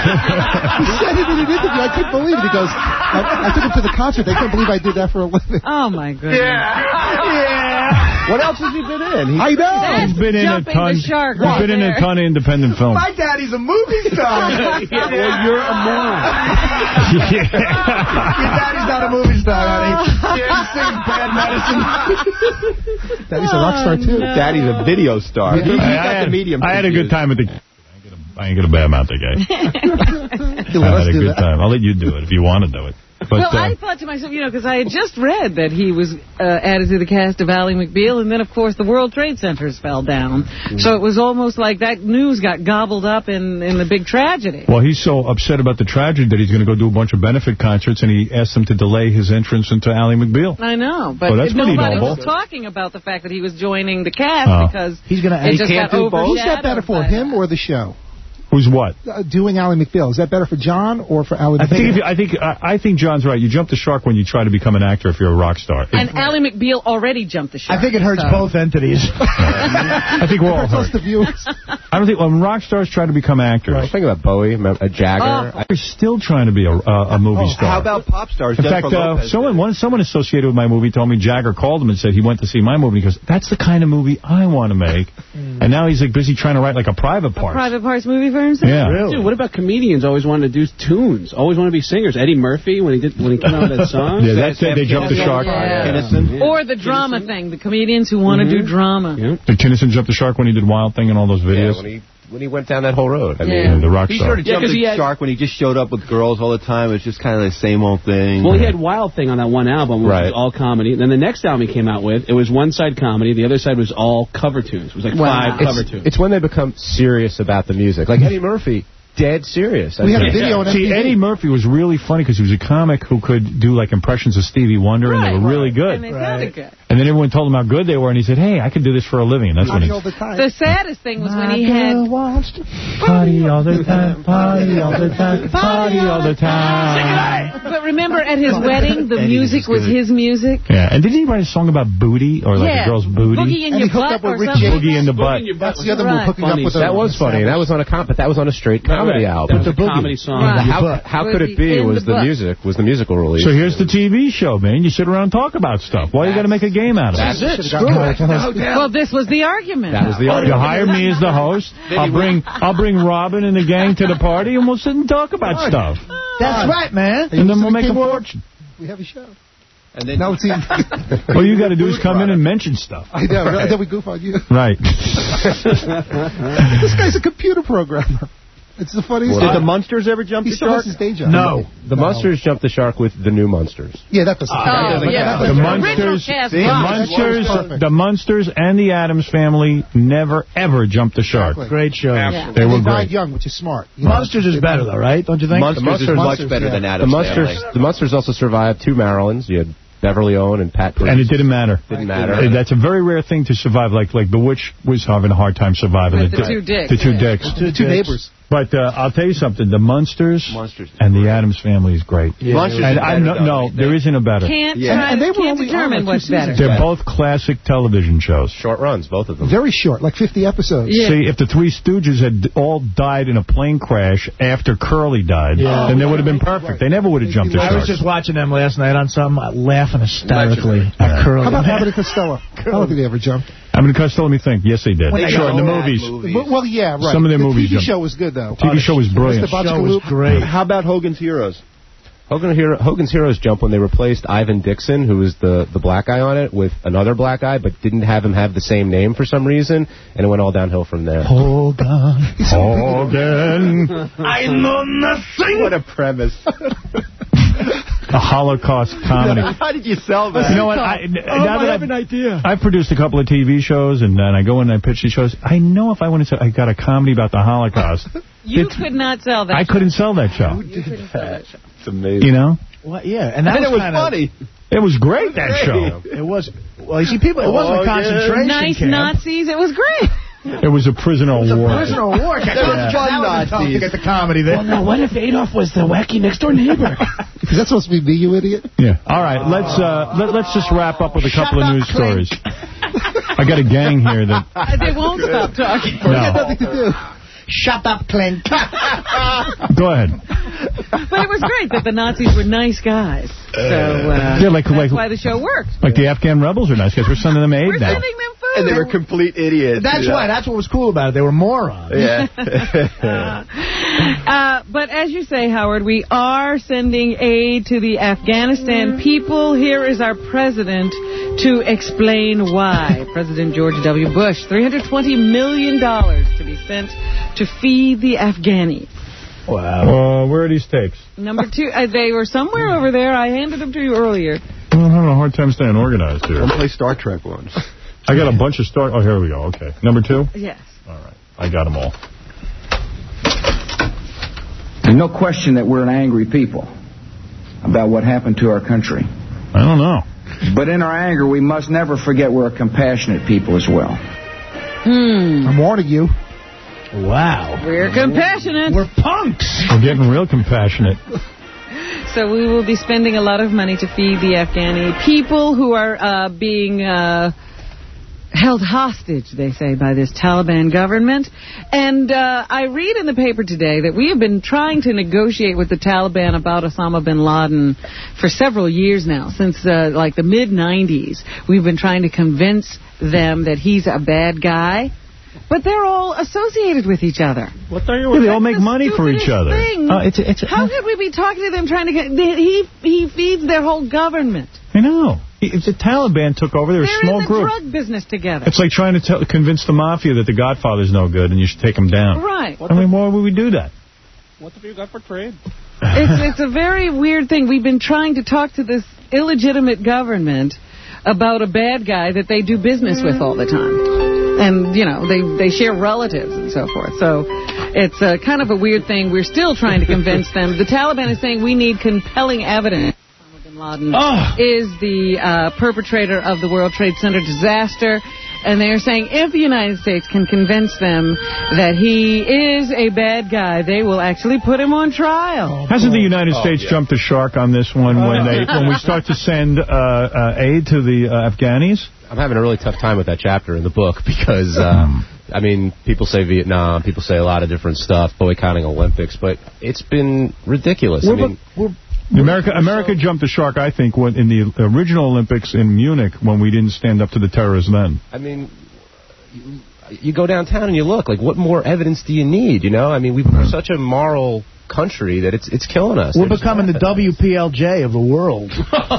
He said it in an interview. I couldn't believe it. He goes, I, I took him to the concert. They couldn't believe I did that for a living. Oh, my goodness. Yeah. What else has he been in? He, I know. That's He's been in a jumping ton. the shark He's right been in a there. ton of independent films. My daddy's a movie star. yeah, well, you're a moron. Your daddy's not a movie star, honey. He sings bad medicine. Daddy's a rock star, too. no. Daddy's a video star. Yeah. He, he I, got I had, the medium. I had a good time at the... I ain't going to badmouth the guy. He'll let I us had a do good that. time. I'll let you do it if you want to do it. But, well, uh, I thought to myself, you know, because I had just read that he was uh, added to the cast of Ally McBeal, and then, of course, the World Trade Centers fell down. Mm. So it was almost like that news got gobbled up in, in the big tragedy. well, he's so upset about the tragedy that he's going to go do a bunch of benefit concerts, and he asked them to delay his entrance into Ally McBeal. I know, but Well, that's pretty nobody noble. was talking about the fact that he was joining the cast Oh. because He's gonna- it he just can't got do both? Who's that better overshadowed for, by him that. or the show? Who's what? Uh, doing Ally McBeal. Is that better for John or for Ally I McBeal? think if you, I think I, I think John's right. You jump the shark when you try to become an actor if you're a rock star. And Ally McBeal already jumped the shark. I think it hurts so. both entities. I think we're all Hurts us hurt. the viewers. I don't think when rock stars try to become actors. I was thinking about Bowie, a Jagger. Oh. They're still trying to be a, a, a movie Oh, star. how about pop stars? In Jennifer fact, uh, Lopez someone did. one, someone associated with my movie told me Jagger called him and said he went to see my movie. He goes, that's the kind of movie I want to make. Mm. And now he's like busy trying to write like a private part. Private Parts movie for himself? Yeah. Really? Dude, what about comedians always wanted to do tunes? Always want to be singers. Eddie Murphy, when he did when he came out with that song. Yeah, that's it. They jumped the shark. Yeah. Innocent. Or the drama thing, the comedians who want to Mm-hmm. do drama. Did Kinnison jump the shark when he did Wild Thing and all those Yeah, videos? when he when he went down that whole road. I Yeah. mean, the rock He star. sort of Yeah, jumped 'cause he the had- shark when he just showed up with girls all the time. It was just kind of the same old thing. Well, he had Wild Thing on that one album, which Right. was all comedy. Then the next album he came out with, it was one side comedy, the other side was all cover tunes. It was like Wow. five cover it's, tunes. it's when they become serious about the music. Like Eddie Murphy, dead serious. We had a That's- video on M T V. See, Eddie Murphy was really funny because he was a comic who could do like impressions of Stevie Wonder, and they were really good. And they sounded good. And then everyone told him how good they were, and he said, hey, I can do this for a living. And that's when he... all the time. The saddest thing was when he had... Party all the time, party all the time, party all the time. But remember, at his wedding, the Eddie music was good. his music? Yeah, and didn't he write a song about booty, or like Yeah. a girl's booty? Boogie in And your he hooked butt up with or Rick something? James. Boogie in the butt. That's the other Right. move, hooking Funny. up with a... That was funny. and That was on a comp, but that was on a straight That comedy comedy Right. album. That was a comedy song. Right. How, Right. how Would could be it be? in Was the the book. music? Was the musical release? So here's the T V show, man. You sit around and talk about stuff. Why you got to make a game out of it? That's it. Screw it. Well, this was the argument. That was the You hire me as the host. I'll bring I'll bring Robin and the gang to the party, and we'll sit and talk about stuff. That's right, man. And then we'll make a fortune. We have a show. And then now it's even. All you got to do is come in and mention stuff. I know. Right? And then we goof on you. Right. This guy's a computer programmer. It's the funniest. Did thing. the Munsters ever jump He the still shark? has his day job. No. The Munsters jumped the shark with the new Munsters. Yeah, that doesn't. Oh, that doesn't yeah. that The doesn't- Munsters, cast the box. Munsters, Perfect. the Munsters, and the Addams Family never ever jumped the shark. Exactly. Great show. Yeah. They And were they died great. young, which is smart. You know? Monsters is better, though, right? Don't you think? Munsters, Munsters is much Munsters, better yeah. than the Addams Munsters. Family. The Munsters also survived two Marilyns. You had Beverly Owen and Pat Priest. And it didn't matter. Didn't matter. Uh, That's a very rare thing to survive. Like like the witch was having a hard time surviving. With the two dicks, The two yeah. dicks. The two neighbors. But uh, I'll tell you something. The Munsters, Munsters. and the Addams Family is great. Munsters And is I better, know, though, no, I think. there isn't a better. Can't Yeah. try, And they were can't only on determine like two what's better. seasons. They're both classic television shows. Short runs, both of them. Very short, like fifty episodes. Yeah. See, if the Three Stooges had all died in a plane crash after Curly died, Yeah. then they would have been perfect. They never would have jumped the I was shark. just watching them last night on something, uh, laughing hysterically at Curly. How about Man. Abbott and Costello? I don't think they ever jumped. I mean, Costello, let me think. Yes, they did. When they Sure, in the got movies. But- well, yeah, right. Some of their the movies T V jumped. show was good, though. T V show was brilliant. Mister Show Bobsika was Loop. great. How about Hogan's Heroes? Hogan Hero, Hogan's Heroes jumped when they replaced Ivan Dixon, who was the, the black guy on it, with another black guy, but didn't have him have the same name for some reason, and it went all downhill from there. Hogan. Hogan. I know nothing. What a premise. A Holocaust comedy. How did you sell that? You know what? I, Oh, now I that have I've, an idea. I've produced a couple of T V shows, and then I go in and I pitch these shows. I know if I went and said I got a comedy about the Holocaust, You it's- could not sell that. I show. couldn't sell that show. You couldn't sell that show. It's amazing. You know? Well, yeah, and that And it was, was kinda, funny. It was great, that show. It was. Well, you see, people. It wasn't a Hogan. concentration Nice camp. Nazis. It was great. It was a prisoner of war. Prisoner of war. There was fun Nazis. To get the comedy there. Well, now, what if Adolf was the wacky next-door neighbor? Is that supposed to be me, you idiot? Yeah. All right, let's uh, let, let's just wrap up with a couple of news stories. I got a gang here that. They won't stop talking. We got No. nothing to do. Shut up, Clint. Go ahead. But it was great that the Nazis were nice guys. So uh, Yeah, like- that's like- why the show worked. Like the Afghan rebels are nice guys. We're sending them aid We're now. sending them food. And they were complete idiots. That's you know? why. That's what was cool about it. They were morons. Yeah. Uh, but as you say, Howard, we are sending aid to the Afghanistan people. Here is our president to explain why. President George W. Bush, three hundred twenty million dollars to be sent to feed the Afghanis. Wow. Uh, where are these tapes? Number two, uh, they were somewhere over there. I handed them to you earlier. I'm having a hard time staying organized here. Don't play Star Trek ones. I got a bunch of Star... Oh, here we go. Okay. Number two? Yes. All right. I got them all. There's no question that we're an angry people about what happened to our country. I don't know. But in our anger, we must never forget we're a compassionate people as well. Hmm. I'm warning you. Wow. We're compassionate. We're punks. We're getting real compassionate. So we will be spending a lot of money to feed the Afghani people who are uh, being uh, held hostage, they say, by this Taliban government. And uh, I read in the paper today that we have been trying to negotiate with the Taliban about Osama bin Laden for several years now, since uh, like the mid nineties. We've been trying to convince them that he's a bad guy. But they're all associated with each other. What are you? Yeah, they all make money for each other. Thing. Uh, it's, it's, How could we be talking to them trying to get... He, he feeds their whole government. I know. If the Taliban took over, they're, They're a small in the group. drug business together. It's like trying to tell, convince the mafia that the Godfather's no good and you should take him down. Right. I mean, why would we do that? What have you got for trade? It's, it's a very weird thing. We've been trying to talk to this illegitimate government about a bad guy that they do business with all the time. And, you know, they, they share relatives and so forth. So it's a, kind of a weird thing. We're still trying to convince them. The Taliban is saying we need compelling evidence. Osama bin Laden oh. is the uh, perpetrator of the World Trade Center disaster. And they're saying if the United States can convince them that he is a bad guy, they will actually put him on trial. Hasn't the United Oh, States yeah. jumped the shark on this one when they when we start to send uh, uh, aid to the uh, Afghanis? I'm having a really tough time with that chapter in the book because uh, I mean, people say Vietnam, people say a lot of different stuff, boycotting Olympics, but it's been ridiculous. We're, I mean, we're, America America jumped the shark, I think, when in the original Olympics in Munich when we didn't stand up to the terrorists then. I mean, you, you go downtown and you look, like, what more evidence do you need, you know? I mean, we're such a moral country that it's it's killing us. We're becoming the W P L J of the world.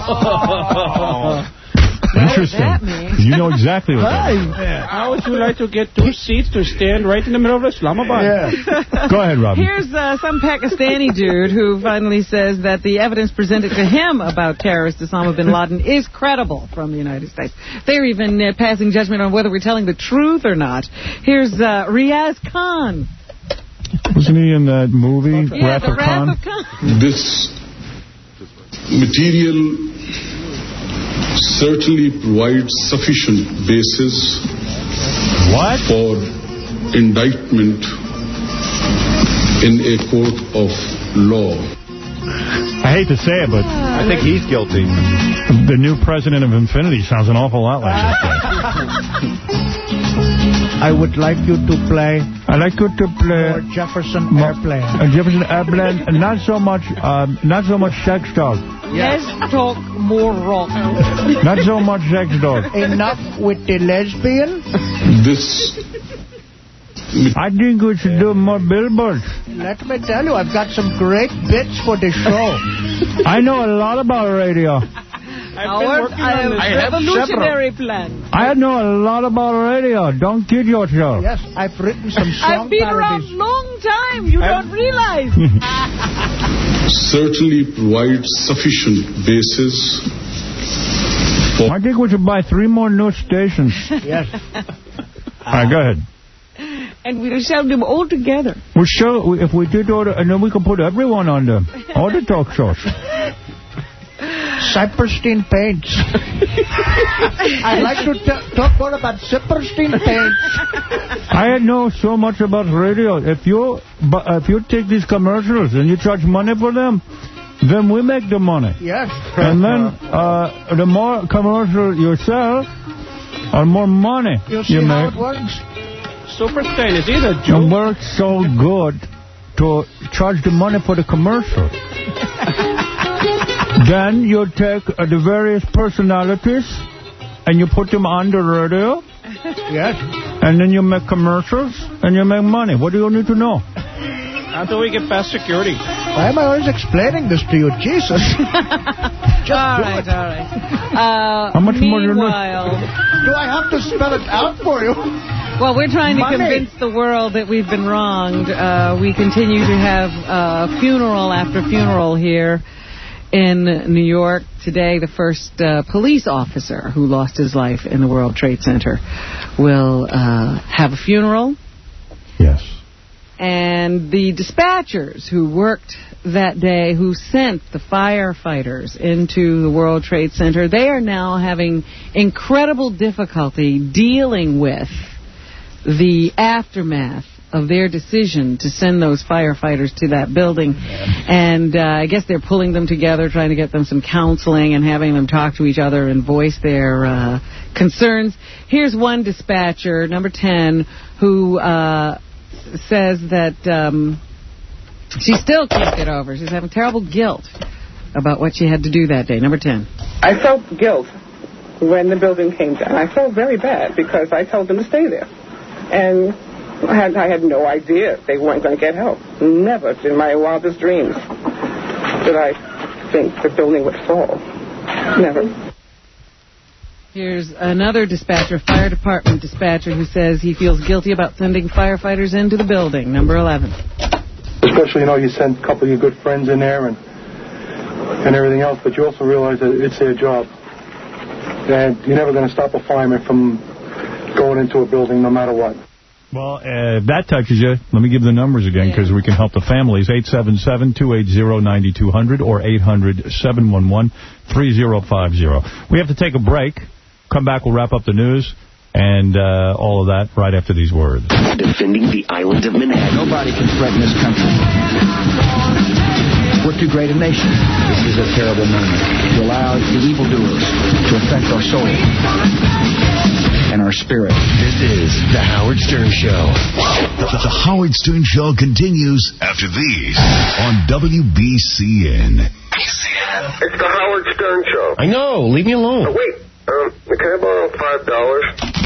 Interesting. You know exactly what that is. Yeah. How would you like to get two seats to stand right in the middle of Islamabad? Yeah. Go ahead, Robin. Here's uh, some Pakistani dude who finally says that the evidence presented to him about terrorist Osama bin Laden is credible from the United States. They're even uh, passing judgment on whether we're telling the truth or not. Here's uh, Riaz Khan. Wasn't he in that movie, yeah, Wrath of Khan? Wrath of Khan? This material certainly provides sufficient basis what? for indictment in a court of law. I hate to say it, but I think he's guilty. The new president of Infinity sounds an awful lot like this guy. I would like you to play. I like you to play more Jefferson Mo Airplane. Uh, Jefferson Airplane, and not so much, um, not so much sex dog. Yes. Let's talk more rock. Not so much sex dog. Enough with the lesbian. This. I think we should do more billboards. Let me tell you, I've got some great bits for the show. I know a lot about radio. Our, I have a revolutionary plan. I know a lot about radio. Don't kid yourself. Yes, I've written some song I've been parodies. around long time. You I've don't realize. Certainly provides sufficient basis for... I think we should buy three more news stations. Yes. All right, go ahead. And we'll show them all together. We'll show, if we did all the, and then we can put everyone on them. All the talk shows. Cyperstein paints. I'd like to t talk more about Cyperstein paints. I know so much about radio. If you but if you take these commercials and you charge money for them, then we make the money. Yes. And then uh, the more commercial you sell, the more money you see you how make. it works? Superstein, is he the Jew? It works so good to charge the money for the commercial. Then you take uh, the various personalities and you put them on the radio. Yes. And then you make commercials and you make money. What do you need to know? Until we get past security. Why am I always explaining this to you? Jesus. Just all do right, it. all right. Uh, How much more do you know? Do I have to spell it out for you? Well, we're trying to Money. convince the world that we've been wronged. Uh, we continue to have uh, funeral after funeral here in New York. Today, the first uh, police officer who lost his life in the World Trade Center will uh, have a funeral. Yes. And the dispatchers who worked that day, who sent the firefighters into the World Trade Center, they are now having incredible difficulty dealing with the aftermath of their decision to send those firefighters to that building. And uh, I guess they're pulling them together, trying to get them some counseling and having them talk to each other and voice their uh, concerns. Here's one dispatcher, number ten, who uh, says that um, she still can't get over. She's having terrible guilt about what she had to do that day. Number ten. I felt guilt when the building came down. I felt very bad because I told them to stay there. And I had, I had no idea they weren't going to get help. Never in my wildest dreams did I think the building would fall. Never. Here's another dispatcher, fire department dispatcher, who says he feels guilty about sending firefighters into the building. Number eleven. Especially, you know, you send a couple of your good friends in there and and everything else, but you also realize that it's their job. And you're never going to stop a fireman from going into a building no matter what. Well, uh, if that touches you, let me give the numbers again because yeah. we can help the families. eight seven seven, two eight zero, nine two zero zero or eight hundred, seven one one, three zero five zero. We have to take a break. Come back, we'll wrap up the news and uh, all of that right after these words. Defending the island of Manhattan. Nobody can threaten this country. We're too great a nation. This is a terrible moment to allow the evildoers to affect our soul and our spirit. This is The Howard Stern Show. The, the Howard Stern Show continues after these on W B C N. It's the Howard Stern Show. I know. Leave me alone. Oh, wait. Um, can I borrow five dollars?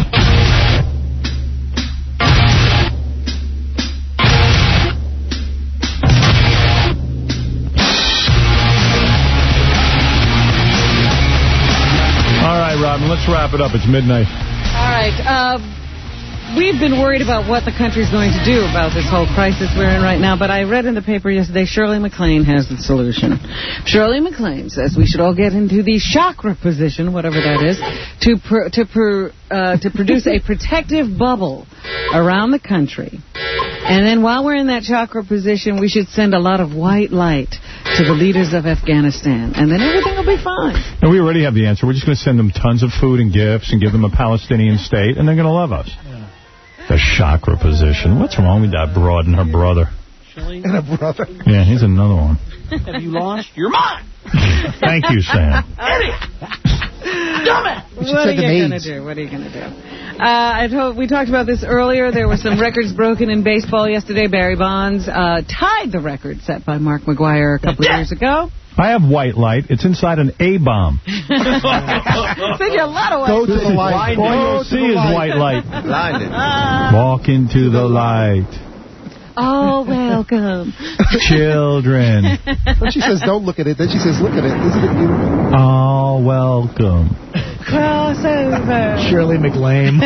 All right, Robin, let's wrap it up. It's midnight. All right. Uh, we've been worried about what the country's going to do about this whole crisis we're in right now, but I read in the paper yesterday Shirley MacLaine has the solution. Shirley MacLaine says we should all get into the chakra position, whatever that is, to pr to pr uh, to produce a protective bubble around the country. And then while we're in that chakra position, we should send a lot of white light to the leaders of Afghanistan, and then everything will be fine. And we already have the answer. We're just going to send them tons of food and gifts and give them a Palestinian state, and they're going to love us. Yeah. The chakra position. What's wrong with that broad and her brother? And a brother. Yeah, he's another one. Have you lost your mind? Thank you, Sam. Idiot. What are you going to do? What are you going to do? Uh, I told, we talked about this earlier. There were some records broken in baseball yesterday. Barry Bonds uh, tied the record set by Mark McGwire a couple of years ago. I have white light. It's inside an A-bomb. Send you a lot of white Go to the light. All you see is white light. Blinded. Walk into the light. Oh, welcome. Children. Then she says, don't look at it. Then she says, look at it. Isn't it beautiful? Oh, welcome. Crossover. Shirley MacLaine.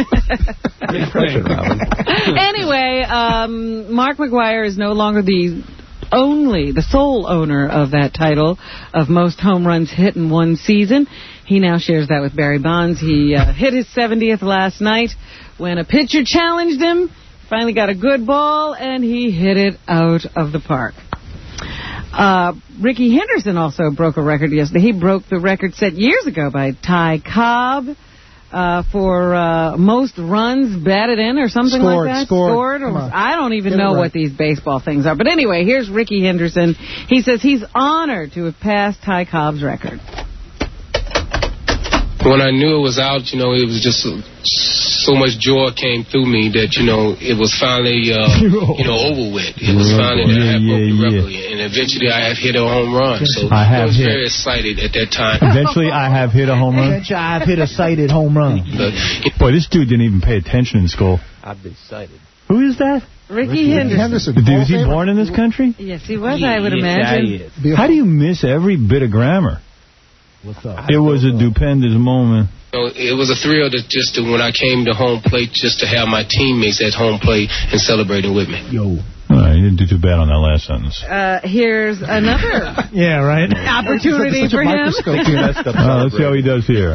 Anyway, um, Mark McGwire is no longer the only, the sole owner of that title of most home runs hit in one season. He now shares that with Barry Bonds. He uh, hit his seventieth last night when a pitcher challenged him. Finally got a good ball, and he hit it out of the park. Uh, Ricky Henderson also broke a record yesterday. He broke the record set years ago by Ty Cobb uh, for uh, most runs batted in or something scored, like that. Scored, Scored. Come on. I don't even Get know right. what these baseball things are. But anyway, here's Ricky Henderson. He says he's honored to have passed Ty Cobb's record. When I knew it was out, you know, it was just so, so much joy came through me that, you know, it was finally, uh, you know, over with. It was finally that I had broke the record, and eventually I have hit a home run. So I, I have was hit. very excited at that time. Eventually I have hit a home run. Eventually I have hit a sighted home run. Boy, this dude didn't even pay attention in school. I've been sighted. Who is that? Ricky, Ricky Henderson. Henderson. Dude, was he born in this country? Yes, he was, I would imagine. How do you miss every bit of grammar? What's up? It was a stupendous moment. You know, it was a thrill to just to, when I came to home plate, just to have my teammates at home plate and celebrating with me. Yo. All right, you didn't do too bad on that last sentence. Uh, here's another yeah, right. opportunity for him. Uh, let's see how he does here.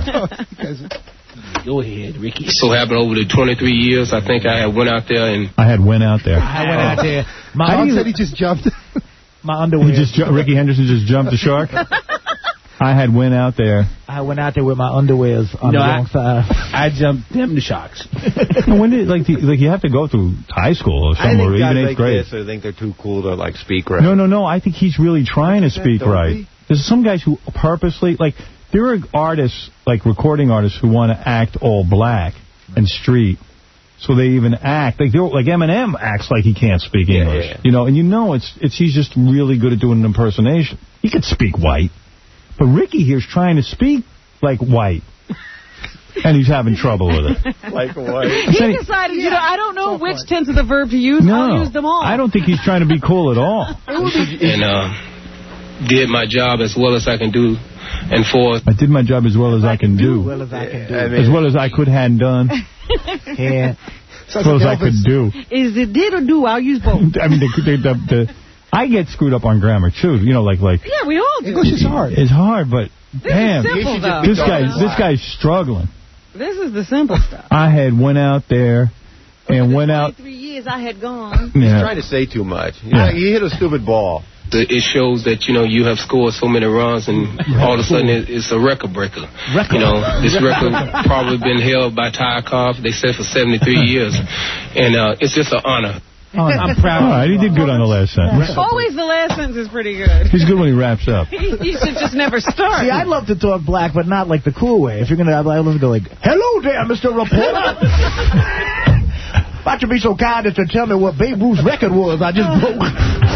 Go ahead, Ricky. So happened over the twenty-three years, I think I had went out there and... I had went out there. I went out there. My mom said he just jumped. My underwear. He just ju Ricky Henderson just jumped the shark? I had went out there. I went out there with my underwears on no, the I, wrong side. I jumped them the sharks. When did like the, like you have to go through high school or somewhere, or even eighth grade? So they think they're too cool to like speak right. No, no, no. I think he's really trying to speak right. There's some guys who purposely like there are artists like recording artists who want to act all black and street. So they even act like they're like Eminem acts like he can't speak yeah, English, yeah, yeah. you know. And you know it's it's he's just really good at doing an impersonation. He could speak white. But Ricky here's trying to speak like white, and he's having trouble with it. Like white. He decided, you know, I don't know which tense of the verb to use. No, I'll use them all. I don't think he's trying to be cool at all. And uh, did my job as well as I can do. And for I did my job as well as I can do. As well as I can do. As well as I could have done. Yeah. As well as I could do. Is it did or do? I'll use both. I mean, the, the, the, the I get screwed up on grammar, too. You know, like... like yeah, we all do. English is hard. It's hard, but this damn. Is simple, though. This, guy, this guy's struggling. This is the simple stuff. I had went out there and went out... three years I had gone. He's yeah. trying to say too much. Yeah. He hit a stupid ball. The, it shows that, you know, you have scored so many runs and all of a sudden it, it's a record breaker. Record. You know, this record probably been held by Ty Cobb, they said, for seventy-three years. And uh, it's just an honor. Oh, I'm proud. All right, he did good on the last sentence. Always the last sentence is pretty good. He's good when he wraps up. You should just never start. See, I'd love to talk black, but not like the cool way. If you're going to, I'd love to go like, hello there, Mister Reporter. Why don't you be so kind as to tell me what Babe Ruth's record was I just broke?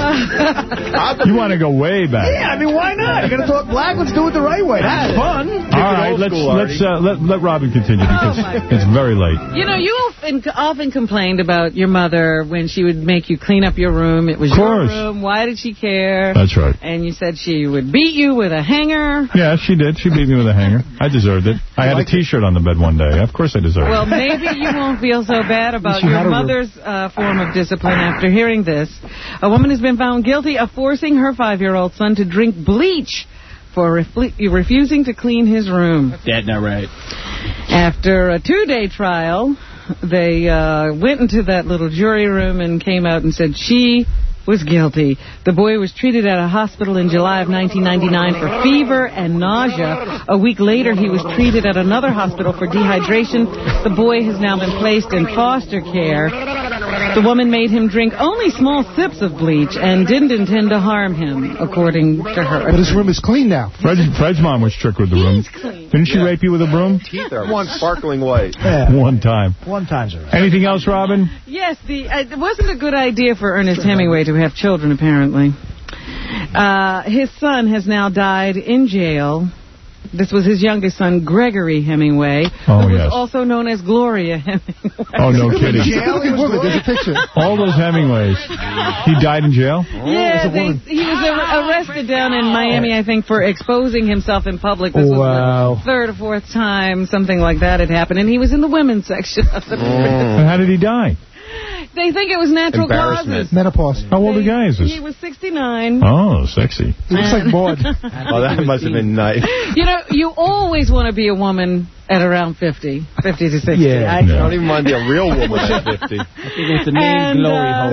You want to go way back. Yeah, I mean, why not? You're going to talk black? Let's do it the right way. That's fun. All right, let's let's uh, let let Robin continue because Oh, it's very late. You know, you often, often complained about your mother when she would make you clean up your room. It was Of your course. room. Why did she care? That's right. And you said she would beat you with a hanger. Yeah, she did. She beat me with a hanger. I deserved it. I had a T-shirt on the bed one day. Of course I deserved Well, it. maybe you won't feel so bad about She had your a room. mother's uh, form of discipline after hearing this. A woman has been found guilty of forcing her five-year-old son to drink bleach for refle- refusing to clean his room. That's not right. After a two-day trial, they uh, went into that little jury room and came out and said she was guilty. The boy was treated at a hospital in July of nineteen ninety-nine for fever and nausea. A week later, he was treated at another hospital for dehydration. The boy has now been placed in foster care. The woman made him drink only small sips of bleach and didn't intend to harm him, according to her. But his room is clean now. Fred, Fred's mom was tricked with the room. Didn't she rape you with a broom? Teeth are one sparkling white. Yeah. One time. One time's all right. Anything else, Robin? Yes, the uh, it wasn't a good idea for Ernest Hemingway to have children, apparently. Uh, his son has now died in jail. This was his youngest son, Gregory Hemingway, Oh, who was yes. also known as Gloria Hemingway. Oh, no kidding. Jail? There's a picture. All those Hemingways. He died in jail? Yeah, they, he was ar- arrested down in Miami, I think, for exposing himself in public. This was Wow. the third or fourth time something like that had happened, and he was in the women's section of the prison. And how did he die? They think it was natural causes. Menopause. How old a guy is this? He was sixty-nine. Oh, sexy. He looks like Maud. Oh, that must have been nice. You know, you always want to be a woman at around fifty, fifty to sixty. Yeah, I I don't even mind being a real woman at fifty. I think it's the main And, glory uh,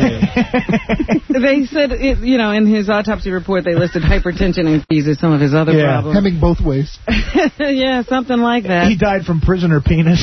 hole. That's They said, it, you know, in his autopsy report, they listed hypertension and disease as some of his other Yeah, problems. hemming both ways. Yeah, something like that. He died from prisoner penis.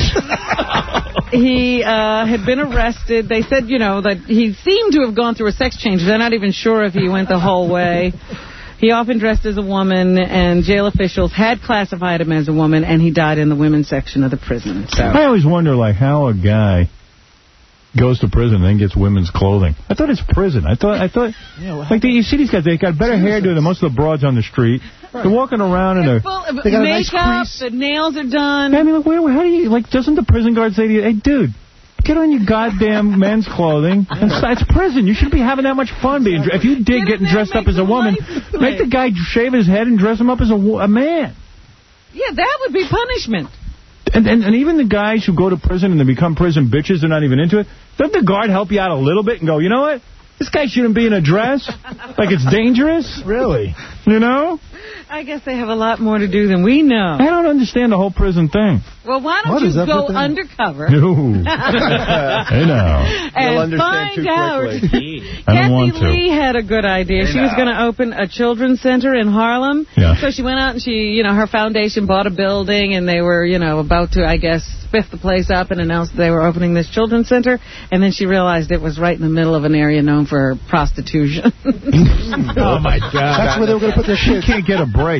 He uh, had been arrested. They said, you know, that he seemed to have gone through a sex change. They're not even sure if he went the whole way. He often dressed as a woman, and jail officials had classified him as a woman, and he died in the women's section of the prison. So. I always wonder, like, how a guy goes to prison and then gets women's clothing. I thought it's prison. I thought, I thought, like, they, you see these guys, they got better hairdo than most of the broads on the street. They're walking around in a... They got makeup, the nails are done. I mean, like, where, how do you, like, doesn't the prison guard say to you, hey, dude, get on your goddamn men's clothing. It's, it's prison. You shouldn't be having that much fun being... If you dig getting dressed up as a woman, make the guy shave his head and dress him up as a, wo- a man. Yeah, that would be punishment. And, and and even the guys who go to prison and they become prison bitches, they're not even into it. Doesn't the guard help you out a little bit and go, you know what? This guy shouldn't be in a dress. Like it's dangerous. Really? You know? I guess they have a lot more to do than we know. I don't understand the whole prison thing. Well, why don't What you is that go for thing? undercover No. Hey, now. and find out? I don't Kathy want to. Lee had a good idea. She was going to open a children's center in Harlem. Yeah. So she went out and she, you know, her foundation bought a building and they were, you know, about to, I guess, spiff the place up and announced they were opening this children's center. And then she realized it was right in the middle of an area known for prostitution. Oh, my God. That's where they were going to put their She kids. can't get a break.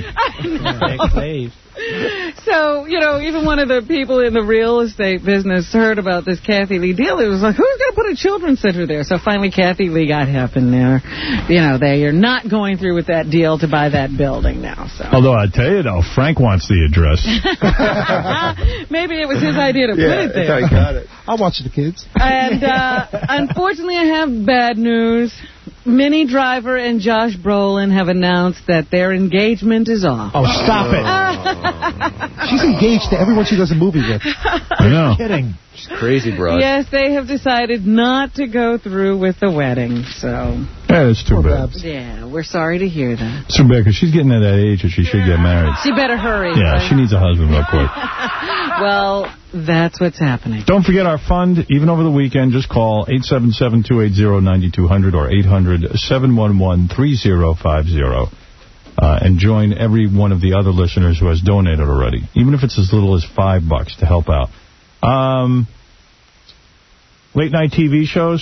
So, you know, even one of the people in the real estate business heard about this Kathy Lee deal. It was like, who's going to put a children's center there? So finally Kathy Lee got happened there. You know, they are not going through with that deal to buy that building now. So Although, I tell you, though, Frank wants the address. maybe it was his idea to put it there. that's how he got it. I'll watch the kids. And uh, unfortunately, I have bad news. Minnie Driver and Josh Brolin have announced that their engagement is off. Oh, stop it. She's engaged to everyone she does a movie with. I know. Kidding. She's crazy, bro. Yes, they have decided not to go through with the wedding. So, Yeah, it's too bad. yeah, we're sorry to hear that. It's too bad because she's getting at that age that she should get married. She better hurry. Yeah, right? she needs a husband real quick. Well, that's what's happening. Don't forget our fund, even over the weekend. Just call eight seven seven, two eight zero, nine two zero zero or eight hundred, seven one one, three zero five zero. Uh, and join every one of the other listeners who has donated already, even if it's as little as five bucks to help out. Um, late night T V shows.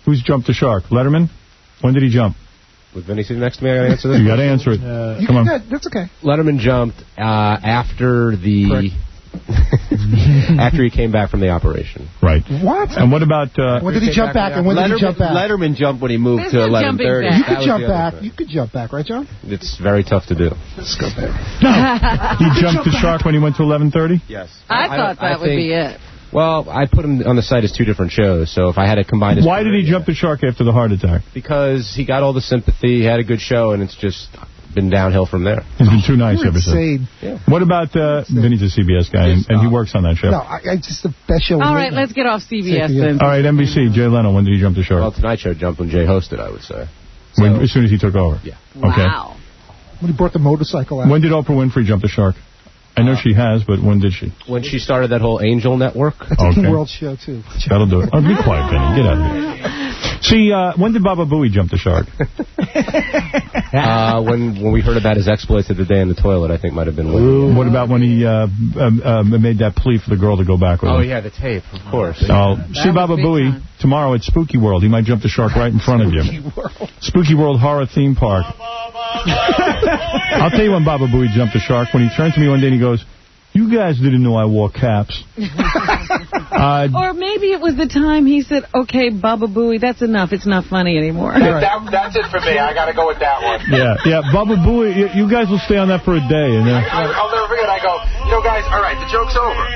Who's jumped the shark? Letterman? When did he jump? With Vinny sitting next to me, I got to answer this? You got to answer it. Uh, Come on. Good. That's okay. Letterman jumped uh, after the... after he came back from the operation. Right. What? And what about... Uh, when did he jump back, and when Letterman, did he jump back? Letterman jumped when he moved There's to no eleven jumping thirty. back. You could jump the back. thing. You could jump back, right, John? It's very tough to do. Let's go back. he jumped the shark when he went to eleven thirty? Yes. I, I thought that I would think, be it. Well, I put him on the site as two different shows, so if I had to combine his... Why did he jump the shark after the heart attack? Because he got all the sympathy, he had a good show, and it's just been downhill from there. He's been too nice You're ever since. insane. Yeah. What about... Uh, Vinny's a C B S guy, and, and he works on that show. No, I, I just the best show. All right, let's get off C B S then. All right, N B C, Jay Leno, when did he jump the shark? Well, Tonight Show jumped when Jay hosted, I would say. So, When, as soon as he took over? Yeah. Okay. Wow. When he brought the motorcycle out. When did Oprah Winfrey jump the shark? I know uh, she has, but when did she? When she started that whole Angel Network. That's okay. a world show, too. That'll do it. Oh, be quiet, Vinny. Get out of here. See, uh, when did Baba Booey jump the shark? uh, when when we heard about his exploits at the day in the toilet, I think might have been when. What about when he uh, um, uh, made that plea for the girl to go back with oh, him? Oh, yeah, the tape, of course. Oh, see Baba Booey time. tomorrow at Spooky World. He might jump the shark right in front of you. World. Spooky World Horror Theme Park. I'll tell you when Baba Booey jumped the shark. When he turned to me one day and he goes, "You guys didn't know I wore caps." uh, or maybe it was the time he said, "Okay, Baba Booey, that's enough. It's not funny anymore." That, that, that's it for me. I got to go with that one. Yeah, yeah. Baba Booey, you, you guys will stay on that for a day. And then, I, I'll never forget. I go, you know, guys, all right, the joke's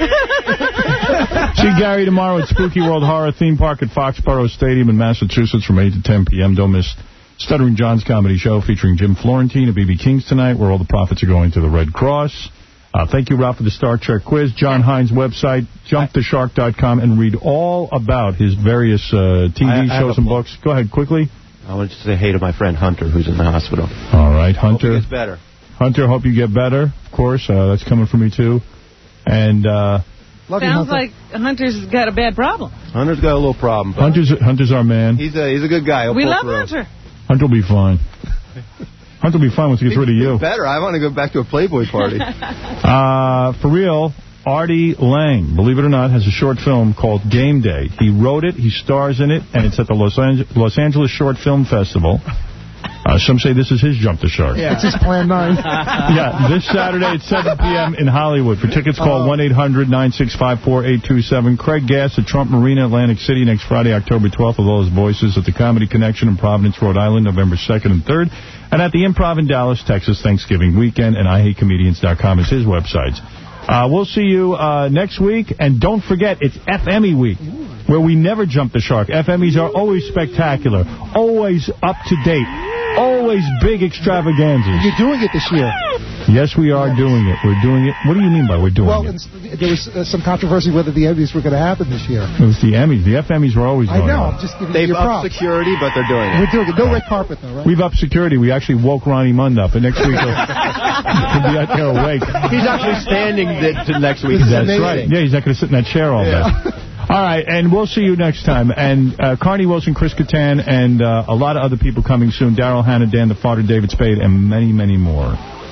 over. See Gary tomorrow at Spooky World Horror Theme Park at Foxborough Stadium in Massachusetts from eight to ten p m Don't miss Stuttering John's Comedy Show featuring Jim Florentine and B B King's tonight, where all the profits are going to the Red Cross. Uh, thank you, Ralph, for the Star Trek quiz. John Hines' website, jump the shark dot com, and read all about his various uh, T V I, I shows and books. Go ahead, quickly. I want to say hey to my friend Hunter, who's in the hospital. All right, Hunter. Hope he gets better. Hunter, hope you get better, of course. Uh, that's coming from me, too. And uh, Sounds Hunter. like Hunter's got a bad problem. Hunter's got a little problem. Hunter's Hunter's our man. He's a, he's a good guy. He'll we love through. Hunter. Hunter will be fine. Hunter will be fine once he gets rid of you. Better. I want to go back to a Playboy party. uh, for real, Artie Lang, believe it or not, has a short film called Game Day. He wrote it, he stars in it, and it's at the Los, Ange Los Angeles Short Film Festival. Uh, some say this is his jump the shark. Yeah. It's his plan nine. Yeah, this Saturday at seven p m in Hollywood. For tickets, call one eight hundred nine six five four eight two seven. Craig Gass at Trump Marina, Atlantic City, next Friday, October twelfth, with all his voices at the Comedy Connection in Providence, Rhode Island, November second and third. And at the Improv in Dallas, Texas, Thanksgiving weekend. And I hate comedians dot com is his website. Uh, we'll see you uh, next week. And don't forget, it's F M E week, where we never jump the shark. F M Es are always spectacular, always up to date, always big extravaganzas. You're doing it this year. Yes, we are doing it. We're doing it. What do you mean by we're doing well, it? Well, there was uh, some controversy whether the Emmys were going to happen this year. It was the Emmys. The F M Es were always going I know. on. I'm just giving They've you your upped props. security, but they're doing it. We're doing it. No red carpet, though, right? We've upped security. We actually woke Ronnie Mund up, and next week he'll, he'll be out there awake. He's actually standing the, to next week. That's amazing. right. Yeah, he's not going to sit in that chair all yeah. day. All right, and we'll see you next time. And uh, Carney Wilson, Chris Kattan, and uh, a lot of other people coming soon. Daryl Hannah, Dan the Farter, David Spade, and many, many more.